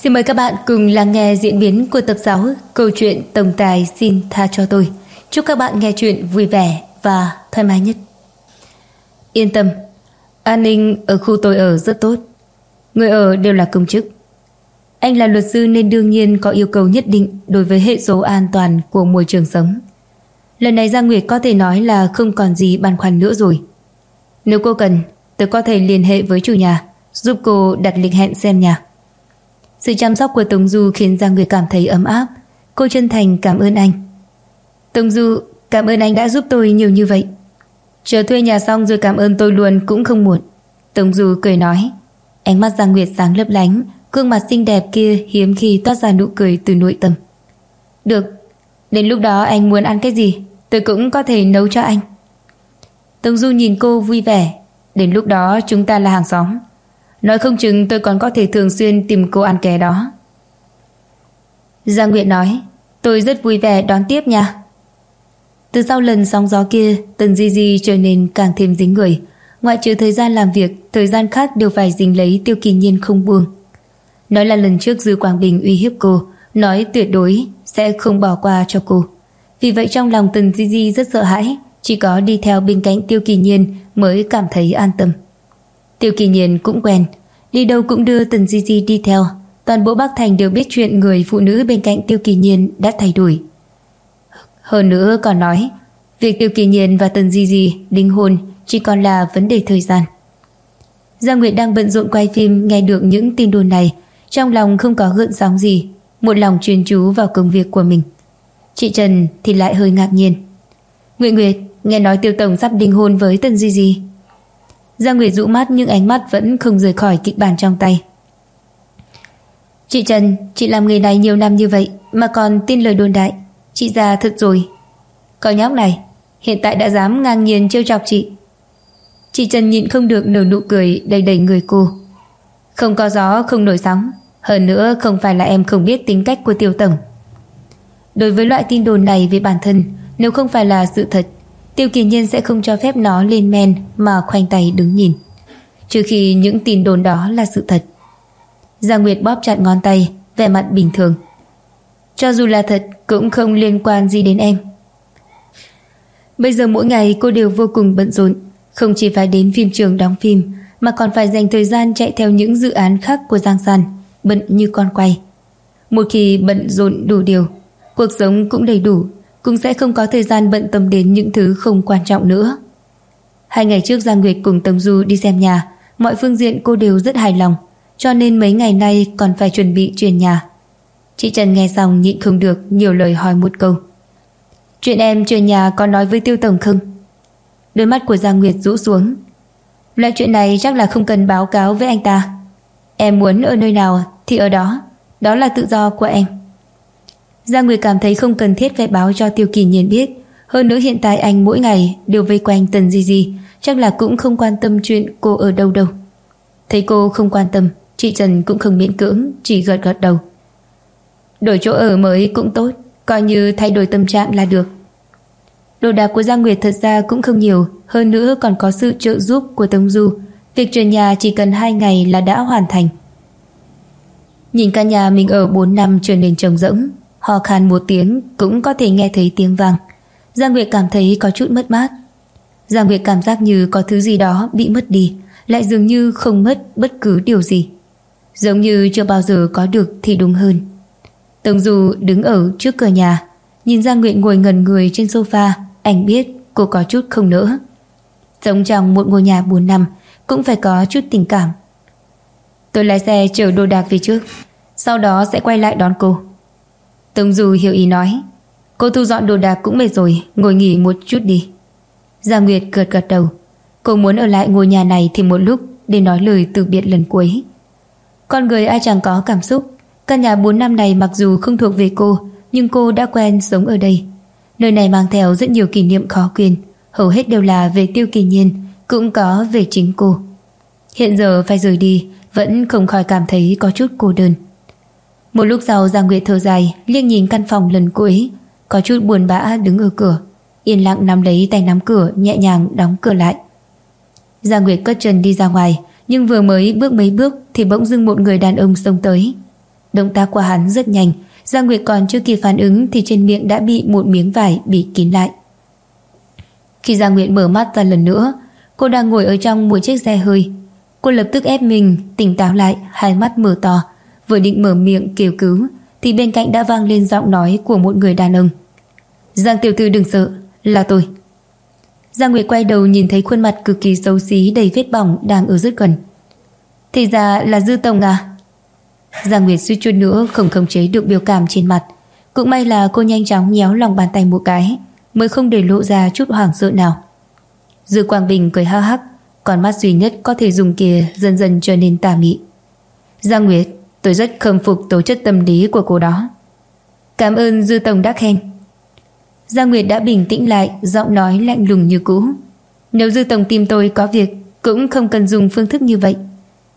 Xin mời các bạn cùng lắng nghe diễn biến của tập 6 câu chuyện Tổng Tài Xin Tha Cho Tôi. Chúc các bạn nghe chuyện vui vẻ và thoải mái nhất. Yên tâm, an ninh ở khu tôi ở rất tốt. Người ở đều là công chức. Anh là luật sư nên đương nhiên có yêu cầu nhất định đối với hệ số an toàn của môi trường sống. Lần này Giang Nguyệt có thể nói là không còn gì băn khoăn nữa rồi. Nếu cô cần, tôi có thể liên hệ với chủ nhà, giúp cô đặt lịch hẹn xem nhà. Sự chăm sóc của Tống Du khiến Giang Nguyệt cảm thấy ấm áp. Cô chân thành cảm ơn anh. Tống Du, cảm ơn anh đã giúp tôi nhiều như vậy. Chờ thuê nhà xong rồi cảm ơn tôi luôn cũng không muộn. Tống Du cười nói. Ánh mắt Giang Nguyệt sáng lấp lánh, gương mặt xinh đẹp kia hiếm khi toát ra nụ cười từ nội tâm. Được, đến lúc đó anh muốn ăn cái gì, tôi cũng có thể nấu cho anh. Tống Du nhìn cô vui vẻ. Đến lúc đó chúng ta là hàng xóm. Nói không chừng tôi còn có thể thường xuyên tìm cô ăn ké đó. Giang Nguyệt nói. Tôi rất vui vẻ đón tiếp nha. Từ sau lần sóng gió kia, Tần Di Di trở nên càng thêm dính người. Ngoại trừ thời gian làm việc, thời gian khác đều phải dính lấy Tiêu Kỳ Nhiên không buông. Nói là lần trước Dư Quang Bình uy hiếp cô, nói tuyệt đối sẽ không bỏ qua cho cô. Vì vậy trong lòng Tần Di Di rất sợ hãi, chỉ có đi theo bên cạnh Tiêu Kỳ Nhiên mới cảm thấy an tâm. Tiêu Kỳ Nhiên cũng quen, đi đâu cũng đưa Tần Di Di đi theo. Toàn bộ Bắc Thành đều biết chuyện người phụ nữ bên cạnh Tiêu Kỳ Nhiên đã thay đổi. Hơn nữa còn nói, việc Tiêu Kỳ Nhiên và Tần Di Di đính hôn chỉ còn là vấn đề thời gian. Giang Nguyệt đang bận rộn quay phim, nghe được những tin đồn này, trong lòng không có gợn sóng gì, một lòng chuyên chú vào công việc của mình. Chị Trần thì lại hơi ngạc nhiên. Nguyệt Nguyệt, nghe nói Tiêu tổng sắp đính hôn với Tần Di Di. Giang Nguyệt dụ mắt nhưng ánh mắt vẫn không rời khỏi kịch bản trong tay. Chị Trần, chị làm nghề này nhiều năm như vậy mà còn tin lời đồn đại, chị già thật rồi. Con nhóc này hiện tại đã dám ngang nhiên trêu chọc chị. Chị Trần nhịn không được nở nụ cười đầy đầy người cô. Không có gió không nổi sóng, hơn nữa không phải là em không biết tính cách của Tiêu tổng. Đối với loại tin đồn này về bản thân, nếu không phải là sự thật, Tiêu Kỳ Nhiên sẽ không cho phép nó lên men mà khoanh tay đứng nhìn, trừ khi những tin đồn đó là sự thật. Giang Nguyệt bóp chặt ngón tay, vẻ mặt bình thường. Cho dù là thật cũng không liên quan gì đến em. Bây giờ mỗi ngày cô đều vô cùng bận rộn, không chỉ phải đến phim trường đóng phim mà còn phải dành thời gian chạy theo những dự án khác của Giang San, bận như con quay. Một khi bận rộn đủ điều, cuộc sống cũng đầy đủ, cũng sẽ không có thời gian bận tâm đến những thứ không quan trọng nữa. 2 ngày trước Giang Nguyệt cùng Tống Du đi xem nhà, mọi phương diện cô đều rất hài lòng, cho nên mấy ngày nay còn phải chuẩn bị chuyển nhà. Chị Trần nghe xong nhịn không được nhiều lời hỏi một câu. Chuyện em chuyển nhà có nói với Tiêu tổng không? Đôi mắt của Giang Nguyệt rũ xuống. Loại chuyện này chắc là không cần báo cáo với anh ta. Em muốn ở nơi nào thì ở đó, đó là tự do của em. Giang Nguyệt cảm thấy không cần thiết phải báo cho Tiêu Kỳ Nhiên biết. Hơn nữa hiện tại anh mỗi ngày đều vây quanh Tần Di Di, chắc là cũng không quan tâm chuyện cô ở đâu đâu. Thấy cô không quan tâm, chị Trần cũng không miễn cưỡng, chỉ gật gật đầu. Đổi chỗ ở mới cũng tốt, coi như thay đổi tâm trạng là được. Đồ đạc của Giang Nguyệt thật ra cũng không nhiều, hơn nữa còn có sự trợ giúp của Tống Du. Việc chuyển nhà chỉ cần 2 ngày là đã hoàn thành. Nhìn căn nhà mình ở 4 năm trở nên trống rỗng, ho khan một tiếng cũng có thể nghe thấy tiếng vang. Giang Nguyệt cảm thấy có chút mất mát. Giang Nguyệt cảm giác như có thứ gì đó bị mất đi, lại dường như không mất bất cứ điều gì, giống như chưa bao giờ có được thì đúng hơn. Tống Du đứng ở trước cửa nhà, nhìn Giang Nguyệt ngồi ngẩn người trên sofa, anh biết cô có chút không nỡ. Sống trong một ngôi nhà 4 năm cũng phải có chút tình cảm. Tôi lái xe chở đồ đạc về trước, sau đó sẽ quay lại đón cô. Tống Du hiểu ý nói. Cô thu dọn đồ đạc cũng mệt rồi, ngồi nghỉ một chút đi. Giang Nguyệt gật gật đầu. Cô muốn ở lại ngôi nhà này thêm một lúc để nói lời từ biệt lần cuối. Con người ai chẳng có cảm xúc. Căn nhà 4 năm này mặc dù không thuộc về cô, nhưng cô đã quen sống ở đây. Nơi này mang theo rất nhiều kỷ niệm khó quên, hầu hết đều là về Tiêu Kỳ Nhiên, cũng có về chính cô. Hiện giờ phải rời đi, vẫn không khỏi cảm thấy có chút cô đơn. Một lúc sau Giang Nguyệt thở dài, liếc nhìn căn phòng lần cuối, có chút buồn bã đứng ở cửa, yên lặng nắm lấy tay nắm cửa, nhẹ nhàng đóng cửa lại. Giang Nguyệt cất chân đi ra ngoài, nhưng vừa mới bước mấy bước thì bỗng dưng một người đàn ông xông tới. Động tác của hắn rất nhanh. Giang Nguyệt còn chưa kịp phản ứng thì trên miệng đã bị một miếng vải bịt kín lại. Khi Giang Nguyệt mở mắt ra lần nữa, cô đang ngồi ở trong một chiếc xe hơi. Cô lập tức ép mình tỉnh táo lại, hai mắt mở to, vừa định mở miệng kêu cứu thì bên cạnh đã vang lên giọng nói của một người đàn ông. Giang tiểu thư đừng sợ, là tôi. Giang Nguyệt quay đầu nhìn thấy khuôn mặt cực kỳ xấu xí đầy vết bỏng đang ở rất gần. Thì ra là Dư tổng à? Giang Nguyệt suýt chút nữa không khống chế được biểu cảm trên mặt. Cũng may là cô nhanh chóng nhéo lòng bàn tay một cái, mới không để lộ ra chút hoảng sợ nào. Dư Quang Bình cười hắc hắc, con mắt duy nhất có thể dùng kia dần dần trở nên tà mị. Giang Nguyệt, tôi rất khâm phục tố chất tâm lý của cô đó. Cảm ơn Dư tổng đã khen. Giang Nguyệt đã bình tĩnh lại, giọng nói lạnh lùng như cũ. Nếu Dư tổng tìm tôi có việc, cũng không cần dùng phương thức như vậy.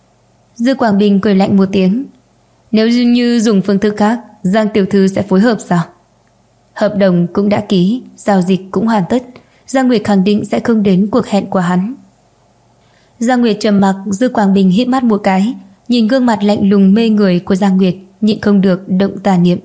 Dư Quang Bình cười lạnh một tiếng. Nếu như dùng phương thức khác, Giang tiểu thư sẽ phối hợp sao? Hợp đồng cũng đã ký, giao dịch cũng hoàn tất, Giang Nguyệt khẳng định sẽ không đến cuộc hẹn của hắn. Giang Nguyệt trầm mặc. Dư Quang Bình híp mắt một cái, nhìn gương mặt lạnh lùng mê người của Giang Nguyệt, nhịn không được động tà niệm.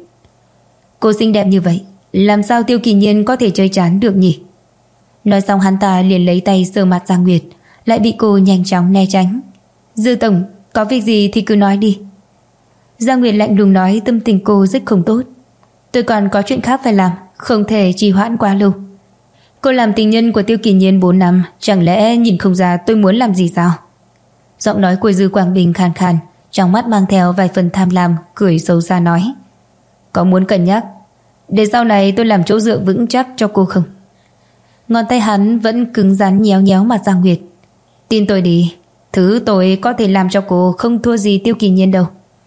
Cô xinh đẹp như vậy, làm sao Tiêu Kỳ Nhiên có thể chơi chán được nhỉ? Nói xong hắn ta liền lấy tay sờ mặt Giang Nguyệt, lại bị cô nhanh chóng né tránh. Dư tổng, có việc gì thì cứ nói đi. Giang Nguyệt lạnh lùng nói, tâm tình cô rất không tốt. Tôi còn có chuyện khác phải làm, không thể trì hoãn quá lâu. Cô làm tình nhân của Tiêu Kỳ Nhiên 4 năm, chẳng lẽ nhìn không ra tôi muốn làm gì sao? Giọng nói của Dư Quang Bình khàn khàn, trong mắt mang theo vài phần tham lam, cười xấu xa nói. Có muốn cân nhắc để sau này tôi làm chỗ dựa vững chắc cho cô không? Ngón tay hắn vẫn cứng rắn nhéo nhéo mặt Giang Nguyệt. Tin tôi đi, thứ tôi có thể làm cho cô không thua gì Tiêu Kỳ Nhiên đâu.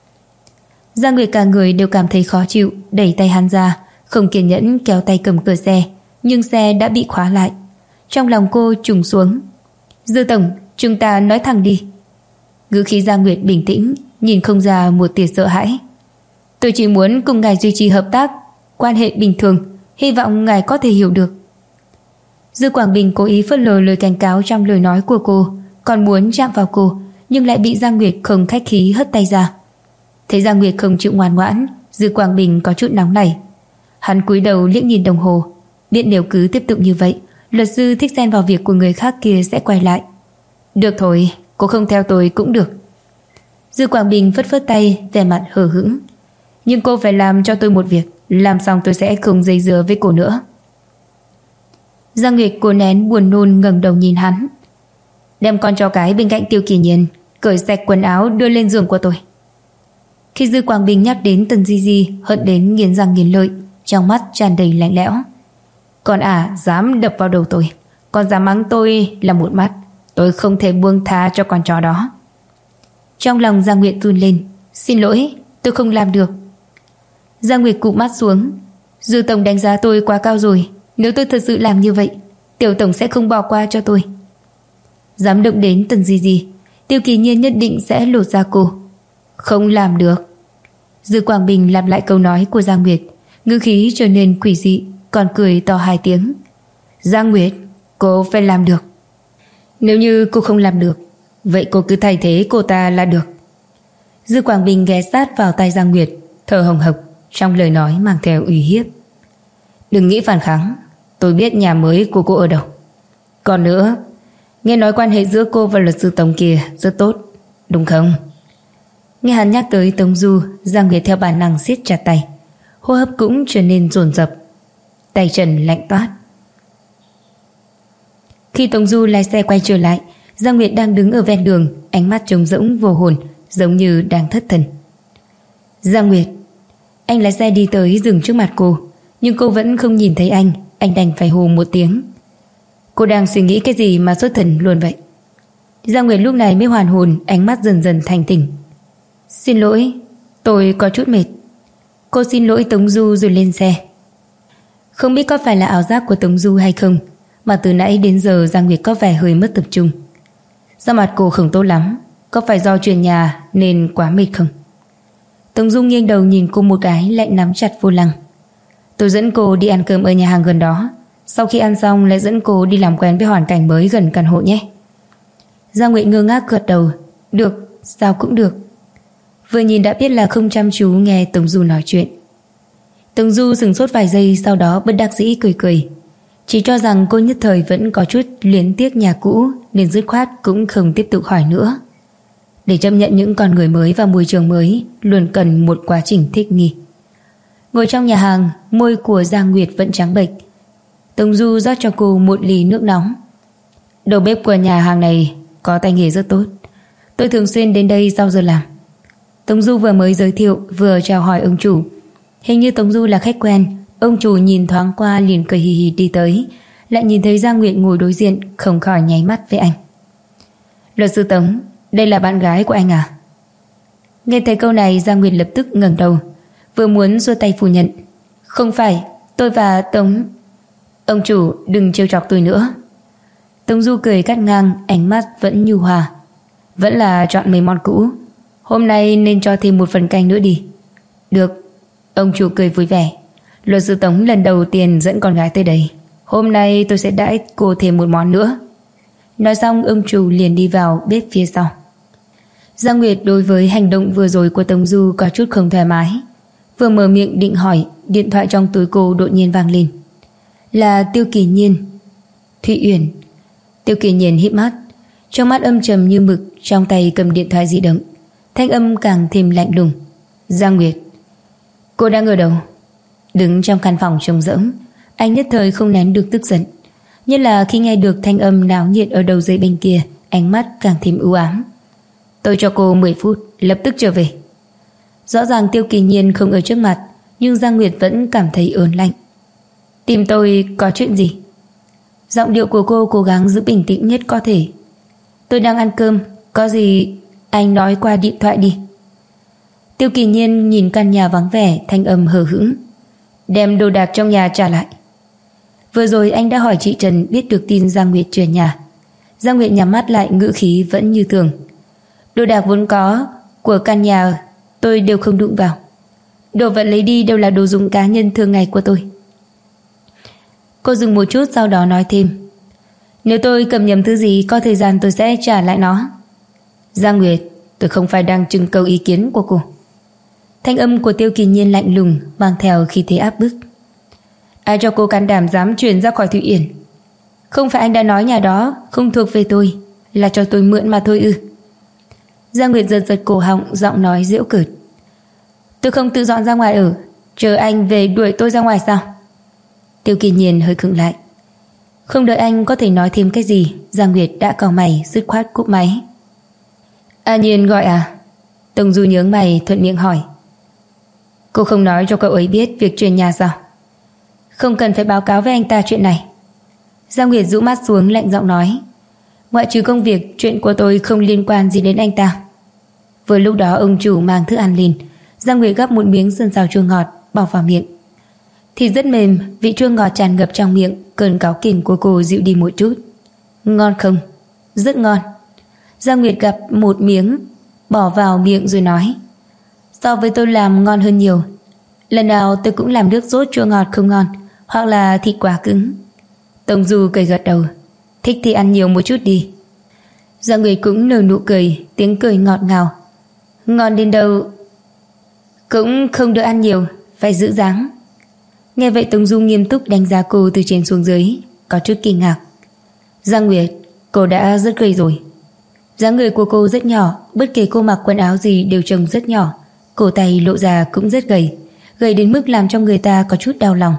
Giang Nguyệt cả người đều cảm thấy khó chịu, đẩy tay hắn ra, không kiên nhẫn kéo tay cầm cửa xe, nhưng xe đã bị khóa lại. Trong lòng cô trùng xuống. Dư tổng, chúng ta nói thẳng đi. Ngữ khí Giang Nguyệt bình tĩnh, nhìn không ra một tia sợ hãi. Tôi chỉ muốn cùng ngài duy trì hợp tác, quan hệ bình thường, hy vọng ngài có thể hiểu được. Dư Quảng Bình cố ý phớt lờ lời cảnh cáo trong lời nói của cô, còn muốn chạm vào cô, nhưng lại bị Giang Nguyệt không khách khí hất tay ra. Thấy Giang Nguyệt không chịu ngoan ngoãn, Dư Quảng Bình có chút nóng nảy. Hắn cúi đầu liếc nhìn đồng hồ, biết nếu cứ tiếp tục như vậy, luật sư thích xen vào việc của người khác kia sẽ quay lại. Được thôi, cô không theo tôi cũng được. Dư Quảng Bình phất phất tay, vẻ mặt hờ hững. Nhưng cô phải làm cho tôi một việc, làm xong tôi sẽ không dây dưa với cô nữa. Giang Nguyệt cố nén buồn nôn ngẩng đầu nhìn hắn. Đem con chó cái bên cạnh Tiêu Kỳ Nhiên, cởi sạch quần áo đưa lên giường của tôi. Khi Dư Quảng Bình nhắc đến Tần Di Di, hận đến nghiến răng nghiến lợi, trong mắt tràn đầy lạnh lẽo. Con dám đập vào đầu tôi, còn dám mắng tôi là một mắt, tôi không thể buông tha cho con chó đó. Trong lòng Giang Nguyệt run lên. Xin lỗi, tôi không làm được. Giang Nguyệt cụp mắt xuống. Dư tổng đánh giá tôi quá cao rồi, nếu tôi thật sự làm như vậy, Tiểu tổng sẽ không bỏ qua cho tôi. Dám động đến Tần Di Di, Tiêu Kỳ Nhiên nhất định sẽ lột da cô. Không làm được. Dư Quảng Bình lặp lại câu nói của Giang Nguyệt, ngữ khí trở nên quỷ dị, còn cười to 2 tiếng. Giang Nguyệt, cô phải làm được. Nếu như cô không làm được, vậy cô cứ thay thế cô ta là được. Dư Quảng Bình ghé sát vào tay Giang Nguyệt, thở hồng hộc, trong lời nói mang theo uy hiếp. Đừng nghĩ phản kháng, tôi biết nhà mới của cô ở đâu. Còn nữa, nghe nói quan hệ giữa cô và luật sư Tống kia rất tốt, đúng không? Nghe hắn nhắc tới Tống Du, Giang Nguyệt theo bản năng siết chặt tay, hô hấp cũng trở nên dồn dập, tay chân lạnh toát. Khi Tống Du lái xe quay trở lại, Giang Nguyệt đang đứng ở ven đường, ánh mắt trống rỗng vô hồn, giống như đang thất thần. Giang Nguyệt. Anh lái xe đi tới dừng trước mặt cô, nhưng cô vẫn không nhìn thấy anh đành phải hô một tiếng. Cô đang suy nghĩ cái gì mà xuất thần luôn vậy? Giang Nguyệt lúc này mới hoàn hồn, ánh mắt dần dần thanh tỉnh. Xin lỗi, tôi có chút mệt. Cô xin lỗi Tống Du rồi lên xe. Không biết có phải là ảo giác của Tống Du hay không, mà từ nãy đến giờ Giang Nguyệt có vẻ hơi mất tập trung. Da mặt cô không tốt lắm, có phải do chuyển nhà nên quá mệt không? Tống Du nghiêng đầu nhìn cô một cái, lại nắm chặt vô lăng. Tôi dẫn cô đi ăn cơm ở nhà hàng gần đó, sau khi ăn xong lại dẫn cô đi làm quen với hoàn cảnh mới gần căn hộ nhé. Giang Nguyệt ngơ ngác gật đầu. Được, sao cũng được. vừa nhìn đã biết là không chăm chú nghe Tống Du nói chuyện. Tống Du sửng sốt vài giây, sau đó bất đắc dĩ cười cười. Chỉ cho rằng cô nhất thời vẫn có chút luyến tiếc nhà cũ nên dứt khoát cũng không tiếp tục hỏi nữa. Để chấp nhận những con người mới và môi trường mới luôn cần một quá trình thích nghi. Ngồi trong nhà hàng, môi của Giang Nguyệt vẫn trắng bệch. Tống Du rót cho cô một ly nước nóng. Đầu bếp của nhà hàng này có tay nghề rất tốt. Tôi thường xuyên đến đây sau giờ làm. Tống Du vừa mới giới thiệu vừa chào hỏi ông chủ. Hình như Tống Du là khách quen. Ông chủ nhìn thoáng qua liền cười hì hì đi tới, lại nhìn thấy Giang Nguyệt ngồi đối diện, không khỏi nháy mắt với anh. Luật sư Tống, đây là bạn gái của anh à? Nghe thấy câu này, Giang Nguyệt lập tức ngẩng đầu, vừa muốn giơ tay phủ nhận. Không phải, tôi và Tống... Ông chủ đừng trêu chọc tôi nữa. Tống Du cười cắt ngang, ánh mắt vẫn nhu hòa. Vẫn là chọn mấy món cũ. Hôm nay nên cho thêm một phần canh nữa đi. Được. Ông chủ cười vui vẻ. Luật sư Tống lần đầu tiên dẫn con gái tới đây. Hôm nay tôi sẽ đãi cô thêm một món nữa. Nói xong ông chủ liền đi vào bếp phía sau. Giang Nguyệt đối với hành động vừa rồi của Tống Du có chút không thoải mái. Vừa mở miệng định hỏi, điện thoại trong túi cô đột nhiên vang lên. Là Tiêu Kỳ Nhiên. Thụy Uyển. Tiêu Kỳ Nhiên híp mắt, trong mắt âm trầm như mực, trong tay cầm điện thoại di động. Thanh âm càng thêm lạnh lùng. Giang Nguyệt, cô đang ở đâu? Đứng trong căn phòng trống rỗng, anh nhất thời không nén được tức giận. Nhất là khi nghe được thanh âm náo nhiệt ở đầu dây bên kia, ánh mắt càng thêm u ám. Tôi cho cô 10 phút, lập tức trở về. Rõ ràng Tiêu Kỳ Nhiên không ở trước mặt, nhưng Giang Nguyệt vẫn cảm thấy ớn lạnh. Tìm tôi có chuyện gì? Giọng điệu của cô cố gắng giữ bình tĩnh nhất có thể. Tôi đang ăn cơm, có gì anh nói qua điện thoại đi. Tiêu Kỳ Nhiên nhìn căn nhà vắng vẻ, thanh âm hờ hững. Đem đồ đạc trong nhà trả lại. Vừa rồi anh đã hỏi chị Trần biết được tin Giang Nguyệt chuyển nhà. Giang Nguyệt nhắm mắt lại, ngữ khí vẫn như thường. Đồ đạc vốn có của căn nhà tôi đều không đụng vào. Đồ vật lấy đi đều là đồ dùng cá nhân thường ngày của tôi. Cô dừng một chút, sau đó nói thêm. Nếu tôi cầm nhầm thứ gì, có thời gian tôi sẽ trả lại nó. Giang Nguyệt, tôi không phải đang trưng cầu ý kiến của cô. Thanh âm của Tiêu Kỳ Nhiên lạnh lùng, mang theo khí thế áp bức. Ai cho cô can đảm dám chuyển ra khỏi Thụy Uyển? Không phải anh đã nói nhà đó không thuộc về tôi, là cho tôi mượn mà thôi ư? Giang Nguyệt giật giật cổ họng, giọng nói giễu cợt. Tôi không tự dọn ra ngoài ở, chờ anh về đuổi tôi ra ngoài sao? Tiêu Kỳ Nhiên hơi khựng lại. Không đợi anh có thể nói thêm cái gì, Giang Nguyệt đã cau mày, dứt khoát cúp máy. A Nhiên gọi à? Tống Du nhướng mày, thuận miệng hỏi. Cô không nói cho cậu ấy biết việc chuyển nhà sao? Không cần phải báo cáo với anh ta chuyện này. Giang Nguyệt rũ mắt xuống, lạnh giọng nói. Ngoại trừ công việc, chuyện của tôi không liên quan gì đến anh ta. Vừa lúc đó ông chủ mang thức ăn lên. Giang Nguyệt gắp một miếng sườn xào chua ngọt bỏ vào miệng. Thịt rất mềm, vị chua ngọt tràn ngập trong miệng, cơn cáu kỉnh của cô dịu đi một chút. Ngon không? Rất ngon. Giang Nguyệt gắp một miếng bỏ vào miệng rồi nói. So với tôi làm ngon hơn nhiều. Lần nào tôi cũng làm nước sốt chua ngọt không ngon, hoặc là thịt quá cứng. Tống Du cười gật đầu. Thích thì ăn nhiều một chút đi. Giang Nguyệt cũng nở nụ cười, tiếng cười ngọt ngào. Ngon đến đâu cũng không được ăn nhiều, phải giữ dáng. Nghe vậy Tống Du nghiêm túc đánh giá cô từ trên xuống dưới, có chút kinh ngạc. Giang Nguyệt, cô đã rất gầy rồi. Dáng người của cô rất nhỏ, bất kể cô mặc quần áo gì đều trông rất nhỏ. Cổ tay lộ ra cũng rất gầy, gầy đến mức làm cho người ta có chút đau lòng.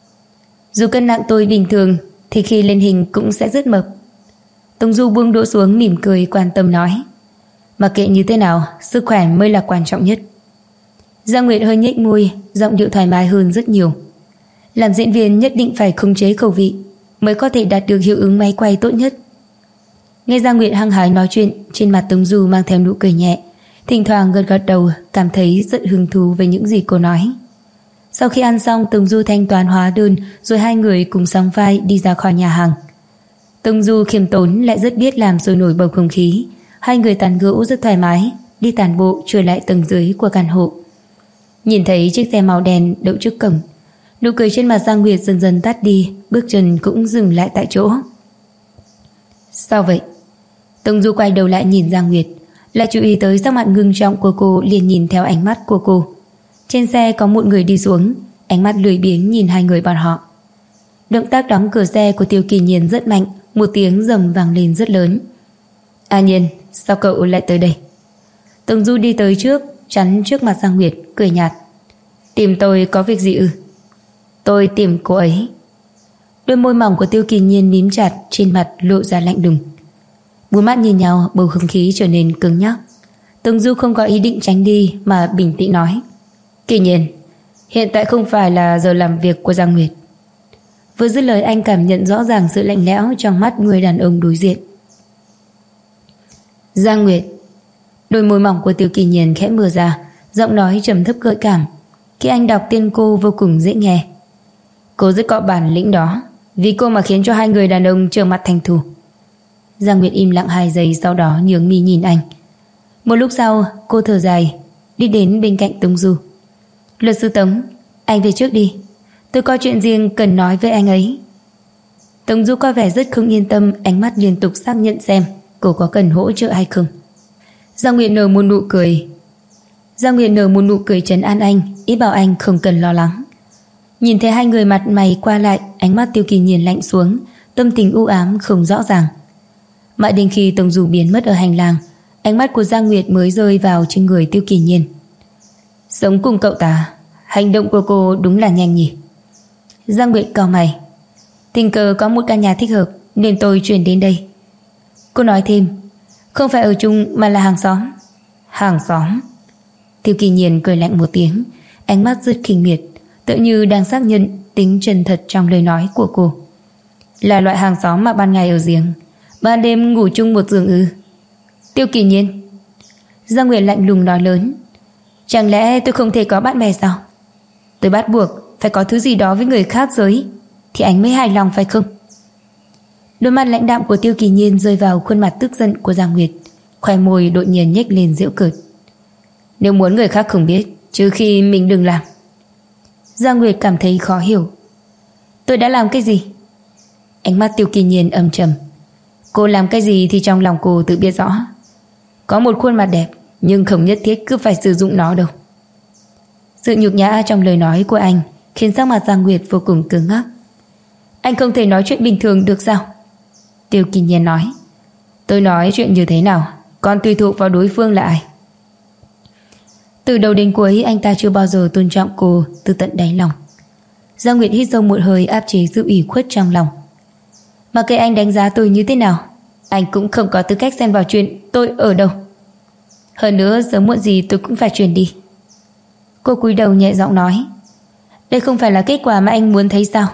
Dù cân nặng tôi bình thường thì khi lên hình cũng sẽ rất mập. Tống Du buông đũa xuống, mỉm cười quan tâm nói. Mặc kệ như thế nào, sức khỏe mới là quan trọng nhất. Giang Nguyệt hơi nhếch môi, giọng điệu thoải mái hơn rất nhiều. Làm diễn viên nhất định phải khống chế khẩu vị mới có thể đạt được hiệu ứng máy quay tốt nhất. Nghe Giang Nguyệt hăng hái nói chuyện, trên mặt Tống Du mang theo nụ cười nhẹ, thỉnh thoảng gật gật đầu, cảm thấy rất hứng thú với những gì cô nói. Sau khi ăn xong, Tống Du thanh toán hóa đơn, rồi hai người cùng sóng vai đi ra khỏi nhà hàng. Tống Du khiêm tốn lại rất biết làm sôi nổi bầu không khí. Hai người tán gẫu rất thoải mái, đi tản bộ trở lại tầng dưới của căn hộ. Nhìn thấy chiếc xe màu đen đậu trước cổng, nụ cười trên mặt Giang Nguyệt dần dần tắt đi, bước chân cũng dừng lại tại chỗ. Sao vậy? Tống Du quay đầu lại nhìn Giang Nguyệt, Lại chú ý tới sắc mặt ngưng trọng của cô, liền nhìn theo ánh mắt của cô. Trên xe có một người đi xuống, ánh mắt lười biếng nhìn hai người bọn họ. Động tác đóng cửa xe của Tiêu Kỳ Nhiên rất mạnh, một tiếng rầm vang lên rất lớn. A Nhiên, sao cậu lại tới đây? Tống Du đi tới trước, chắn trước mặt Giang Nguyệt, cười nhạt. Tìm tôi có việc gì ư? Tôi tìm cô ấy. Đôi môi mỏng của Tiêu Kỳ Nhiên mím chặt, trên mặt lộ ra lạnh lùng. Bốn mắt nhìn nhau, bầu không khí trở nên cứng nhắc. Tống Du không có ý định tránh đi mà bình tĩnh nói. Kỳ Nhiên, hiện tại không phải là giờ làm việc của Giang Nguyệt. Vừa dứt lời, anh cảm nhận rõ ràng sự lạnh lẽo trong mắt người đàn ông đối diện. Giang Nguyệt. Đôi môi mỏng của Tiêu Kỳ Nhiên khẽ mở ra, giọng nói trầm thấp gợi cảm. Khi anh đọc tên cô vô cùng dễ nghe. Cô rất có bản lĩnh đó, vì cô mà khiến cho hai người đàn ông trợn mặt thành thù. Giang Nguyệt im lặng 2 giây, sau đó nhướng mi nhìn anh. Một lúc sau, cô thở dài, đi đến bên cạnh Tống Du. Luật sư Tống, anh về trước đi, tôi có chuyện riêng cần nói với anh ấy. Tống Du có vẻ rất không yên tâm, ánh mắt liên tục xác nhận xem cô có cần hỗ trợ hay không. Giang Nguyệt nở một nụ cười trấn an anh, ý bảo anh không cần lo lắng. Nhìn thấy hai người mặt mày qua lại, ánh mắt Tiêu Kỳ Nhiên lạnh xuống, tâm tình u ám không rõ ràng. Mãi đến khi Tống Du biến mất ở hành lang, ánh mắt của Giang Nguyệt mới rơi vào trên người Tiêu Kỳ Nhiên. Sống cùng cậu ta, hành động của cô đúng là nhanh nhỉ? Giang Nguyệt cau mày. Tình cờ có một căn nhà thích hợp nên tôi chuyển đến đây. Cô nói thêm, không phải ở chung mà là hàng xóm. Hàng xóm? Tiêu Kỳ Nhiên cười lạnh một tiếng, ánh mắt rất khinh miệt, tựa như đang xác nhận tính chân thật trong lời nói của cô. Là loại hàng xóm mà ban ngày ở giếng, ban đêm ngủ chung một giường ư? Tiêu Kỳ Nhiên. Giang Nguyệt lạnh lùng nói lớn. Chẳng lẽ tôi không thể có bạn bè sao? Tôi bắt buộc phải có thứ gì đó với người khác giới thì anh mới hài lòng phải không? Đôi mắt lãnh đạm của Tiêu Kỳ Nhiên rơi vào khuôn mặt tức giận của Giang Nguyệt, khoe môi đột nhiên nhếch lên giễu cợt. Nếu muốn người khác không biết, trừ khi mình đừng làm. Giang Nguyệt cảm thấy khó hiểu. Tôi đã làm cái gì? Ánh mắt Tiêu Kỳ Nhiên âm trầm. Cô làm cái gì thì trong lòng cô tự biết rõ. Có một khuôn mặt đẹp, nhưng không nhất thiết cứ phải sử dụng nó đâu. Sự nhục nhã trong lời nói của anh khiến sắc mặt Giang Nguyệt vô cùng cứng ngắc. Anh không thể nói chuyện bình thường được sao? Tiêu Kỳ Nhiên nói. Tôi nói chuyện như thế nào còn tùy thuộc vào đối phương là ai. Từ đầu đến cuối anh ta chưa bao giờ tôn trọng cô từ tận đáy lòng. Giang Nguyệt hít sâu một hơi, áp chế sự ủy khuất trong lòng. Mà kệ anh đánh giá tôi như thế nào, anh cũng không có tư cách xen vào chuyện tôi ở đâu. Hơn nữa sớm muộn gì tôi cũng phải chuyển đi. Cô cúi đầu nhẹ giọng nói. Đây không phải là kết quả mà anh muốn thấy sao?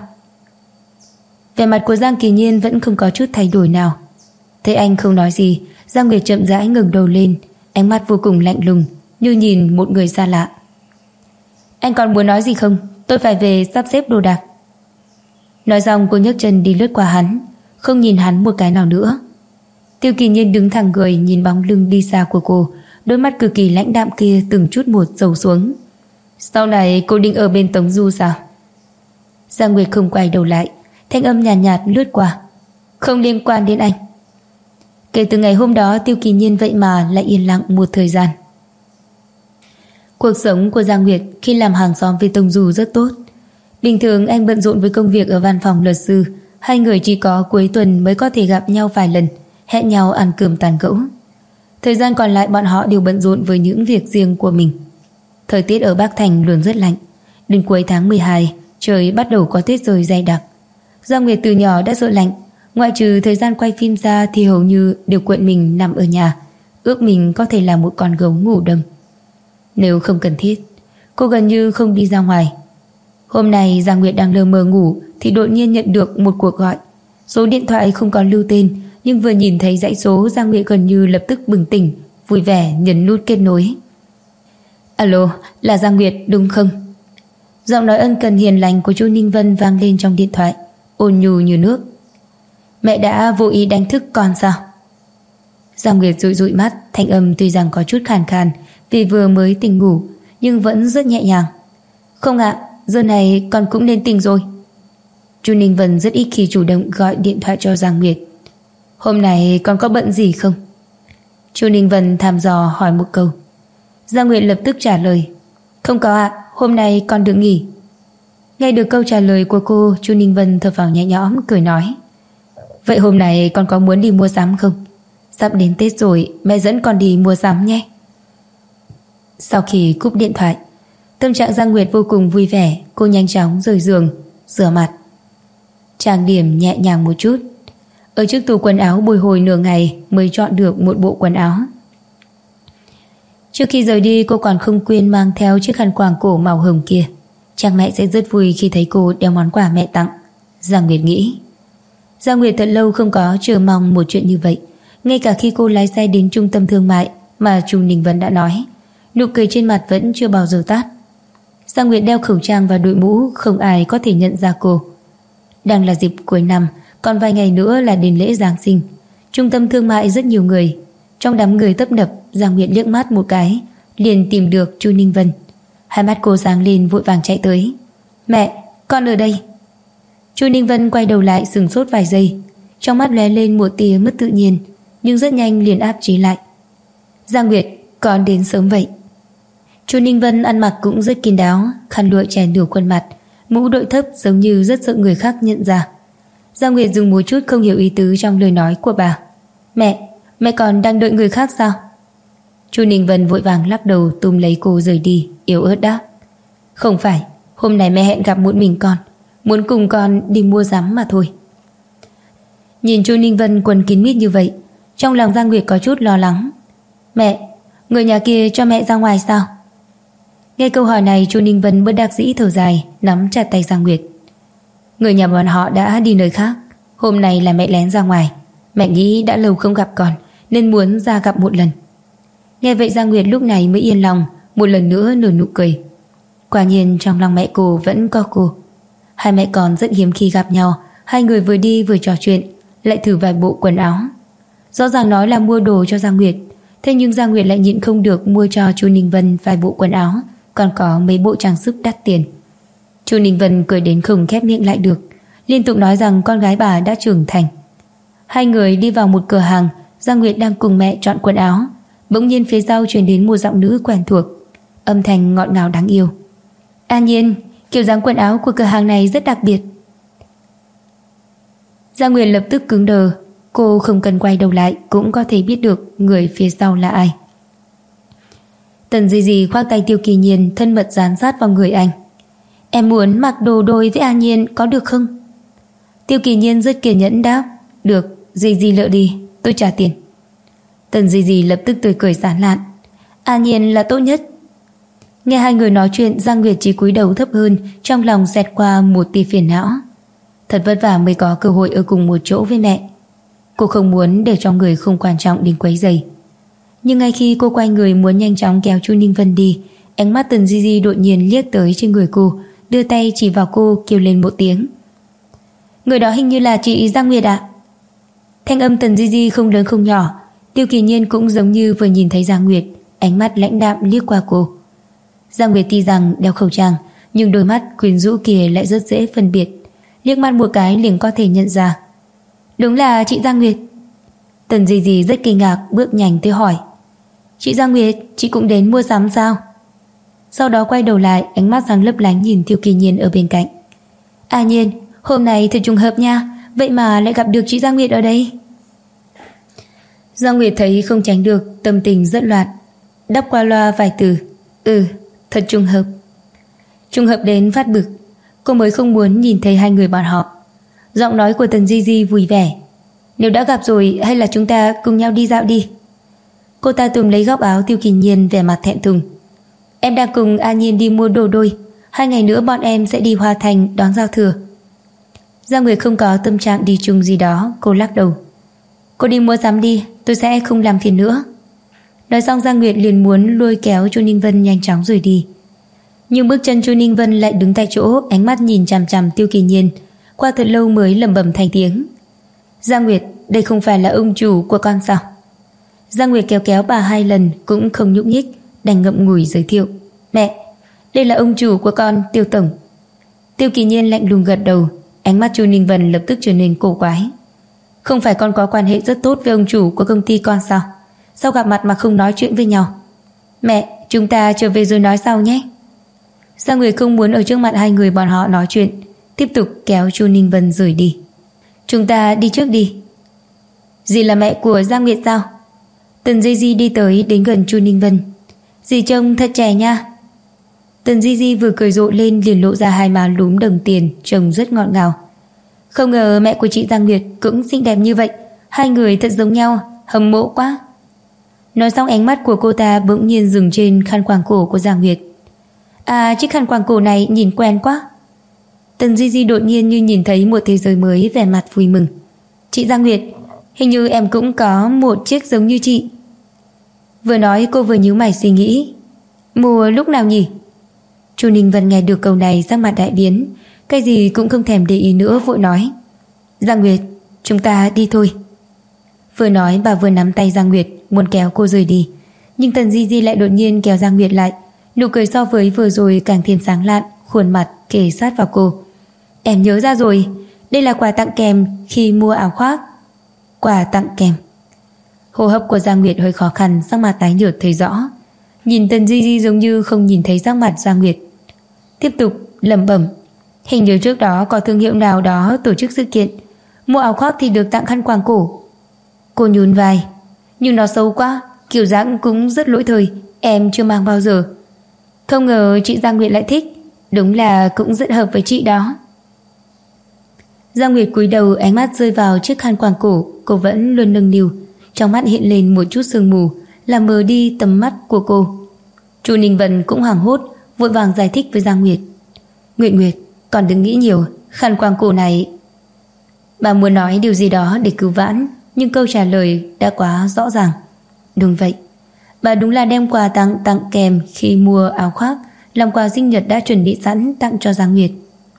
Vẻ mặt của Giang Kỳ Nhiên vẫn không có chút thay đổi nào. Thấy anh không nói gì, Giang Nguyệt chậm rãi ngẩng đầu lên, ánh mắt vô cùng lạnh lùng, như nhìn một người xa lạ. Anh còn muốn nói gì không? Tôi phải về sắp xếp đồ đạc. Nói xong cô nhấc chân đi lướt qua hắn, không nhìn hắn một cái nào nữa. Tiêu Kỳ Nhiên đứng thẳng người nhìn bóng lưng đi xa của cô, đôi mắt cực kỳ lãnh đạm kia từng chút một dầu xuống. Sau này cô định ở bên Tống Du sao? Giang Nguyệt không quay đầu lại, thanh âm nhàn nhạt lướt qua. Không liên quan đến anh. Kể từ ngày hôm đó, Tiêu Kỳ Nhiên vậy mà lại yên lặng một thời gian. Cuộc sống của Giang Nguyệt khi làm hàng xóm với Tống Du rất tốt. Bình thường anh bận rộn với công việc ở văn phòng luật sư, hai người chỉ có cuối tuần mới có thể gặp nhau vài lần, hẹn nhau ăn cơm tán gẫu. Thời gian còn lại bọn họ đều bận rộn với những việc riêng của mình. Thời tiết ở Bắc Thành luôn rất lạnh. Đến cuối tháng 12, trời bắt đầu có tuyết rơi dày đặc. Giang Nguyệt từ nhỏ đã sợ lạnh, ngoại trừ thời gian quay phim ra thì hầu như đều cuộn mình nằm ở nhà, ước mình có thể là một con gấu ngủ đông. Nếu không cần thiết, cô gần như không đi ra ngoài. Hôm nay Giang Nguyệt đang lờ mờ ngủ thì đột nhiên nhận được một cuộc gọi. Số điện thoại không có lưu tên, nhưng vừa nhìn thấy dãy số, Giang Nguyệt gần như lập tức bừng tỉnh, vui vẻ nhấn nút kết nối. Alo, là Giang Nguyệt đúng không? Giọng nói ân cần hiền lành của Chu Ninh Vân vang lên trong điện thoại, ôn nhu như nước. Mẹ đã vô ý đánh thức con sao? Giang Nguyệt dụi dụi mắt, thanh âm tuy rằng có chút khàn khàn vì vừa mới tỉnh ngủ, nhưng vẫn rất nhẹ nhàng. Không ạ, giờ này con cũng nên tỉnh rồi. Chu Ninh Vân rất ít khi chủ động gọi điện thoại cho Giang Nguyệt. Hôm nay con có bận gì không? Chu Ninh Vân thăm dò hỏi một câu. Giang Nguyệt lập tức trả lời, không có ạ, hôm nay con được nghỉ. Nghe được câu trả lời của cô, Chu Ninh Vân thở phào nhẹ nhõm cười nói, vậy hôm nay con có muốn đi mua sắm không? Sắp đến Tết rồi, mẹ dẫn con đi mua sắm nhé. Sau khi cúp điện thoại, tâm trạng Giang Nguyệt vô cùng vui vẻ. Cô nhanh chóng rời giường, rửa mặt, trang điểm nhẹ nhàng một chút. Ở trước tủ quần áo bồi hồi nửa ngày mới chọn được một bộ quần áo. Trước khi rời đi, cô còn không quên mang theo chiếc khăn quàng cổ màu hồng kia. Chắc mẹ sẽ rất vui khi thấy cô đeo món quà mẹ tặng, Giang Nguyệt nghĩ. Giang Nguyệt thật lâu không có chờ mong một chuyện như vậy. Ngay cả khi cô lái xe đến trung tâm thương mại mà Chu Ninh Vân đã nói, nụ cười trên mặt vẫn chưa bao giờ tắt. Giang Nguyệt đeo khẩu trang và đội mũ, không ai có thể nhận ra cô. Đang là dịp cuối năm, còn vài ngày nữa là đến lễ Giáng sinh. Trung tâm thương mại rất nhiều người. Trong đám người tấp nập, Giang Nguyệt liếc mắt một cái liền tìm được Chu Ninh Vân. Hai mắt cô sáng lên, vội vàng chạy tới. Mẹ, con ở đây. Chu Ninh Vân quay đầu lại sửng sốt vài giây, trong mắt lóe lên một tia mất tự nhiên, nhưng rất nhanh liền áp chế lại. Giang Nguyệt, con đến sớm vậy. Chu Ninh Vân ăn mặc cũng rất kín đáo, khăn lụa che nửa khuôn mặt, mũ đội thấp giống như rất sợ người khác nhận ra. Giang Nguyệt dừng một chút không hiểu ý tứ trong lời nói của bà. Mẹ còn đang đợi người khác sao? Chu Ninh Vân vội vàng lắc đầu túm lấy cô rời đi, yếu ớt đáp. Không phải, hôm nay mẹ hẹn gặp một mình con, muốn cùng con đi mua sắm mà thôi. Nhìn Chu Ninh Vân quần kín mít như vậy, trong lòng Giang Nguyệt có chút lo lắng. Mẹ, người nhà kia cho mẹ ra ngoài sao? Nghe câu hỏi này, Chu Ninh Vân bất đắc dĩ thở dài, nắm chặt tay Giang Nguyệt. Người nhà bọn họ đã đi nơi khác, hôm nay là mẹ lén ra ngoài. Mẹ nghĩ đã lâu không gặp con nên muốn ra gặp một lần. Nghe vậy Giang Nguyệt lúc này mới yên lòng, một lần nữa nở nụ cười. Quả nhiên trong lòng mẹ cô vẫn có cô. Hai mẹ con rất hiếm khi gặp nhau. Hai người vừa đi vừa trò chuyện, lại thử vài bộ quần áo. Rõ ràng nói là mua đồ cho Giang Nguyệt, thế nhưng Giang Nguyệt lại nhịn không được mua cho Chu Ninh Vân vài bộ quần áo, còn có mấy bộ trang sức đắt tiền. Chu Ninh Vân cười đến không khép miệng lại được, liên tục nói rằng con gái bà đã trưởng thành. Hai người đi vào một cửa hàng. Giang Nguyệt đang cùng mẹ chọn quần áo, bỗng nhiên phía sau truyền đến một giọng nữ quen thuộc, âm thanh ngọt ngào đáng yêu. An Nhiên, kiểu dáng quần áo của cửa hàng này rất đặc biệt. Giang Nguyệt lập tức cứng đờ. Cô không cần quay đầu lại cũng có thể biết được người phía sau là ai. Tần Di Di khoác tay Tiêu Kỳ Nhiên, thân mật dán sát vào người anh. Em muốn mặc đồ đôi với An Nhiên có được không? Tiêu Kỳ Nhiên rất kiên nhẫn đáp. Được, Di Di lựa đi, tôi trả tiền. Tần Di Di lập tức tươi cười sán lạn. An Nhiên là tốt nhất. Nghe hai người nói chuyện, Giang Nguyệt chỉ cúi đầu thấp hơn, trong lòng xẹt qua một tia phiền não. Thật vất vả mới có cơ hội ở cùng một chỗ với mẹ. Cô không muốn để cho người không quan trọng đến quấy rầy. Nhưng ngay khi cô quay người muốn nhanh chóng kéo Chu Ninh Vân đi, ánh mắt Tần Di Di đột nhiên liếc tới trên người cô, đưa tay chỉ vào cô kêu lên một tiếng. Người đó hình như là chị Giang Nguyệt ạ. Thanh âm Tần Di Di không lớn không nhỏ. Tiêu Kỳ Nhiên cũng giống như vừa nhìn thấy Giang Nguyệt, ánh mắt lãnh đạm liếc qua cô. Giang Nguyệt tuy rằng đeo khẩu trang, nhưng đôi mắt quyến rũ kia lại rất dễ phân biệt, liếc mắt một cái liền có thể nhận ra. Đúng là chị Giang Nguyệt. Tần Di Di rất kinh ngạc, bước nhanh tới hỏi. Chị Giang Nguyệt, chị cũng đến mua sắm sao? Sau đó quay đầu lại, ánh mắt sáng lấp lánh nhìn Tiêu Kỳ Nhiên ở bên cạnh. À Nhiên, hôm nay thật trùng hợp nha, vậy mà lại gặp được chị Giang Nguyệt ở đây. Giang Nguyệt thấy không tránh được, tâm tình rất loạn, đáp qua loa vài từ. Thật trùng hợp. Trùng hợp đến phát bực. Cô mới không muốn nhìn thấy hai người bọn họ. Giọng nói của Tần Di Di vui vẻ. Nếu đã gặp rồi, hay là chúng ta cùng nhau đi dạo đi. Cô ta túm lấy góc áo Tiêu Kỳ Nhiên, vẻ mặt thẹn thùng. Em đang cùng An Nhiên đi mua đồ đôi, 2 ngày nữa bọn em sẽ đi Hoa Thành đón giao thừa. Giang Nguyệt không có tâm trạng đi chung gì đó, cô lắc đầu. Cô đi mua sắm đi, tôi sẽ không làm phiền nữa. Nói xong Giang Nguyệt liền muốn lôi kéo Chu Ninh Vân nhanh chóng rời đi. Nhưng bước chân Chu Ninh Vân lại đứng tại chỗ, ánh mắt nhìn chằm chằm Tiêu Kỳ Nhiên, qua thật lâu mới lẩm bẩm thành tiếng. Giang Nguyệt, đây không phải là ông chủ của con sao? Giang Nguyệt kéo kéo bà 2 lần cũng không nhúc nhích, đành ngậm ngùi giới thiệu. Mẹ, đây là ông chủ của con, Tiêu tổng. Tiêu Kỳ Nhiên lạnh lùng gật đầu, ánh mắt Chu Ninh Vân lập tức trở nên cổ quái. Không phải con có quan hệ rất tốt với ông chủ của công ty con sao? sao gặp mặt mà không nói chuyện với nhau? Mẹ, chúng ta trở về rồi nói sau nhé. Giang Nguyệt không muốn ở trước mặt hai người bọn họ nói chuyện, tiếp tục kéo Chu Ninh Vân rời đi. Chúng ta đi trước đi. Dì là mẹ của Giang Nguyệt sao? Tần Di Di đi tới đến gần Chu Ninh Vân. Dì trông thật trẻ nha. Tần Di Di vừa cười rộ lên liền lộ ra hai má lúm đồng tiền, trông rất ngọt ngào. Không ngờ mẹ của chị Giang Nguyệt cũng xinh đẹp như vậy, hai người thật giống nhau, hâm mộ quá. Nói xong ánh mắt của cô ta bỗng nhiên dừng trên khăn quàng cổ của Giang Nguyệt. À, chiếc khăn quàng cổ này nhìn quen quá. Tần Di Di đột nhiên như nhìn thấy một thế giới mới, vẻ mặt vui mừng. Chị Giang Nguyệt, hình như em cũng có một chiếc giống như chị. Vừa nói cô vừa nhíu mày suy nghĩ. Mua lúc nào nhỉ? Chu Ninh Vân nghe được câu này sắc mặt đại biến, cái gì cũng không thèm để ý nữa, vội nói. Giang Nguyệt, chúng ta đi thôi. Vừa nói bà vừa nắm tay Giang Nguyệt muốn kéo cô rời đi, nhưng Tần Di Di lại đột nhiên kéo Giang Nguyệt lại, nụ cười so với vừa rồi càng thêm sáng lạn, khuôn mặt kề sát vào cô. Em nhớ ra rồi, đây là quà tặng kèm khi mua áo khoác. Quà tặng kèm. Hô hấp của Giang Nguyệt hơi khó khăn, sắc mặt tái nhợt thấy rõ. Nhìn Tần Di Di giống như không nhìn thấy sắc mặt Giang Nguyệt, tiếp tục lẩm bẩm. Hình như trước đó có thương hiệu nào đó tổ chức sự kiện, mua áo khoác thì được tặng khăn quàng cổ. Cô nhún vai. Nhưng nó xấu quá, kiểu dáng cũng rất lỗi thời, em chưa mang bao giờ. Không ngờ chị Giang Nguyệt lại thích, đúng là cũng rất hợp với chị đó. Giang Nguyệt cúi đầu, ánh mắt rơi vào chiếc khăn quàng cổ, cô vẫn luôn nâng niu, trong mắt hiện lên một chút sương mù, làm mờ đi tầm mắt của cô. Chu Ninh Vân cũng hoảng hốt, vội vàng giải thích với Giang Nguyệt. Nguyệt, còn đừng nghĩ nhiều, khăn quàng cổ này... Bà muốn nói điều gì đó để cứu vãn, nhưng câu trả lời đã quá rõ ràng. Đúng vậy, bà đúng là đem quà tặng kèm khi mua áo khoác làm quà sinh nhật đã chuẩn bị sẵn tặng cho Giang Nguyệt.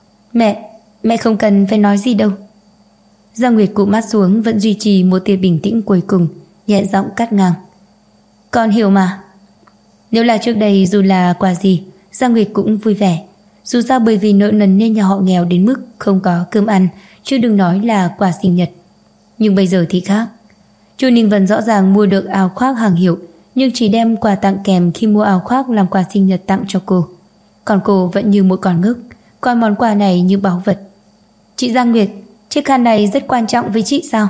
Mẹ không cần phải nói gì đâu. Giang Nguyệt cụp mắt xuống, vẫn duy trì một tia bình tĩnh cuối cùng, nhẹ giọng cắt ngang. Con hiểu mà. Nếu là trước đây dù là quà gì, Giang Nguyệt cũng vui vẻ. Dù sao bởi vì nợ nần nên nhà họ nghèo đến mức không có cơm ăn, chứ đừng nói là quà sinh nhật. Nhưng bây giờ thì khác. Chu Ninh Vân rõ ràng mua được áo khoác hàng hiệu, nhưng chỉ đem quà tặng kèm khi mua áo khoác làm quà sinh nhật tặng cho cô. Còn cô vẫn như một con ngốc, coi món quà này như báu vật. Chị Giang Nguyệt, chiếc khăn này rất quan trọng với chị sao?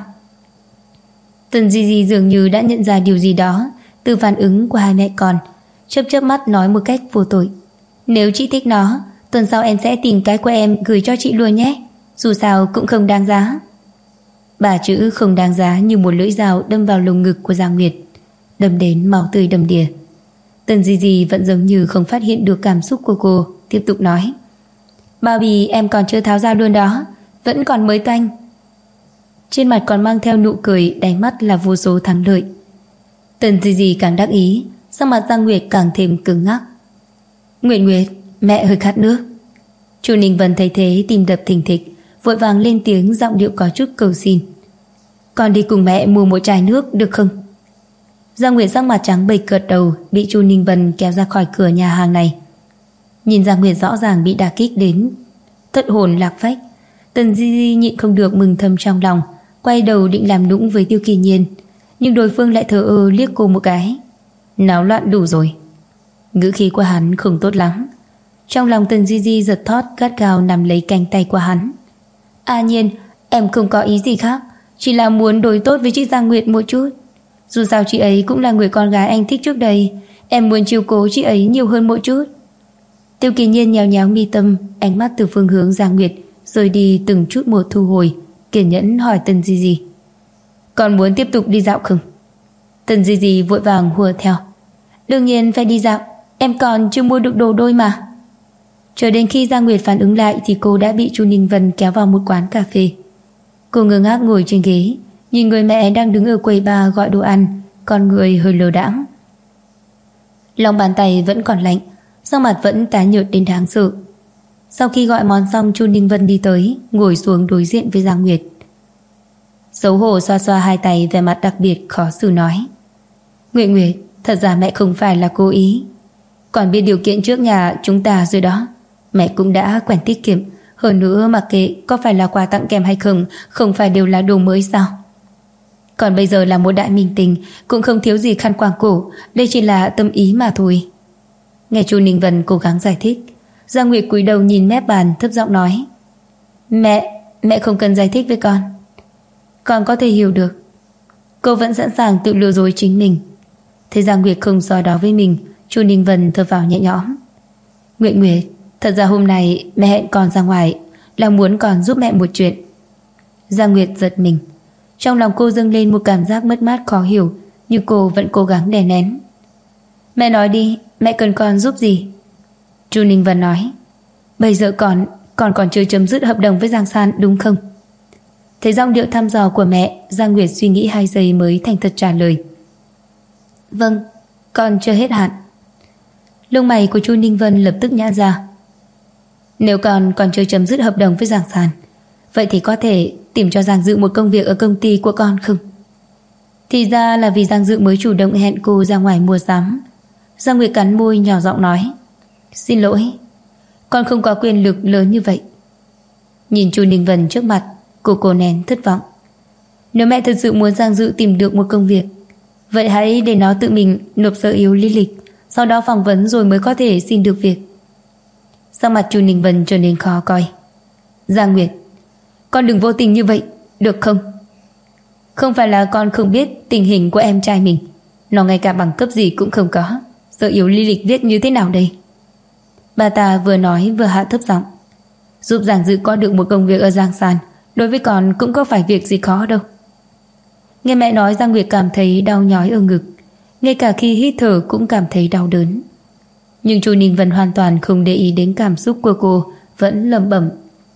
Tần Di Di dường như đã nhận ra điều gì đó từ phản ứng của hai mẹ con, chớp mắt nói một cách vô tội. Nếu chị thích nó, tuần sau em sẽ tìm cái của em gửi cho chị luôn nhé. Dù sao cũng không đáng giá. Ba chữ không đáng giá như một lưỡi dao đâm vào lồng ngực của Giang Nguyệt, đâm đến máu tươi đầm đìa. Tần Di Di vẫn giống như không phát hiện được cảm xúc của cô, tiếp tục nói. Bao bì em còn chưa tháo ra luôn đó, vẫn còn mới toanh. Trên mặt còn mang theo nụ cười, đáy mắt là vô số thắng lợi. Tần Di Di càng đắc ý, sắc mặt Giang Nguyệt càng thêm cứng ngắc. Nguyệt, mẹ hơi khát nước. Chu Ninh Vân thấy thế tim đập thình thịch, vội vàng lên tiếng, giọng điệu có chút cầu xin. Con đi cùng mẹ mua một chai nước được không? Giang Nguyệt sắc mặt trắng bệch gật đầu, bị Chu Ninh Vân kéo ra khỏi cửa nhà hàng này. Nhìn Giang Nguyệt rõ ràng bị đả kích đến thất hồn lạc phách, Tần Di Di nhịn không được mừng thầm trong lòng, quay đầu định làm nũng với Tiêu Kỳ Nhiên, nhưng đối phương lại thờ ơ liếc cô một cái. Náo loạn đủ rồi. Ngữ khí của hắn không tốt lắm. Trong lòng Tần Di Di giật thót, gắt gao nắm lấy cánh tay của hắn. À Nhiên, em không có ý gì khác, chỉ là muốn đối tốt với chị Giang Nguyệt một chút. Dù sao chị ấy cũng là người con gái anh thích trước đây, em muốn chiếu cố chị ấy nhiều hơn một chút. Tiêu Kỳ Nhiên nhéo nhéo mi tâm, ánh mắt từ phương hướng Giang Nguyệt rời đi từng chút một thu hồi, kiên nhẫn hỏi Tần Di Di. Còn muốn tiếp tục đi dạo không? Tần Di Di vội vàng hùa theo. Đương nhiên phải đi dạo, em còn chưa mua được đồ đôi mà. Chờ đến khi Giang Nguyệt phản ứng lại thì cô đã bị Chu Ninh Vân kéo vào một quán cà phê. Cô ngơ ngác ngồi trên ghế, nhìn người mẹ đang đứng ở quầy bar gọi đồ ăn, con người hơi lờ đãng. Lòng bàn tay vẫn còn lạnh, sắc mặt vẫn tái nhợt đến đáng sợ. Sau khi gọi món xong, Chu Ninh Vân đi tới, ngồi xuống đối diện với Giang Nguyệt. Xấu hổ xoa xoa hai tay, vẻ mặt đặc biệt khó xử nói. Nguyệt, thật ra mẹ không phải là cố ý. Còn biết điều kiện trước nhà chúng ta rồi đó. Mẹ cũng đã quen tiết kiệm, hơn nữa mặc kệ có phải là quà tặng kèm hay không, không phải đều là đồ mới sao? Còn bây giờ là một đại minh tinh, cũng không thiếu gì khăn quàng cổ, đây chỉ là tâm ý mà thôi. Nghe Chu Ninh Vân cố gắng giải thích, Giang Nguyệt cúi đầu nhìn mép bàn thấp giọng nói: Mẹ không cần giải thích với con có thể hiểu được. Cô vẫn sẵn sàng tự lừa dối chính mình. Thấy Giang Nguyệt không so đó với mình, Chu Ninh Vân thở vào nhẹ nhõm. Nguyệt, thật ra hôm nay mẹ hẹn con ra ngoài là muốn con giúp mẹ một chuyện. Giang Nguyệt giật mình. Trong lòng cô dâng lên một cảm giác mất mát khó hiểu, nhưng cô vẫn cố gắng đè nén. Mẹ nói đi, mẹ cần con giúp gì? Chu Ninh Vân nói: Bây giờ con còn chưa chấm dứt hợp đồng với Giang San đúng không? Thấy giọng điệu thăm dò của mẹ, Giang Nguyệt suy nghĩ 2 giây mới thành thật trả lời: Vâng, con chưa hết hạn. Lông mày của Chu Ninh Vân lập tức nhãn ra. Nếu con còn chưa chấm dứt hợp đồng với Giang San, vậy thì có thể tìm cho Giang Dự một công việc ở công ty của con không? Thì ra là vì Giang Dự mới chủ động hẹn cô ra ngoài mua sắm. Giang Nguyệt cắn môi nhỏ giọng nói: Xin lỗi, con không có quyền lực lớn như vậy. Nhìn Chu Ninh Vân trước mặt, cô nén thất vọng. Nếu mẹ thật sự muốn Giang Dự tìm được một công việc, vậy hãy để nó tự mình nộp sơ yếu lý lịch, sau đó phỏng vấn rồi mới có thể xin được việc. Sắc mặt Chu Ninh Vân trở nên khó coi. Giang Nguyệt, con đừng vô tình như vậy, được không? Không phải là con không biết tình hình của em trai mình, nó ngay cả bằng cấp gì cũng không có, sơ yếu lý lịch viết như thế nào đây? Bà ta vừa nói vừa hạ thấp giọng. Giúp Giang Dự có được một công việc ở Giang San, đối với con cũng có phải việc gì khó đâu. Nghe mẹ nói, Giang Nguyệt cảm thấy đau nhói ở ngực, ngay cả khi hít thở cũng cảm thấy đau đớn. Nhưng Chu Ninh Vân hoàn toàn không để ý đến cảm xúc của cô, vẫn lẩm bẩm: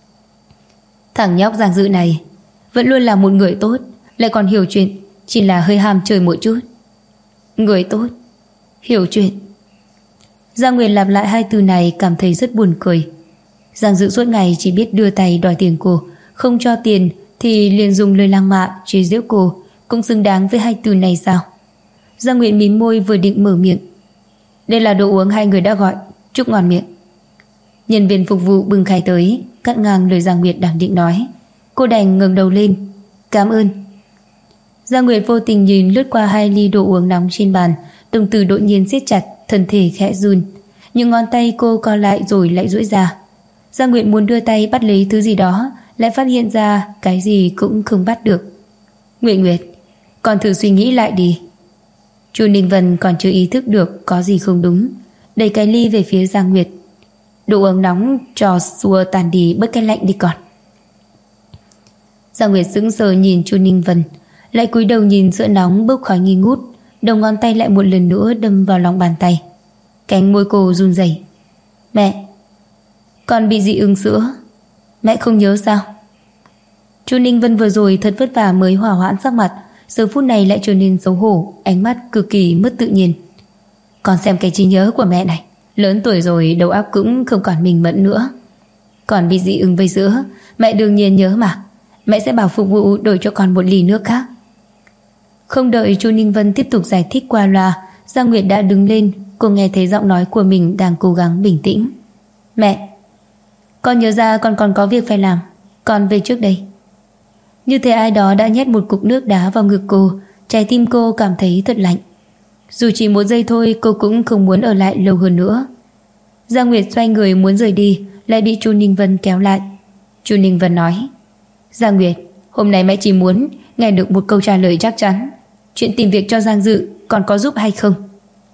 Thằng nhóc Giang Dự này vẫn luôn là một người tốt, lại còn hiểu chuyện, chỉ là hơi ham chơi một chút. Người tốt, hiểu chuyện. Giang Nguyệt lặp lại 2 từ này cảm thấy rất buồn cười. Giang Dự suốt ngày chỉ biết đưa tay đòi tiền cô, không cho tiền thì liền dùng lời lăng mạ chế giễu cô, cũng xứng đáng với 2 từ này sao? Giang Nguyệt mím môi vừa định mở miệng. Đây là đồ uống 2 người đã gọi, chúc ngon miệng. Nhân viên phục vụ bưng khay tới, cắt ngang lời Giang Nguyệt đang định nói. Cô đành ngẩng đầu lên. Cảm ơn. Giang Nguyệt vô tình nhìn lướt qua 2 ly đồ uống nóng trên bàn, đồng tử đột nhiên siết chặt, thân thể khẽ run. Nhưng ngón tay cô co lại rồi lại duỗi ra. Giang Nguyệt muốn đưa tay bắt lấy thứ gì đó, lại phát hiện ra cái gì cũng không bắt được. Nguyệt, con thử suy nghĩ lại đi. Chu Ninh Vân còn chưa ý thức được có gì không đúng, đẩy cái ly về phía Giang Nguyệt. Đồ uống nóng cho xua tàn đi bớt cái lạnh đi con. Giang Nguyệt sững sờ nhìn Chu Ninh Vân, lại cúi đầu nhìn sữa nóng bốc khói nghi ngút, đầu ngón tay lại một lần nữa đâm vào lòng bàn tay. Cánh môi cô run rẩy. Mẹ, con bị dị ứng sữa. Mẹ không nhớ sao? Chu Ninh Vân vừa rồi thật vất vả mới hòa hoãn sắc mặt, giờ phút này lại trở nên xấu hổ, ánh mắt cực kỳ mất tự nhiên. Con xem cái trí nhớ của mẹ này, lớn tuổi rồi đầu óc cũng không còn minh mẫn nữa. Còn bị dị ứng với sữa, mẹ đương nhiên nhớ mà. Mẹ sẽ bảo phục vụ đổi cho con một ly nước khác. Không đợi Chu Ninh Vân tiếp tục giải thích qua loa, Giang Nguyệt đã đứng lên. Cô nghe thấy giọng nói của mình đang cố gắng bình tĩnh. Mẹ, con nhớ ra con còn có việc phải làm, con về trước đây. Như thể ai đó đã nhét một cục nước đá vào ngực cô, trái tim cô cảm thấy thật lạnh. Dù chỉ 1 giây thôi, cô cũng không muốn ở lại lâu hơn nữa. Giang Nguyệt xoay người muốn rời đi, lại bị Chu Ninh Vân kéo lại. Chu Ninh Vân nói: Giang Nguyệt, hôm nay mẹ chỉ muốn nghe được một câu trả lời chắc chắn. Chuyện tìm việc cho Giang Dự còn có giúp hay không?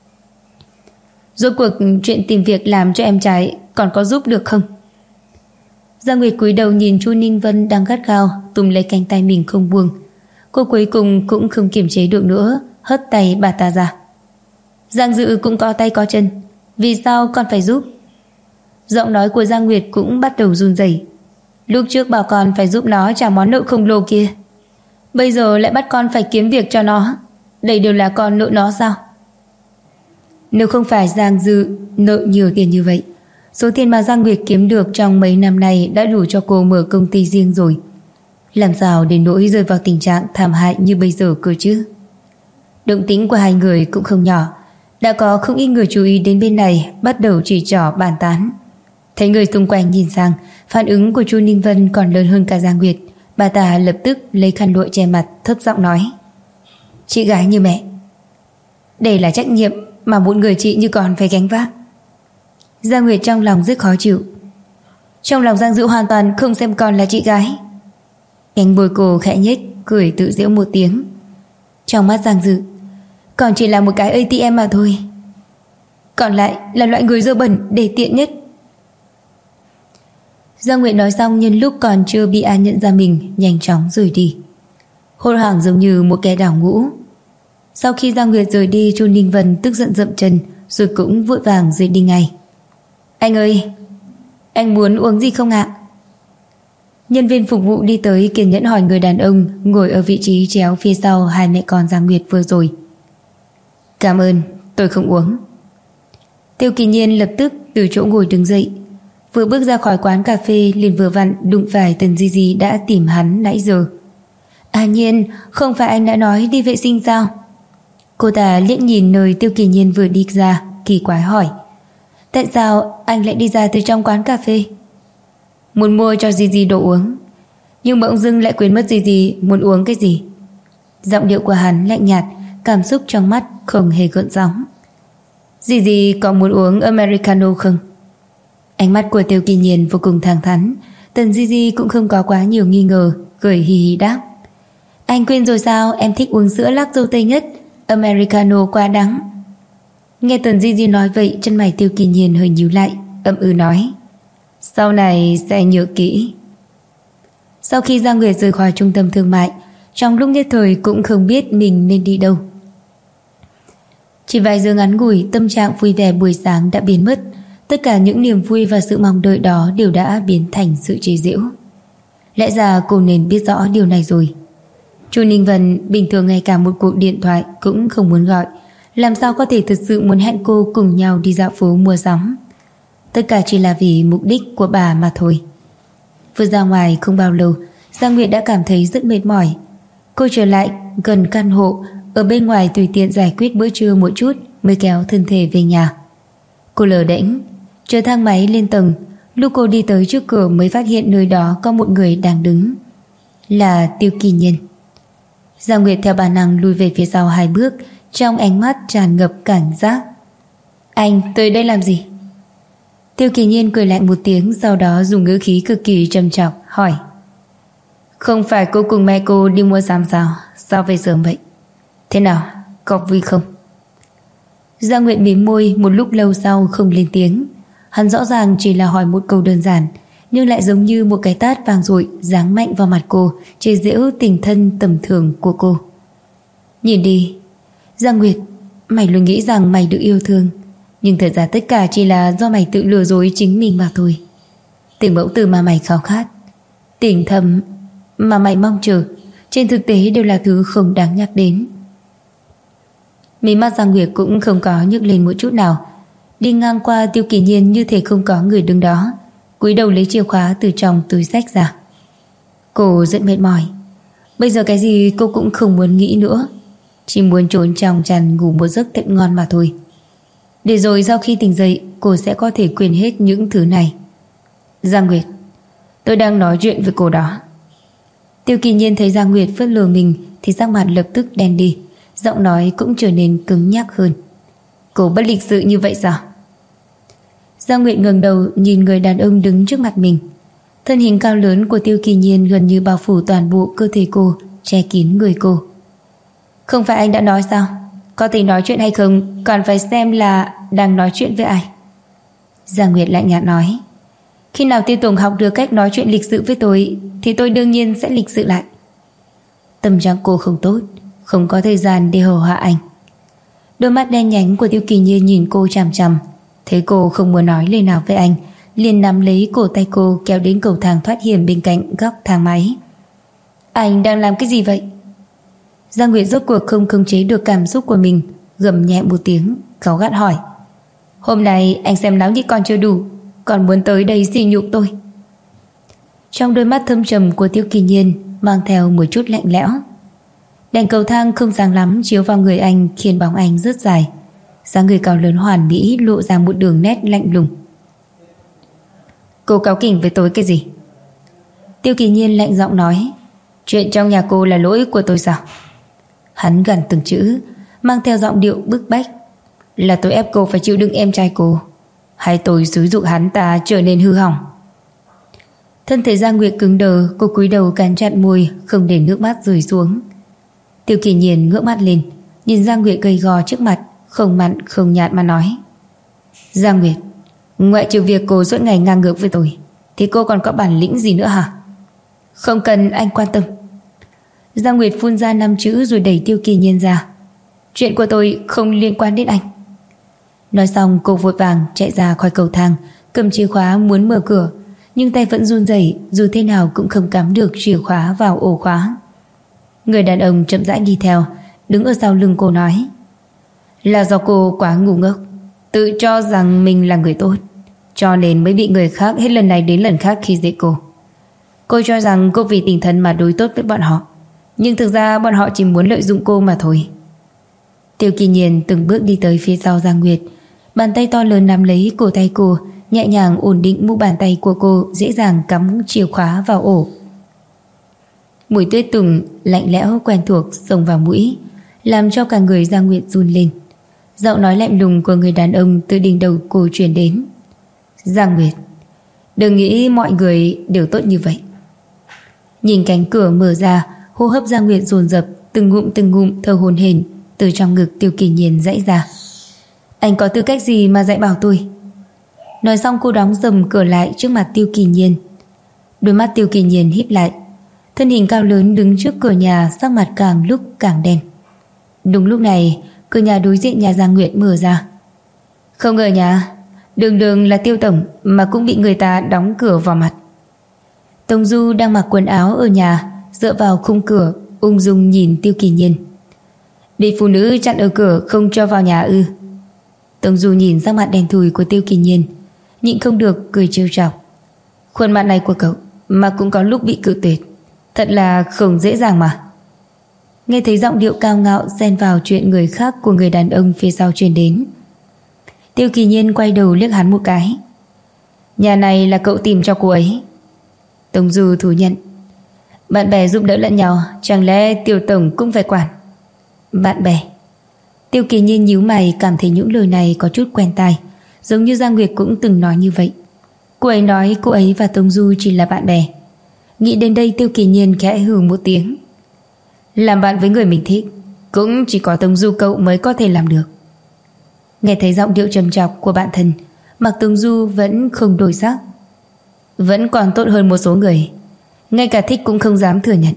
Rốt cuộc chuyện tìm việc làm cho em trai còn có giúp được không? Giang Nguyệt cúi đầu nhìn Chu Ninh Vân đang gắt gao túm lấy cánh tay mình không buông. Cô cuối cùng cũng không kiềm chế được nữa, hất tay bà ta ra. Giang Dự cũng có tay có chân, vì sao con phải giúp? Giọng nói của Giang Nguyệt cũng bắt đầu run rẩy. Lúc trước bảo con phải giúp nó trả món nợ khổng lồ kia, bây giờ lại bắt con phải kiếm việc cho nó. Đây đều là con nợ nó sao? Nếu không phải Giang Dự nợ nhiều tiền như vậy, số tiền mà Giang Nguyệt kiếm được trong mấy năm nay đã đủ cho cô mở công ty riêng rồi. Làm sao đến nỗi rơi vào tình trạng thảm hại như bây giờ cơ chứ? Động tĩnh của 2 người cũng không nhỏ, đã có không ít người chú ý đến bên này, bắt đầu chỉ trỏ bàn tán. Thấy người xung quanh nhìn sang, phản ứng của Chu Ninh Vân còn lớn hơn cả Giang Nguyệt. Bà ta lập tức lấy khăn lụa che mặt, thấp giọng nói: chị gái như mẹ. Đây là trách nhiệm mà một người chị như con phải gánh vác. Giang Nguyệt trong lòng rất khó chịu. Trong lòng Giang Dữ hoàn toàn không xem con là chị gái. Cánh môi cô khẽ nhếch, cười tự giễu một tiếng. Trong mắt Giang Dữ, còn chỉ là một cái ATM mà thôi. Còn lại là loại người dơ bẩn để tiện nhất. Giang Nguyệt nói xong nhân lúc còn chưa bị ai nhận ra mình, nhanh chóng rời đi, hốt hoảng giống như một kẻ đảo ngũ. Sau khi Giang Nguyệt rời đi, Chu Ninh Vân tức giận dậm chân, rồi cũng vội vàng rời đi ngay. Anh ơi, anh muốn uống gì không ạ? Nhân viên phục vụ đi tới kiên nhẫn hỏi người đàn ông ngồi ở vị trí chéo phía sau hai mẹ con Giang Nguyệt vừa rồi. Cảm ơn, tôi không uống. Tiêu Kỳ Nhiên lập tức từ chỗ ngồi đứng dậy. Vừa bước ra khỏi quán cà phê liền vừa vặn đụng phải Tần Di Di đã tìm hắn nãy giờ. À Nhiên, không phải anh đã nói đi vệ sinh sao? Cô ta liếc nhìn nơi Tiêu Kỳ Nhiên vừa đi ra, kỳ quái hỏi. Tại sao anh lại đi ra từ trong quán cà phê? Muốn mua cho Di Di đồ uống, nhưng bỗng dưng lại quên mất Di Di muốn uống cái gì. Giọng điệu của hắn lạnh nhạt, cảm xúc trong mắt không hề gợn sóng. Di Di có muốn uống Americano không? Ánh mắt của Tiêu Kỳ Nhiên vô cùng thẳng thắn. Tần Di Di cũng không có quá nhiều nghi ngờ, cười hì hì đáp. Anh quên rồi sao, em thích uống sữa lắc dâu tây nhất, Americano quá đắng. Nghe Tần Di Di nói vậy, chân mày Tiêu Kỳ Nhiên hơi nhíu lại, ậm ừ nói. Sau này sẽ nhớ kỹ. Sau khi Giang Nguyệt rời khỏi trung tâm thương mại, trong lúc nhất thời cũng không biết mình nên đi đâu. Chỉ vài giờ ngắn ngủi, tâm trạng vui vẻ buổi sáng đã biến mất. Tất cả những niềm vui và sự mong đợi đó đều đã biến thành sự chế giễu. Lẽ ra cô nên biết rõ điều này rồi. Chu Ninh Vân bình thường ngay cả một cuộc điện thoại cũng không muốn gọi, làm sao có thể thực sự muốn hẹn cô cùng nhau đi dạo phố mua sắm. Tất cả chỉ là vì mục đích của bà mà thôi. Vừa ra ngoài không bao lâu, Giang Nguyệt đã cảm thấy rất mệt mỏi. Cô trở lại gần căn hộ, ở bên ngoài tùy tiện giải quyết bữa trưa một chút mới kéo thân thể về nhà. Cô lờ đễnh chờ thang máy lên tầng. Lúc cô đi tới trước cửa mới phát hiện nơi đó có một người đang đứng. Là Tiêu Kỳ Nhiên. Giang Nguyệt theo bản năng lùi về phía sau hai bước, trong ánh mắt tràn ngập cảnh giác. Anh tới đây làm gì? Tiêu Kỳ Nhiên cười lạnh một tiếng, sau đó dùng ngữ khí cực kỳ trầm trọng hỏi. Không phải cô cùng mẹ cô đi mua sắm sao? Sao về sớm vậy? Thế nào, có vui không? Giang Nguyệt mím môi, một lúc lâu sau không lên tiếng. Hắn rõ ràng chỉ là hỏi một câu đơn giản, nhưng lại giống như một cái tát vang dội giáng mạnh vào mặt cô, chế giễu tình thân tầm thường của cô. Nhìn đi, Giang Nguyệt, mày luôn nghĩ rằng mày được yêu thương, nhưng thật ra tất cả chỉ là do mày tự lừa dối chính mình mà thôi. Tình mẫu tử mà mày khao khát, tình thầm mà mày mong chờ, trên thực tế đều là thứ không đáng nhắc đến. Mí mắt Giang Nguyệt cũng không có nhức lên một chút nào. Đi ngang qua Tiêu Kỳ Nhiên như thể không có người đứng đó, cúi đầu lấy chìa khóa từ trong túi xách ra. Cô rất mệt mỏi. Bây giờ cái gì cô cũng không muốn nghĩ nữa, chỉ muốn trốn trong chăn ngủ một giấc thật ngon mà thôi. Để rồi sau khi tỉnh dậy, cô sẽ có thể quên hết những thứ này. Giang Nguyệt, tôi đang nói chuyện với cô đó. Tiêu Kỳ Nhiên thấy Giang Nguyệt phớt lờ mình thì sắc mặt lập tức đen đi, giọng nói cũng trở nên cứng nhắc hơn. Cô bất lịch sự như vậy sao? Giang Nguyệt ngẩng đầu nhìn người đàn ông đứng trước mặt mình. Thân hình cao lớn của Tiêu Kỳ Nhiên gần như bao phủ toàn bộ cơ thể cô, che kín người cô. Không phải anh đã nói sao? Có thể nói chuyện hay không còn phải xem là đang nói chuyện với ai. Giang Nguyệt lạnh nhạt nói. Khi nào Tiêu Tùng học được cách nói chuyện lịch sự với tôi thì tôi đương nhiên sẽ lịch sự lại. Tâm trạng cô không tốt, không có thời gian để hầu hạ anh. Đôi mắt đen nhánh của Tiêu Kỳ Nhiên nhìn cô chằm chằm. Thấy cô không muốn nói lời nào với anh, liền nắm lấy cổ tay cô kéo đến cầu thang thoát hiểm bên cạnh góc thang máy. Anh đang làm cái gì vậy? Giang Nguyệt rốt cuộc không khống chế được cảm xúc của mình, gầm nhẹ một tiếng, cáu gắt hỏi. Hôm nay anh xem náo nhiệt còn chưa đủ, còn muốn tới đây sỉ nhục tôi. Trong đôi mắt thâm trầm của Tiêu Kỳ Nhiên mang theo một chút lạnh lẽo. Đèn cầu thang không sáng lắm chiếu vào người anh khiến bóng anh rất dài. Dáng người cao lớn hoàn mỹ lộ ra một đường nét lạnh lùng. Cô cáu kỉnh với tôi cái gì? Tiêu Kỳ Nhiên lạnh giọng nói. Chuyện trong nhà cô là lỗi của tôi sao? Hắn gằn từng chữ, mang theo giọng điệu bức bách. Là tôi ép cô phải chịu đựng em trai cô, hay tôi xúi giục hắn ta trở nên hư hỏng? Thân thể Giang Nguyệt cứng đờ, cô cúi đầu cắn chặt môi, không để nước mắt rơi xuống. Tiêu Kỳ Nhiên ngước mắt lên, nhìn Giang Nguyệt gầy gò trước mặt, không mặn không nhạt mà nói: Giang Nguyệt, ngoại trừ việc cô suốt ngày ngang ngược với tôi, thì cô còn có bản lĩnh gì nữa hả? Không cần anh quan tâm. Giang Nguyệt phun ra 5 chữ rồi đẩy Tiêu Kỳ Nhiên ra. Chuyện của tôi không liên quan đến anh. Nói xong cô vội vàng chạy ra khỏi cầu thang, cầm chìa khóa muốn mở cửa, nhưng tay vẫn run rẩy, dù thế nào cũng không cắm được chìa khóa vào ổ khóa. Người đàn ông chậm rãi đi theo, đứng ở sau lưng cô nói: Là do cô quá ngu ngốc, tự cho rằng mình là người tốt, cho nên mới bị người khác hết lần này đến lần khác khi dễ cô. Cô cho rằng cô vì tình thân mà đối tốt với bọn họ, nhưng thực ra bọn họ chỉ muốn lợi dụng cô mà thôi. Tiêu Kỳ Nhiên từng bước đi tới phía sau Giang Nguyệt, bàn tay to lớn nắm lấy cổ tay cô, nhẹ nhàng ổn định mu bàn tay của cô, dễ dàng cắm chìa khóa vào ổ. Mùi tuyết tùng lạnh lẽo quen thuộc xông vào mũi, làm cho cả người Giang Nguyệt run lên. Giọng nói lạnh lùng của người đàn ông từ đỉnh đầu cô truyền đến: Giang Nguyệt, đừng nghĩ mọi người đều tốt như vậy. Nhìn cánh cửa mở ra, hô hấp Giang Nguyệt dồn dập, từng ngụm thở hổn hển từ trong ngực Tiêu Kỳ Nhiên dãy ra. Anh có tư cách gì mà dạy bảo tôi? Nói xong cô đóng dầm cửa lại trước mặt Tiêu Kỳ Nhiên. Đôi mắt Tiêu Kỳ Nhiên híp lại, thân hình cao lớn đứng trước cửa nhà, sắc mặt càng lúc càng đen. Đúng lúc này, cửa nhà đối diện nhà Giang Nguyệt mở ra. Không ngờ nhà đường là Tiêu tổng mà cũng bị người ta đóng cửa vào mặt. Tông Du đang mặc quần áo ở nhà, dựa vào khung cửa, ung dung nhìn Tiêu Kỳ Nhiên. Bị phụ nữ chặn ở cửa không cho vào nhà ư? Tông Du nhìn sắc mặt đen thùi của Tiêu Kỳ Nhiên, nhịn không được cười trêu chọc. Khuôn mặt này của cậu mà cũng có lúc bị cự tuyệt, thật là không dễ dàng mà. Nghe thấy giọng điệu cao ngạo xen vào chuyện người khác của người đàn ông phía sau truyền đến, Tiêu Kỳ Nhiên quay đầu liếc hắn một cái. Nhà này là cậu tìm cho cô ấy? Tông Du thú nhận. Bạn bè giúp đỡ lẫn nhau, chẳng lẽ Tiêu tổng cũng phải quản? Bạn bè? Tiêu Kỳ Nhiên nhíu mày, cảm thấy những lời này có chút quen tai, giống như Giang Nguyệt cũng từng nói như vậy. Cô ấy nói cô ấy và Tông Du chỉ là bạn bè. Nghĩ đến đây Tiêu Kỳ Nhiên khẽ hừ một tiếng. Làm bạn với người mình thích cũng chỉ có Tông Du cậu mới có thể làm được. Nghe thấy giọng điệu trầm trọng của bạn thân, Mạc Tông Du vẫn không đổi sắc. Vẫn còn tốt hơn một số người, ngay cả thích cũng không dám thừa nhận.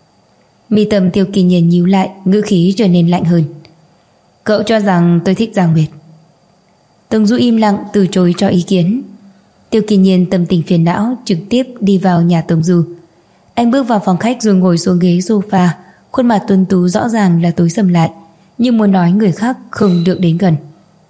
Mi tâm Tiêu Kỳ Nhiên nhíu lại, ngữ khí trở nên lạnh hơn. Cậu cho rằng tôi thích Giang Nguyệt? Tông Du im lặng từ chối cho ý kiến. Tiêu Kỳ Nhiên tâm tình phiền não, trực tiếp đi vào nhà Tông Du. Anh bước vào phòng khách rồi ngồi xuống ghế sofa, khuôn mặt tuấn tú rõ ràng là tối sầm lại, như muốn nói người khác không được đến gần.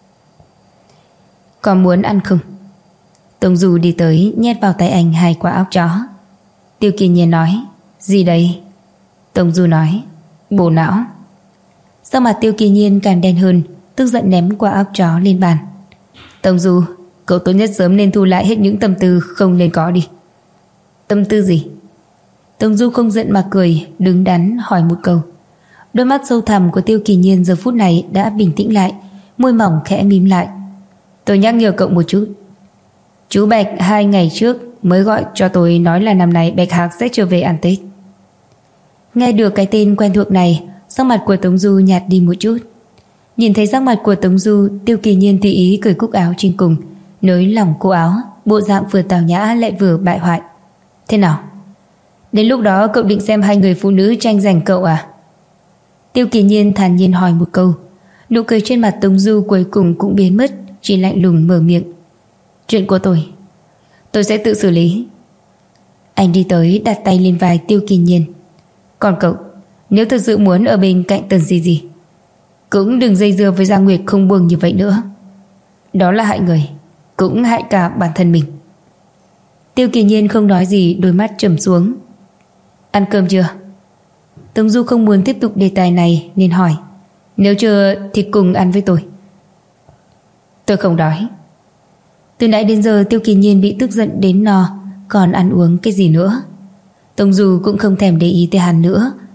Còn muốn ăn không? Tông Du đi tới, nhét vào tay anh 2 quả óc chó. Tiêu Kỳ Nhiên nói: Gì đây? Tông Du nói: Bổ não. Sau mặt Tiêu Kỳ Nhiên càng đen hơn, tức giận ném quả óc chó lên bàn. Tông Du, cậu tốt nhất sớm nên thu lại hết những tâm tư không nên có đi. Tâm tư gì? Tông Du không giận mà cười, đứng đắn hỏi một câu. Đôi mắt sâu thẳm của Tiêu Kỳ Nhiên giờ phút này đã bình tĩnh lại, môi mỏng khẽ mím lại. Tôi nhắc nhở cậu một chút. Chú Bạch 2 ngày trước mới gọi cho tôi, nói là năm nay Bạch Hạc sẽ trở về ăn Tết. Nghe được cái tên quen thuộc này, sắc mặt của Tống Du nhạt đi một chút. Nhìn thấy sắc mặt của Tống Du, Tiêu Kỳ Nhiên tùy ý cởi cúc áo trên cùng, nới lỏng cổ áo, bộ dạng vừa tào nhã lại vừa bại hoại. Thế nào? Đến lúc đó cậu định xem 2 người phụ nữ tranh giành cậu à? Tiêu Kỳ Nhiên thản nhiên hỏi một câu. Nụ cười trên mặt Tống Du cuối cùng cũng biến mất, chỉ lạnh lùng mở miệng. Chuyện của tôi sẽ tự xử lý. Anh đi tới đặt tay lên vai Tiêu Kỳ Nhiên. Còn cậu, nếu thật sự muốn ở bên cạnh Tần Di Di, cũng đừng dây dưa với Giang Nguyệt không buông như vậy nữa. Đó là hại người, cũng hại cả bản thân mình. Tiêu Kỳ Nhiên không nói gì, đôi mắt trầm xuống. Ăn cơm chưa? Tống Du không muốn tiếp tục đề tài này nên hỏi. Nếu chưa thì cùng ăn với tôi. Tôi không đói. Từ nãy đến giờ Tiêu Kỳ Nhiên bị tức giận đến no, còn ăn uống cái gì nữa. Tống Du cũng không thèm để ý tới hắn nữa.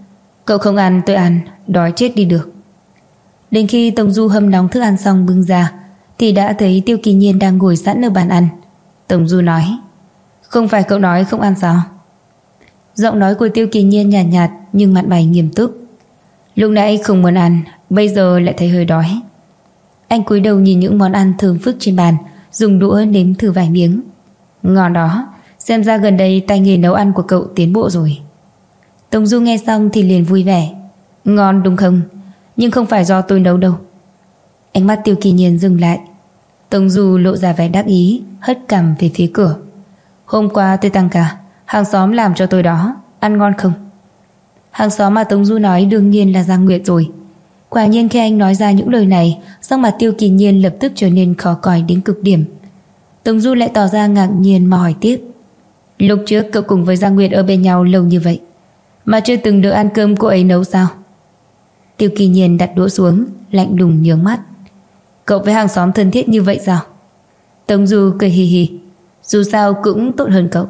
Cậu không ăn tôi ăn, đói chết đi được. Đến khi Tống Du hâm nóng thức ăn xong bưng ra thì đã thấy Tiêu Kỳ Nhiên đang ngồi sẵn ở bàn ăn. Tống Du nói: Không phải cậu nói không ăn sao? Giọng nói của Tiêu Kỳ Nhiên nhạt nhạt nhưng mặt mày nghiêm túc. Lúc nãy không muốn ăn, bây giờ lại thấy hơi đói. Anh cúi đầu nhìn những món ăn thơm phức trên bàn, dùng đũa nếm thử vài miếng. Ngon đó, xem ra gần đây tay nghề nấu ăn của cậu tiến bộ rồi. Tống Du nghe xong thì liền vui vẻ. Ngon đúng không? Nhưng không phải do tôi nấu đâu. Ánh mắt Tiêu Kỳ Nhiên dừng lại. Tống Du lộ ra vẻ đắc ý, hất cằm về phía cửa. Hôm qua tôi tăng ca, hàng xóm làm cho tôi đó, ăn ngon không? Hàng xóm mà Tống Du nói đương nhiên là Giang Nguyệt rồi. Quả nhiên khi anh nói ra những lời này, sắc mặt Tiêu Kỳ Nhiên lập tức trở nên khó coi đến cực điểm. Tống Du lại tỏ ra ngạc nhiên mà hỏi tiếp: Lúc trước cậu cùng với Giang Nguyệt ở bên nhau lâu như vậy mà chưa từng được ăn cơm cô ấy nấu sao? Tiêu Kỳ Nhiên đặt đũa xuống, lạnh lùng nhướng mắt. Cậu với hàng xóm thân thiết như vậy sao? Tống Du cười hì hì. Dù sao cũng tốt hơn cậu.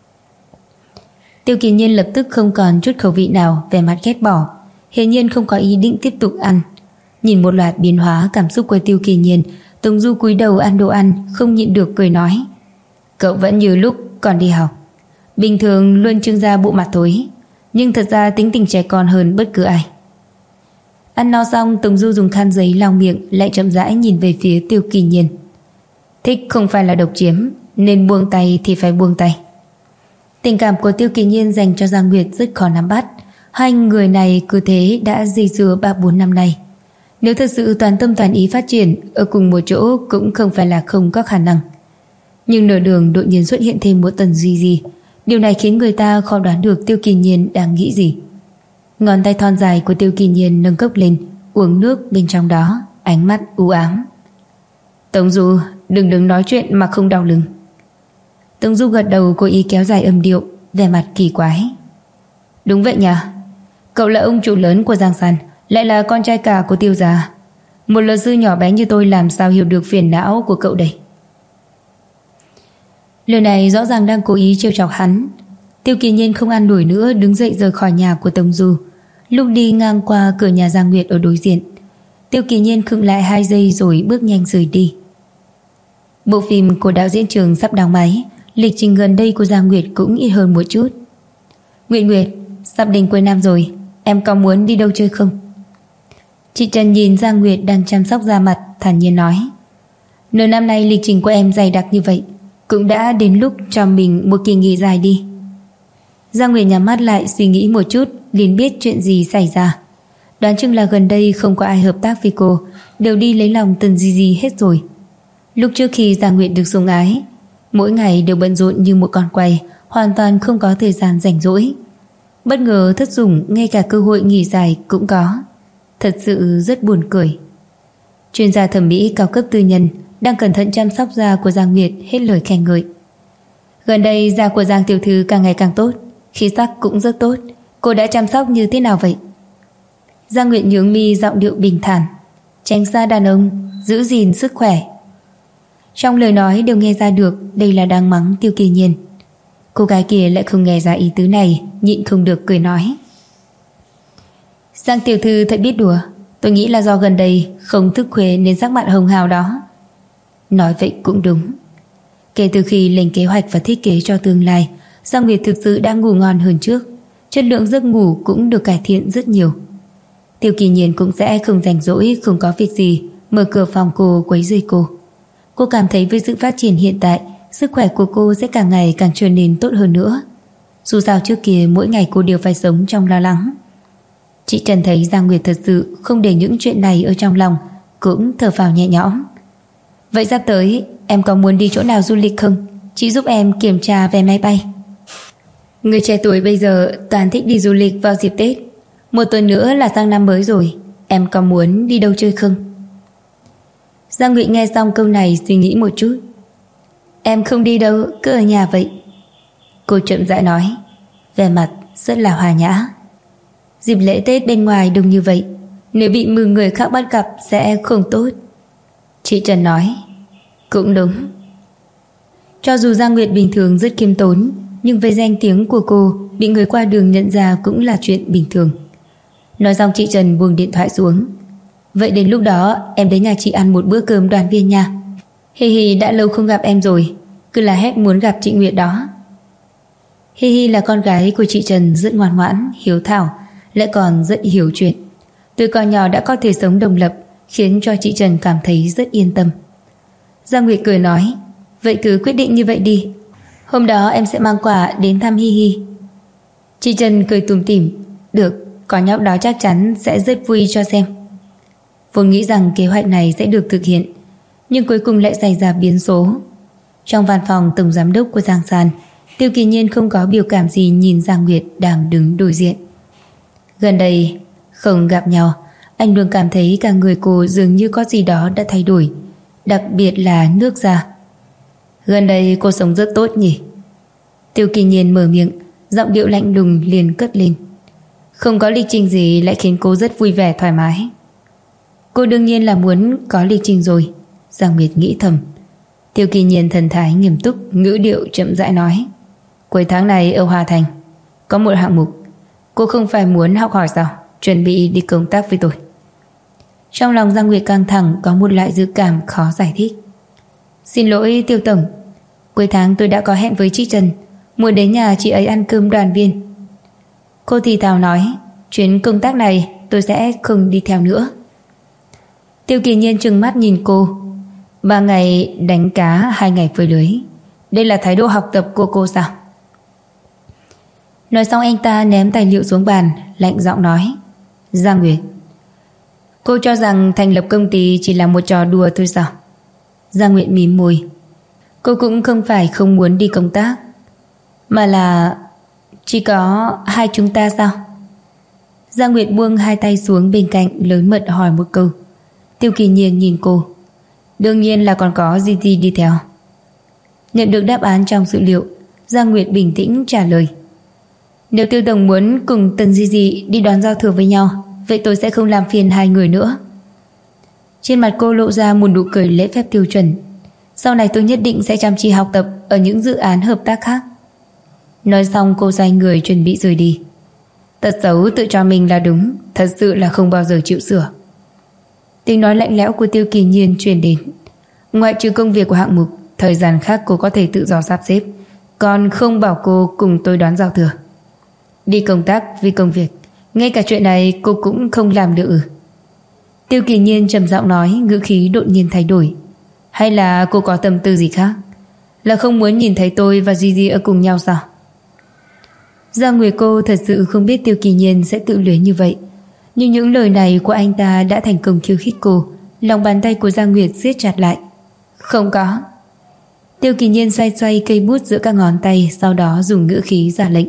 Tiêu Kỳ Nhiên lập tức không còn chút khẩu vị nào, vẻ mặt ghét bỏ, hiển nhiên không có ý định tiếp tục ăn. Nhìn một loạt biến hóa cảm xúc của Tiêu Kỳ Nhiên, Tống Du cúi đầu ăn đồ ăn, không nhịn được cười nói: Cậu vẫn như lúc còn đi học, bình thường luôn trưng ra bộ mặt thối, nhưng thật ra tính tình trẻ con hơn bất cứ ai. Ăn no xong, Tống Du dùng khăn giấy lau miệng, lại chậm rãi nhìn về phía Tiêu Kỳ Nhiên. Thích không phải là độc chiếm, nên buông tay thì phải buông tay. Tình cảm của Tiêu Kỳ Nhiên dành cho Giang Nguyệt rất khó nắm bắt. Hai người này cứ thế đã dây dưa 3-4 năm nay. Nếu thật sự toàn tâm toàn ý phát triển ở cùng một chỗ cũng không phải là không có khả năng. Nhưng nửa đường đột nhiên xuất hiện thêm một Tần Duy Di. Điều này khiến người ta khó đoán được Tiêu Kỳ Nhiên đang nghĩ gì. Ngón tay thon dài của Tiêu Kỳ Nhiên nâng cốc lên, uống nước bên trong đó, ánh mắt u ám. Tống Du, đừng đứng nói chuyện mà không đau lưng. Tống Du gật đầu, cố ý kéo dài âm điệu, vẻ mặt kỳ quái. Đúng vậy nhỉ, cậu là ông chủ lớn của Giang San, lại là con trai cả của Tiêu gia. Một luật sư nhỏ bé như tôi làm sao hiểu được phiền não của cậu đây? Lời này rõ ràng đang cố ý trêu chọc hắn. Tiêu Kỳ Nhiên không ăn nổi nữa, đứng dậy rời khỏi nhà của Tống Du. Lúc đi ngang qua cửa nhà Giang Nguyệt ở đối diện, Tiêu Kỳ Nhiên khựng lại 2 giây rồi bước nhanh rời đi. Bộ phim của đạo diễn Trường sắp đóng máy, lịch trình gần đây của Giang Nguyệt cũng ít hơn một chút. Nguyệt, sắp đến cuối năm rồi, em có muốn đi đâu chơi không? Chị Trần nhìn Giang Nguyệt đang chăm sóc da mặt, thản nhiên nói: Nửa năm nay lịch trình của em dày đặc như vậy, cũng đã đến lúc cho mình một kỳ nghỉ dài đi. Giang Nguyệt nhắm mắt lại suy nghĩ một chút, liền biết chuyện gì xảy ra. Đoán chừng là gần đây không có ai hợp tác với cô, đều đi lấy lòng Tần Di Di hết rồi. Lúc trước khi Giang Nguyệt được sủng ái, mỗi ngày đều bận rộn như một con quay, hoàn toàn không có thời gian rảnh rỗi. Bất ngờ thất sủng, ngay cả cơ hội nghỉ dài cũng có. Thật sự rất buồn cười. Chuyên gia thẩm mỹ cao cấp tư nhân đang cẩn thận chăm sóc da của Giang Nguyệt hết lời khen ngợi. Gần đây da của Giang tiểu thư càng ngày càng tốt, khí sắc cũng rất tốt. Cô đã chăm sóc như thế nào vậy? Giang Nguyệt nhướng mi, giọng điệu bình thản: Tránh xa đàn ông, giữ gìn sức khỏe. Trong lời nói đều nghe ra được đây là đang mắng Tiêu Kỳ Nhiên. Cô gái kia lại không nghe ra ý tứ này, nhịn không được cười nói: Giang tiểu thư thật biết đùa, tôi nghĩ là do gần đây không thức khuya nên sắc mặt hồng hào đó. Nói vậy cũng đúng. Kể từ khi lên kế hoạch và thiết kế cho tương lai, Giang Nguyệt thực sự đã ngủ ngon hơn trước, chất lượng giấc ngủ cũng được cải thiện rất nhiều. Tiêu Kỳ Nhiên cũng sẽ không rảnh rỗi, không có việc gì mở cửa phòng cô quấy rầy cô. Cô cảm thấy với sự phát triển hiện tại, sức khỏe của cô sẽ càng ngày càng trở nên tốt hơn nữa. Dù sao trước kia mỗi ngày cô đều phải sống trong lo lắng. Chị Trần thấy Giang Nguyệt thật sự không để những chuyện này ở trong lòng, cũng thở phào nhẹ nhõm. Vậy sắp tới em có muốn đi chỗ nào du lịch không? Chị giúp em kiểm tra vé máy bay. Người trẻ tuổi bây giờ toàn thích đi du lịch vào dịp Tết. Một tuần nữa là sang năm mới rồi, em có muốn đi đâu chơi không? Giang Nguyệt nghe xong câu này suy nghĩ một chút. Em không đi đâu, cứ ở nhà vậy. Cô chậm rãi nói, vẻ mặt rất là hòa nhã. Dịp lễ Tết bên ngoài đông như vậy, nếu bị mừng người khác bắt gặp sẽ không tốt. Chị Trần nói, cũng đúng. Cho dù Giang Nguyệt bình thường rất khiêm tốn, nhưng với danh tiếng của cô bị người qua đường nhận ra cũng là chuyện bình thường. Nói xong chị Trần buông điện thoại xuống. Vậy đến lúc đó em đến nhà chị ăn một bữa cơm đoàn viên nha. Hi Hi đã lâu không gặp em rồi, cứ là hét muốn gặp chị Nguyệt đó. Hi Hi là con gái của chị Trần, rất ngoan ngoãn, hiếu thảo, lại còn rất hiểu chuyện. Từ còn nhỏ đã có thể sống độc lập, khiến cho chị Trần cảm thấy rất yên tâm. Giang Nguyệt cười nói, vậy cứ quyết định như vậy đi. Hôm đó em sẽ mang quà đến thăm Hi Hi. Chị Trần cười tủm tỉm, được, con nhóc đó chắc chắn sẽ rất vui cho xem. Vốn nghĩ rằng kế hoạch này sẽ được thực hiện, nhưng cuối cùng lại xảy ra biến số. Trong văn phòng tổng giám đốc của Giang San, Tiêu Kỳ Nhiên không có biểu cảm gì nhìn Giang Nguyệt đang đứng đối diện. Gần đây không gặp nhau, anh luôn cảm thấy cả người cô dường như có gì đó đã thay đổi, đặc biệt là nước da. Gần đây cô sống rất tốt nhỉ? Tiêu Kỳ Nhiên mở miệng, giọng điệu lạnh lùng liền cất lên. Không có lịch trình gì lại khiến cô rất vui vẻ thoải mái. Cô đương nhiên là muốn có lịch trình rồi, Giang Nguyệt nghĩ thầm. Tiêu Kỳ Nhiên thần thái nghiêm túc, ngữ điệu chậm rãi nói, cuối tháng này ở Hoa Thành có một hạng mục, cô không phải muốn học hỏi sao? Chuẩn bị đi công tác với tôi. Trong lòng Giang Nguyệt căng thẳng, có một loại dự cảm khó giải thích. Xin lỗi Tiêu tổng, cuối tháng tôi đã có hẹn với chị Trần, muốn đến nhà chị ấy ăn cơm đoàn viên. Cô thì thào nói, chuyến công tác này tôi sẽ không đi theo nữa. Tiêu Kỳ Nhiên trừng mắt nhìn cô. 3 ngày đánh cá, 2 ngày phơi lưới, đây là thái độ học tập của cô sao? Nói xong anh ta ném tài liệu xuống bàn, lạnh giọng nói, Giang Nguyệt, cô cho rằng thành lập công ty chỉ là một trò đùa thôi sao? Giang Nguyệt mím môi. Cô cũng không phải không muốn đi công tác, mà là chỉ có hai chúng ta sao? Giang Nguyệt buông hai tay xuống bên cạnh, lớn mật hỏi một câu. Tiêu Kỳ Nhiên nhìn cô. Đương nhiên là còn có Gigi đi theo. Nhận được đáp án trong dữ liệu, Giang Nguyệt bình tĩnh trả lời, nếu Tiêu tổng muốn cùng Tần Gigi đi đón giao thừa với nhau, vậy tôi sẽ không làm phiền hai người nữa. Trên mặt cô lộ ra một nụ cười lễ phép tiêu chuẩn. Sau này tôi nhất định sẽ chăm chỉ học tập ở những dự án hợp tác khác. Nói xong cô xoay người chuẩn bị rời đi. Tật xấu tự cho mình là đúng, thật sự là không bao giờ chịu sửa. Tiếng nói lạnh lẽo của Tiêu Kỳ Nhiên truyền đến. Ngoại trừ công việc của hạng mục, thời gian khác cô có thể tự do sắp xếp, còn không bảo cô cùng tôi đón giao thừa. Đi công tác vì công việc, ngay cả chuyện này cô cũng không làm được. Tiêu Kỳ Nhiên trầm giọng nói, ngữ khí đột nhiên thay đổi. Hay là cô có tâm tư gì khác? Là không muốn nhìn thấy tôi và Gigi ở cùng nhau sao? Giang Nguyệt cô thật sự không biết Tiêu Kỳ Nhiên sẽ tự luyến như vậy, nhưng những lời này của anh ta đã thành công khiêu khích cô. Lòng bàn tay của Giang Nguyệt siết chặt lại. Không có. Tiêu Kỳ Nhiên xoay xoay cây bút giữa các ngón tay, sau đó dùng ngữ khí ra lệnh.